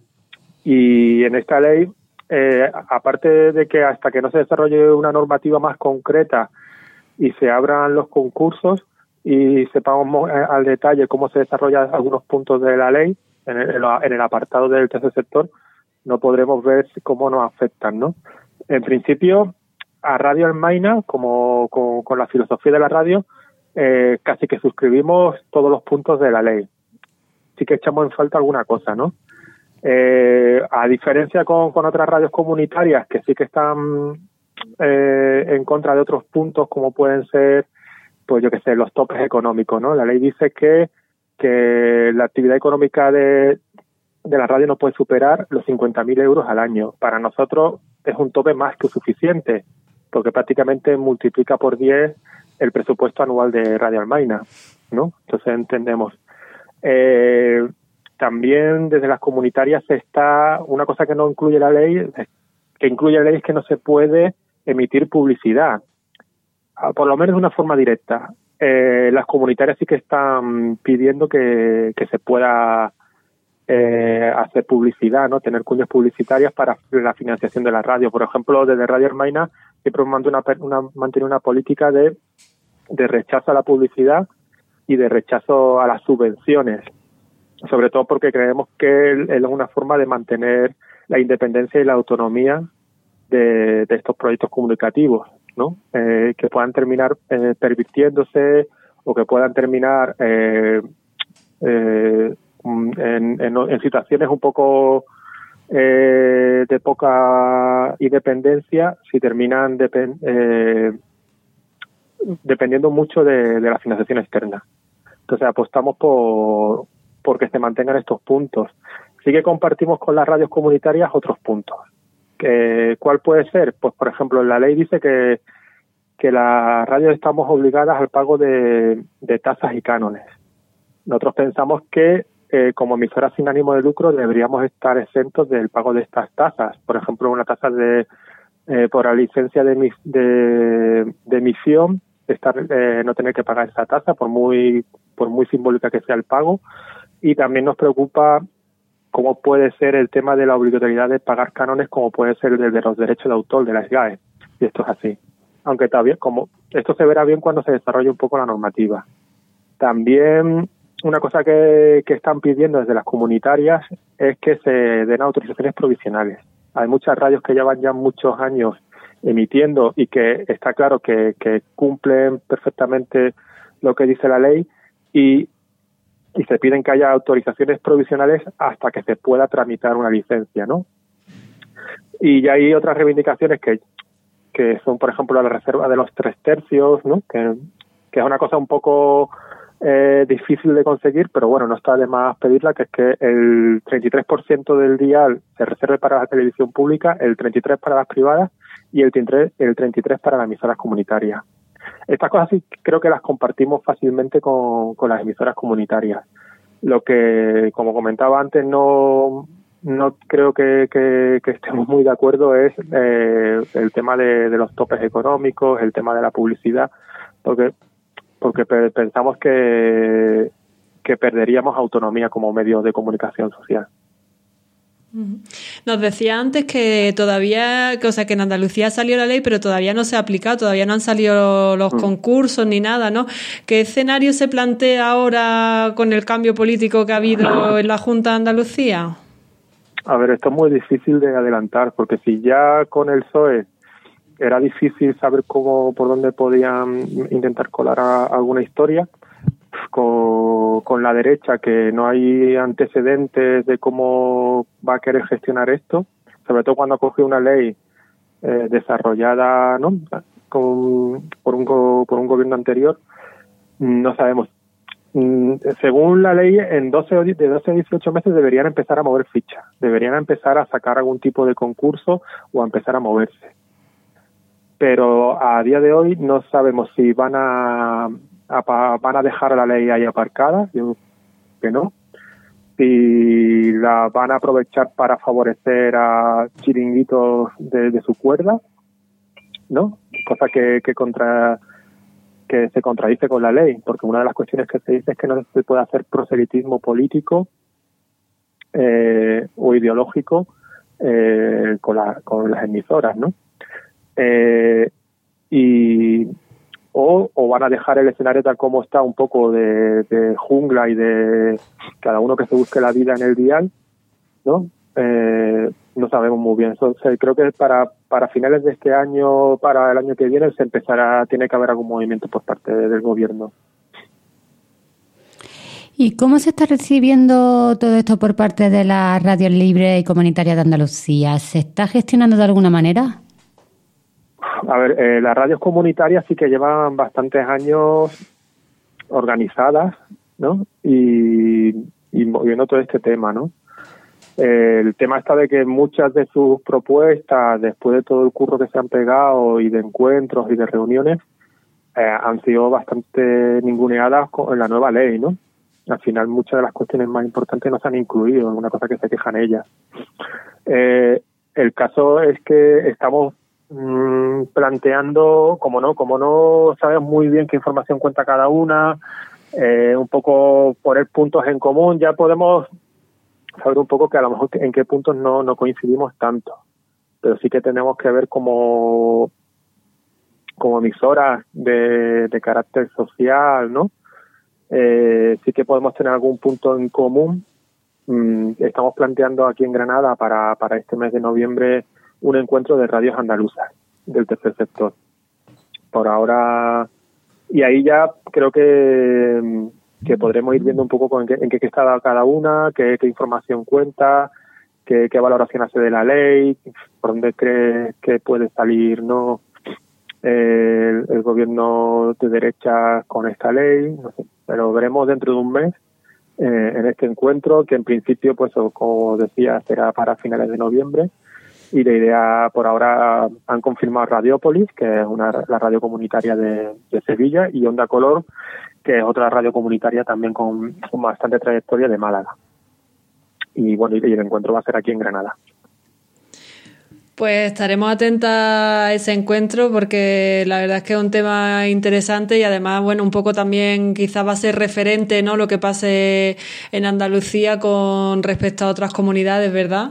y en esta ley, eh, aparte de que hasta que no se desarrolle una normativa más concreta y se abran los concursos y sepamos al detalle cómo se desarrollan algunos puntos de la ley en el, en el apartado del tercer sector, no podremos ver cómo nos afectan, ¿no? En principio, a Radio Almaina, como con, con la filosofía de la radio, eh, casi que suscribimos todos los puntos de la ley. Sí que echamos en falta alguna cosa, ¿no? Eh, a diferencia con, con otras radios comunitarias que sí que están eh, en contra de otros puntos, como pueden ser, pues yo qué sé, los topes económicos, ¿no? La ley dice que, que la actividad económica de de la radio no puede superar los cincuenta mil euros al año. Para nosotros es un tope más que suficiente, porque prácticamente multiplica por diez el presupuesto anual de Radio Almaina, ¿no? Entonces entendemos. Eh, también desde las comunitarias está una cosa que no incluye la ley, que incluye la ley es que no se puede emitir publicidad, por lo menos de una forma directa. Eh, las comunitarias sí que están pidiendo que, que se pueda Eh, hacer publicidad, ¿no? Tener cuñas publicitarias para la financiación de la radio. Por ejemplo, desde Radio Almaina siempre hemos una, una, mantenido una política de, de rechazo a la publicidad y de rechazo a las subvenciones, sobre todo porque creemos que es una forma de mantener la independencia y la autonomía de, de estos proyectos comunicativos, ¿no? Eh, que puedan terminar eh, pervirtiéndose o que puedan terminar eh, eh, En, en, en situaciones un poco eh, de poca independencia si terminan depen, eh, dependiendo mucho de, de la financiación externa. Entonces apostamos por, por que se mantengan estos puntos. Sí que compartimos con las radios comunitarias otros puntos. Que, ¿cuál puede ser? Pues por ejemplo, la ley dice que, que las radios estamos obligadas al pago de, de tasas y cánones. Nosotros pensamos que Eh, como emisoras sin ánimo de lucro deberíamos estar exentos del pago de estas tasas. Por ejemplo, una tasa de eh, por la licencia de, de, de emisión, estar, eh, no tener que pagar esa tasa por muy por muy simbólica que sea el pago. Y también nos preocupa cómo puede ser el tema de la obligatoriedad de pagar cánones, como puede ser el de los derechos de autor de las G A E. Y esto es así. Aunque todavía, como esto se verá bien cuando se desarrolle un poco la normativa. También una cosa que, que están pidiendo desde las comunitarias es que se den autorizaciones provisionales. Hay muchas radios que llevan ya muchos años emitiendo y que está claro que, que cumplen perfectamente lo que dice la ley y, y se piden que haya autorizaciones provisionales hasta que se pueda tramitar una licencia, ¿no? Y ya hay otras reivindicaciones que, que son, por ejemplo, la reserva de los tres tercios, ¿no? Que, que es una cosa un poco Eh, difícil de conseguir, pero bueno, no está de más pedirla, que es que el treinta y tres por ciento del dial se reserve para la televisión pública, el treinta y tres por ciento para las privadas y el treinta y tres por ciento, el treinta y tres por ciento para las emisoras comunitarias. Estas cosas sí creo que las compartimos fácilmente con, con las emisoras comunitarias. Lo que, como comentaba antes, no no creo que, que, que estemos muy de acuerdo es eh, el tema de, de los topes económicos, el tema de la publicidad, porque porque pensamos que, que perderíamos autonomía como medio de comunicación social. Nos decía antes que todavía, que, o sea, que en Andalucía salió la ley, pero todavía no se ha aplicado, todavía no han salido los mm. concursos ni nada, ¿no? ¿Qué escenario se plantea ahora con el cambio político que ha habido en la Junta de Andalucía? A ver, esto es muy difícil de adelantar, porque si ya con el P S O E era difícil saber cómo, por dónde podían intentar colar a, a alguna historia, con, con la derecha, que no hay antecedentes de cómo va a querer gestionar esto, sobre todo cuando coge una ley eh, desarrollada, ¿no?, con, por un go, por un gobierno anterior, no sabemos. Según la ley, en doce, de doce a dieciocho meses deberían empezar a mover fichas, deberían empezar a sacar algún tipo de concurso o a empezar a moverse. Pero a día de hoy no sabemos si van a, a van a dejar la ley ahí aparcada, yo que no, si la van a aprovechar para favorecer a chiringuitos de, de su cuerda, ¿no? Cosa que, que contra que se contradice con la ley, porque una de las cuestiones que se dice es que no se puede hacer proselitismo político eh, o ideológico eh, con, la, con las emisoras, ¿no? Eh, y o, o van a dejar el escenario tal como está, un poco de, de jungla y de cada uno que se busque la vida en el dial, ¿no? Eh, no sabemos muy bien. So, o sea, creo que para para finales de este año, para el año que viene, se empezará, tiene que haber algún movimiento por parte del gobierno. ¿Y cómo se está recibiendo todo esto por parte de las radios libres y comunitarias de Andalucía? ¿Se está gestionando de alguna manera? A ver, eh, las radios comunitarias sí que llevan bastantes años organizadas, ¿no? Y, y moviendo todo este tema, ¿no? El tema está de que muchas de sus propuestas, después de todo el curro que se han pegado y de encuentros y de reuniones, eh, han sido bastante ninguneadas con la nueva ley, ¿no? Al final muchas de las cuestiones más importantes no se han incluido, es una cosa que se quejan ellas. Eh, el caso es que estamos mmm, planteando, como no, como no sabemos muy bien qué información cuenta cada una, eh, un poco poner puntos en común, ya podemos saber un poco que a lo mejor en qué puntos no, no coincidimos tanto, pero sí que tenemos que ver como, como emisoras de, de carácter social, ¿no? Eh, sí que podemos tener algún punto en común. Mm, estamos planteando aquí en Granada para, para este mes de noviembre un encuentro de radios andaluzas del tercer sector. Por ahora, y ahí ya creo que que podremos ir viendo un poco en qué, en qué está cada una, qué, qué información cuenta, qué, qué valoración hace de la ley, por dónde cree que puede salir, ¿no?, el, el gobierno de derecha con esta ley, no sé, pero veremos dentro de un mes eh, en este encuentro, que en principio, pues como decía, será para finales de noviembre, y la idea, por ahora han confirmado Radiópolis, que es una la radio comunitaria de, de Sevilla, y Onda Color, que es otra radio comunitaria también con, con bastante trayectoria de Málaga. Y bueno, y el encuentro va a ser aquí en Granada. Pues estaremos atentas a ese encuentro, porque la verdad es que es un tema interesante y además, bueno, un poco también quizás va a ser referente, ¿no?, lo que pase en Andalucía con respecto a otras comunidades, ¿verdad?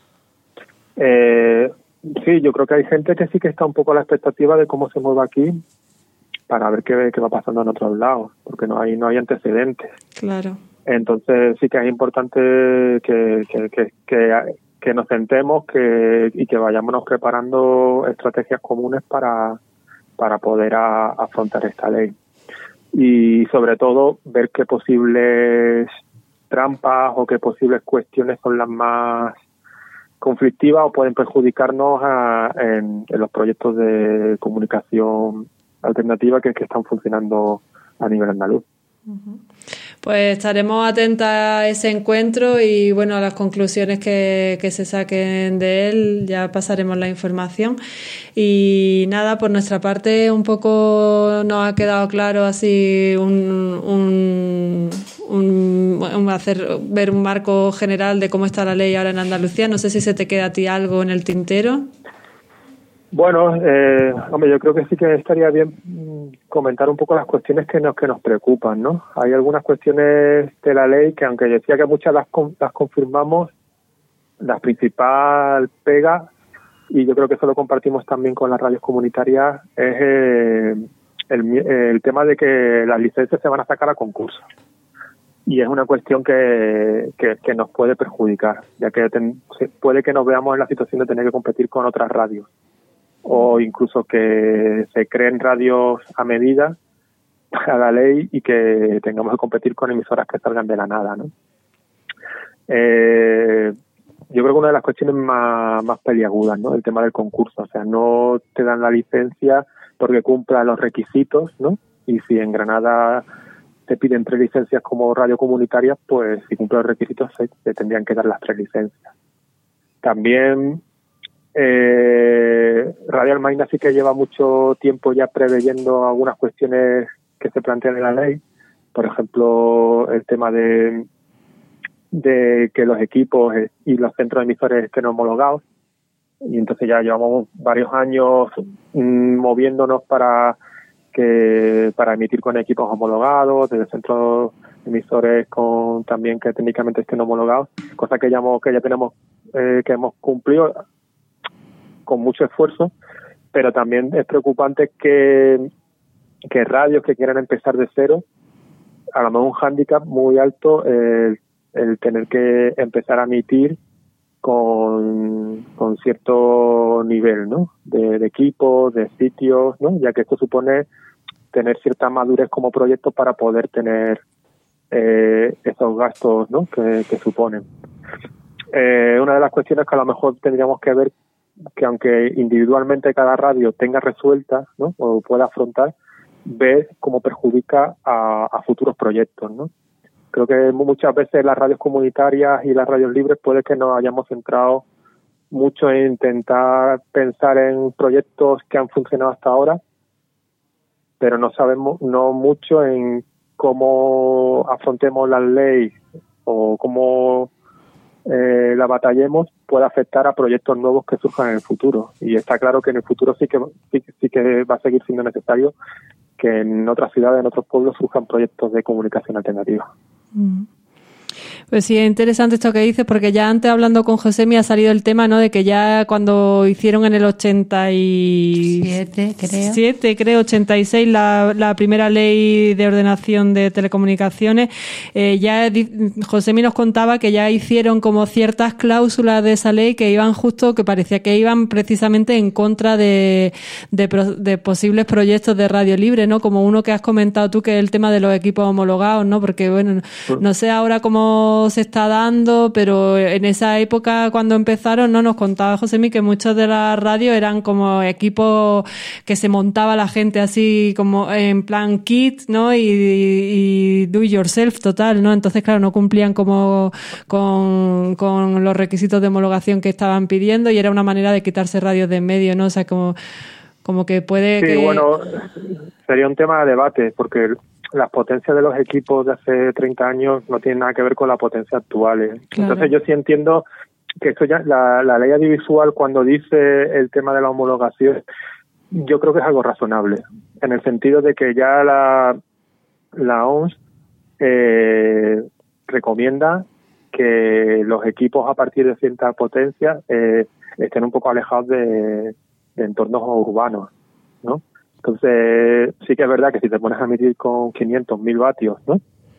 Eh, sí, yo creo que hay gente que sí que está un poco a la expectativa de cómo se mueve aquí, para ver qué, qué va pasando en otros lados, porque no hay no hay antecedentes. Claro. Entonces sí que es importante que que, que, que, que nos sentemos que y que vayámonos preparando estrategias comunes para, para poder a, afrontar esta ley. Y sobre todo ver qué posibles trampas o qué posibles cuestiones son las más conflictivas o pueden perjudicarnos a, en, en los proyectos de comunicación alternativa que, que están funcionando a nivel andaluz. Pues estaremos atentas a ese encuentro y bueno, a las conclusiones que, que se saquen de él, ya pasaremos la información. Y nada, por nuestra parte un poco nos ha quedado claro así un, un, un, un hacer ver un marco general de cómo está la ley ahora en Andalucía. No sé si se te queda a ti algo en el tintero. Bueno, eh, hombre, yo creo que sí que estaría bien comentar un poco las cuestiones que nos que nos preocupan, ¿no? Hay algunas cuestiones de la ley que, aunque decía que muchas las, las confirmamos, la principal pega, y yo creo que eso lo compartimos también con las radios comunitarias, es eh, el, el tema de que las licencias se van a sacar a concurso. y es una cuestión que, que, que nos puede perjudicar, ya que ten, puede que nos veamos en la situación de tener que competir con otras radios, o incluso que se creen radios a medida a la ley y que tengamos que competir con emisoras que salgan de la nada, ¿no? Eh, yo creo que una de las cuestiones más, más peliagudas, ¿no? El tema del concurso, o sea, no te dan la licencia porque cumpla los requisitos, ¿no? Y si en Granada te piden tres licencias como radio comunitaria, pues si cumple los requisitos se te tendrían que dar las tres licencias. También eh, Radio Almaina sí que lleva mucho tiempo ya preveyendo algunas cuestiones que se plantean en la ley, por ejemplo, el tema de de que los equipos y los centros emisores estén homologados, y entonces ya llevamos varios años mmm, moviéndonos para que para emitir con equipos homologados, desde centros emisores con también que técnicamente estén homologados, cosa que ya hemos, que ya tenemos eh, que hemos cumplido con mucho esfuerzo, pero también es preocupante que que radios que quieran empezar de cero, a lo mejor un hándicap muy alto eh, el tener que empezar a emitir con, con cierto nivel, ¿no? De, de equipos, de sitios, ¿no? Ya que esto supone tener cierta madurez como proyecto para poder tener eh, esos gastos, ¿no? Que, que suponen. Eh, una de las cuestiones que a lo mejor tendríamos que ver, que aunque individualmente cada radio tenga resuelta, ¿no? O pueda afrontar, ver cómo perjudica a, a futuros proyectos, ¿no? Creo que muchas veces las radios comunitarias y las radios libres puede que nos hayamos centrado mucho en intentar pensar en proyectos que han funcionado hasta ahora, pero no sabemos no mucho en cómo afrontemos la ley o cómo eh, la batallemos puede afectar a proyectos nuevos que surjan en el futuro. Y está claro que en el futuro sí que sí, sí que va a seguir siendo necesario que en otras ciudades, en otros pueblos, surjan proyectos de comunicación alternativa. Pues sí, es interesante esto que dices, porque ya antes hablando con José me ha salido el tema, ¿no? De que ya cuando hicieron en el ochenta y siete, creo, siete, creo ochenta y seis, la, la primera ley de ordenación de telecomunicaciones, eh, ya José nos contaba que ya hicieron como ciertas cláusulas de esa ley que iban justo, que parecía que iban precisamente en contra de, de, de posibles proyectos de radio libre, ¿no? Como uno que has comentado tú, que es el tema de los equipos homologados, ¿no? Porque, bueno, no sé ahora cómo se está dando, pero en esa época cuando empezaron, no nos contaba Josemi que muchos de las radios eran como equipos que se montaba la gente así como en plan kit, ¿no? Y, y do it yourself total, ¿no? Entonces, claro, no cumplían como con, con los requisitos de homologación que estaban pidiendo y era una manera de quitarse radios de en medio, ¿no? O sea, como, como que puede sí, que... bueno, sería un tema de debate porque las potencias de los equipos de hace treinta años no tienen nada que ver con la potencia actual. ¿eh? Claro. Entonces yo sí entiendo que esto ya, la, la ley audiovisual cuando dice el tema de la homologación, yo creo que es algo razonable, en el sentido de que ya la, la O M S eh, recomienda que los equipos a partir de cierta potencia eh, estén un poco alejados de, de entornos urbanos, ¿no? Entonces, sí que es verdad que si te pones a emitir con quinientos mil vatios, ¿no?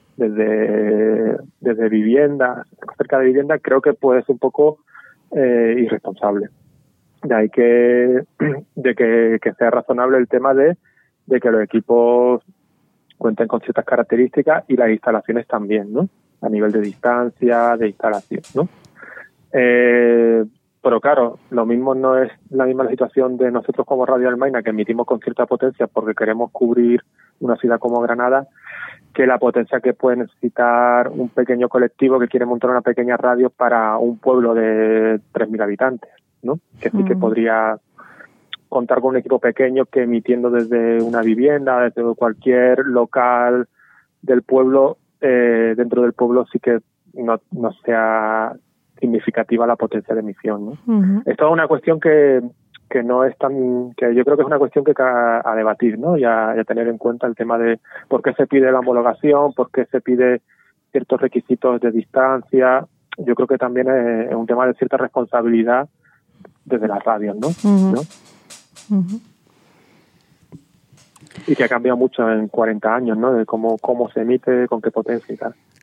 Desde, desde viviendas, cerca de viviendas, creo que puede ser un poco eh, irresponsable. De ahí que, de que, que sea razonable el tema de, de que los equipos cuenten con ciertas características y las instalaciones también, ¿no? A nivel de distancia, de instalación, ¿no? Eh, Pero claro, lo mismo no es la misma la situación de nosotros como Radio Almaina, que emitimos con cierta potencia porque queremos cubrir una ciudad como Granada, que la potencia que puede necesitar un pequeño colectivo que quiere montar una pequeña radio para un pueblo de tres mil habitantes, ¿no? Que sí que podría contar con un equipo pequeño que emitiendo desde una vivienda, desde cualquier local del pueblo, eh, dentro del pueblo sí que no, no sea significativa la potencia de emisión, ¿no? Uh-huh. Esto es una cuestión que, que no es tan, que yo creo que es una cuestión que a, a debatir, ¿no? Y a, y a tener en cuenta el tema de por qué se pide la homologación, por qué se pide ciertos requisitos de distancia. Yo creo que también es, es un tema de cierta responsabilidad desde las radios, ¿no? Uh-huh. ¿no? Uh-huh. Y que ha cambiado mucho en cuarenta años, ¿no? De cómo, cómo se emite, con qué potencia y tal.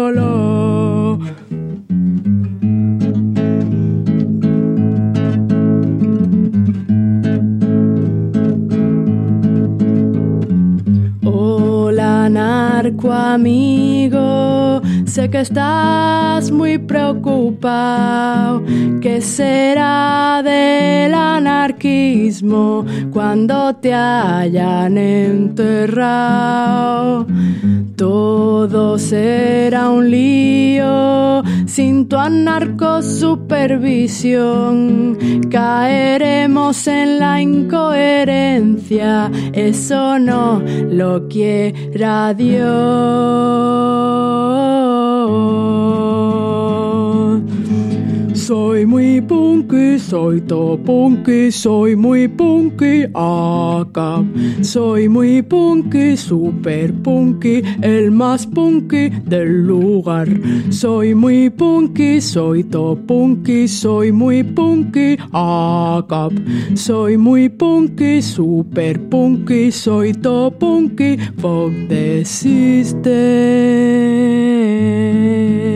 anarco amigo, sé que estás muy preocupado. ¿Qué será del anarquismo cuando te hayan enterrado? Todo será un lío sin tu anarcosupervisión. Caeremos en la incoherencia, eso no lo quiera Dios. Soy muy punky, soy to punky, soy muy punky acá. Soy muy punky, super punky, el más punky del lugar. Soy muy punky, soy to punky, soy muy punky acá. Soy muy punky, super punky, soy to punky, fuck the system.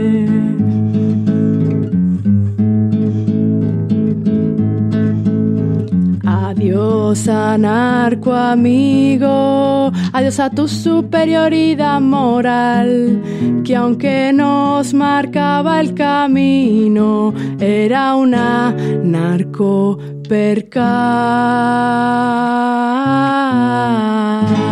Adiós anarco amigo, adiós a tu superioridad moral, que aunque nos marcaba el camino, era una narco percal.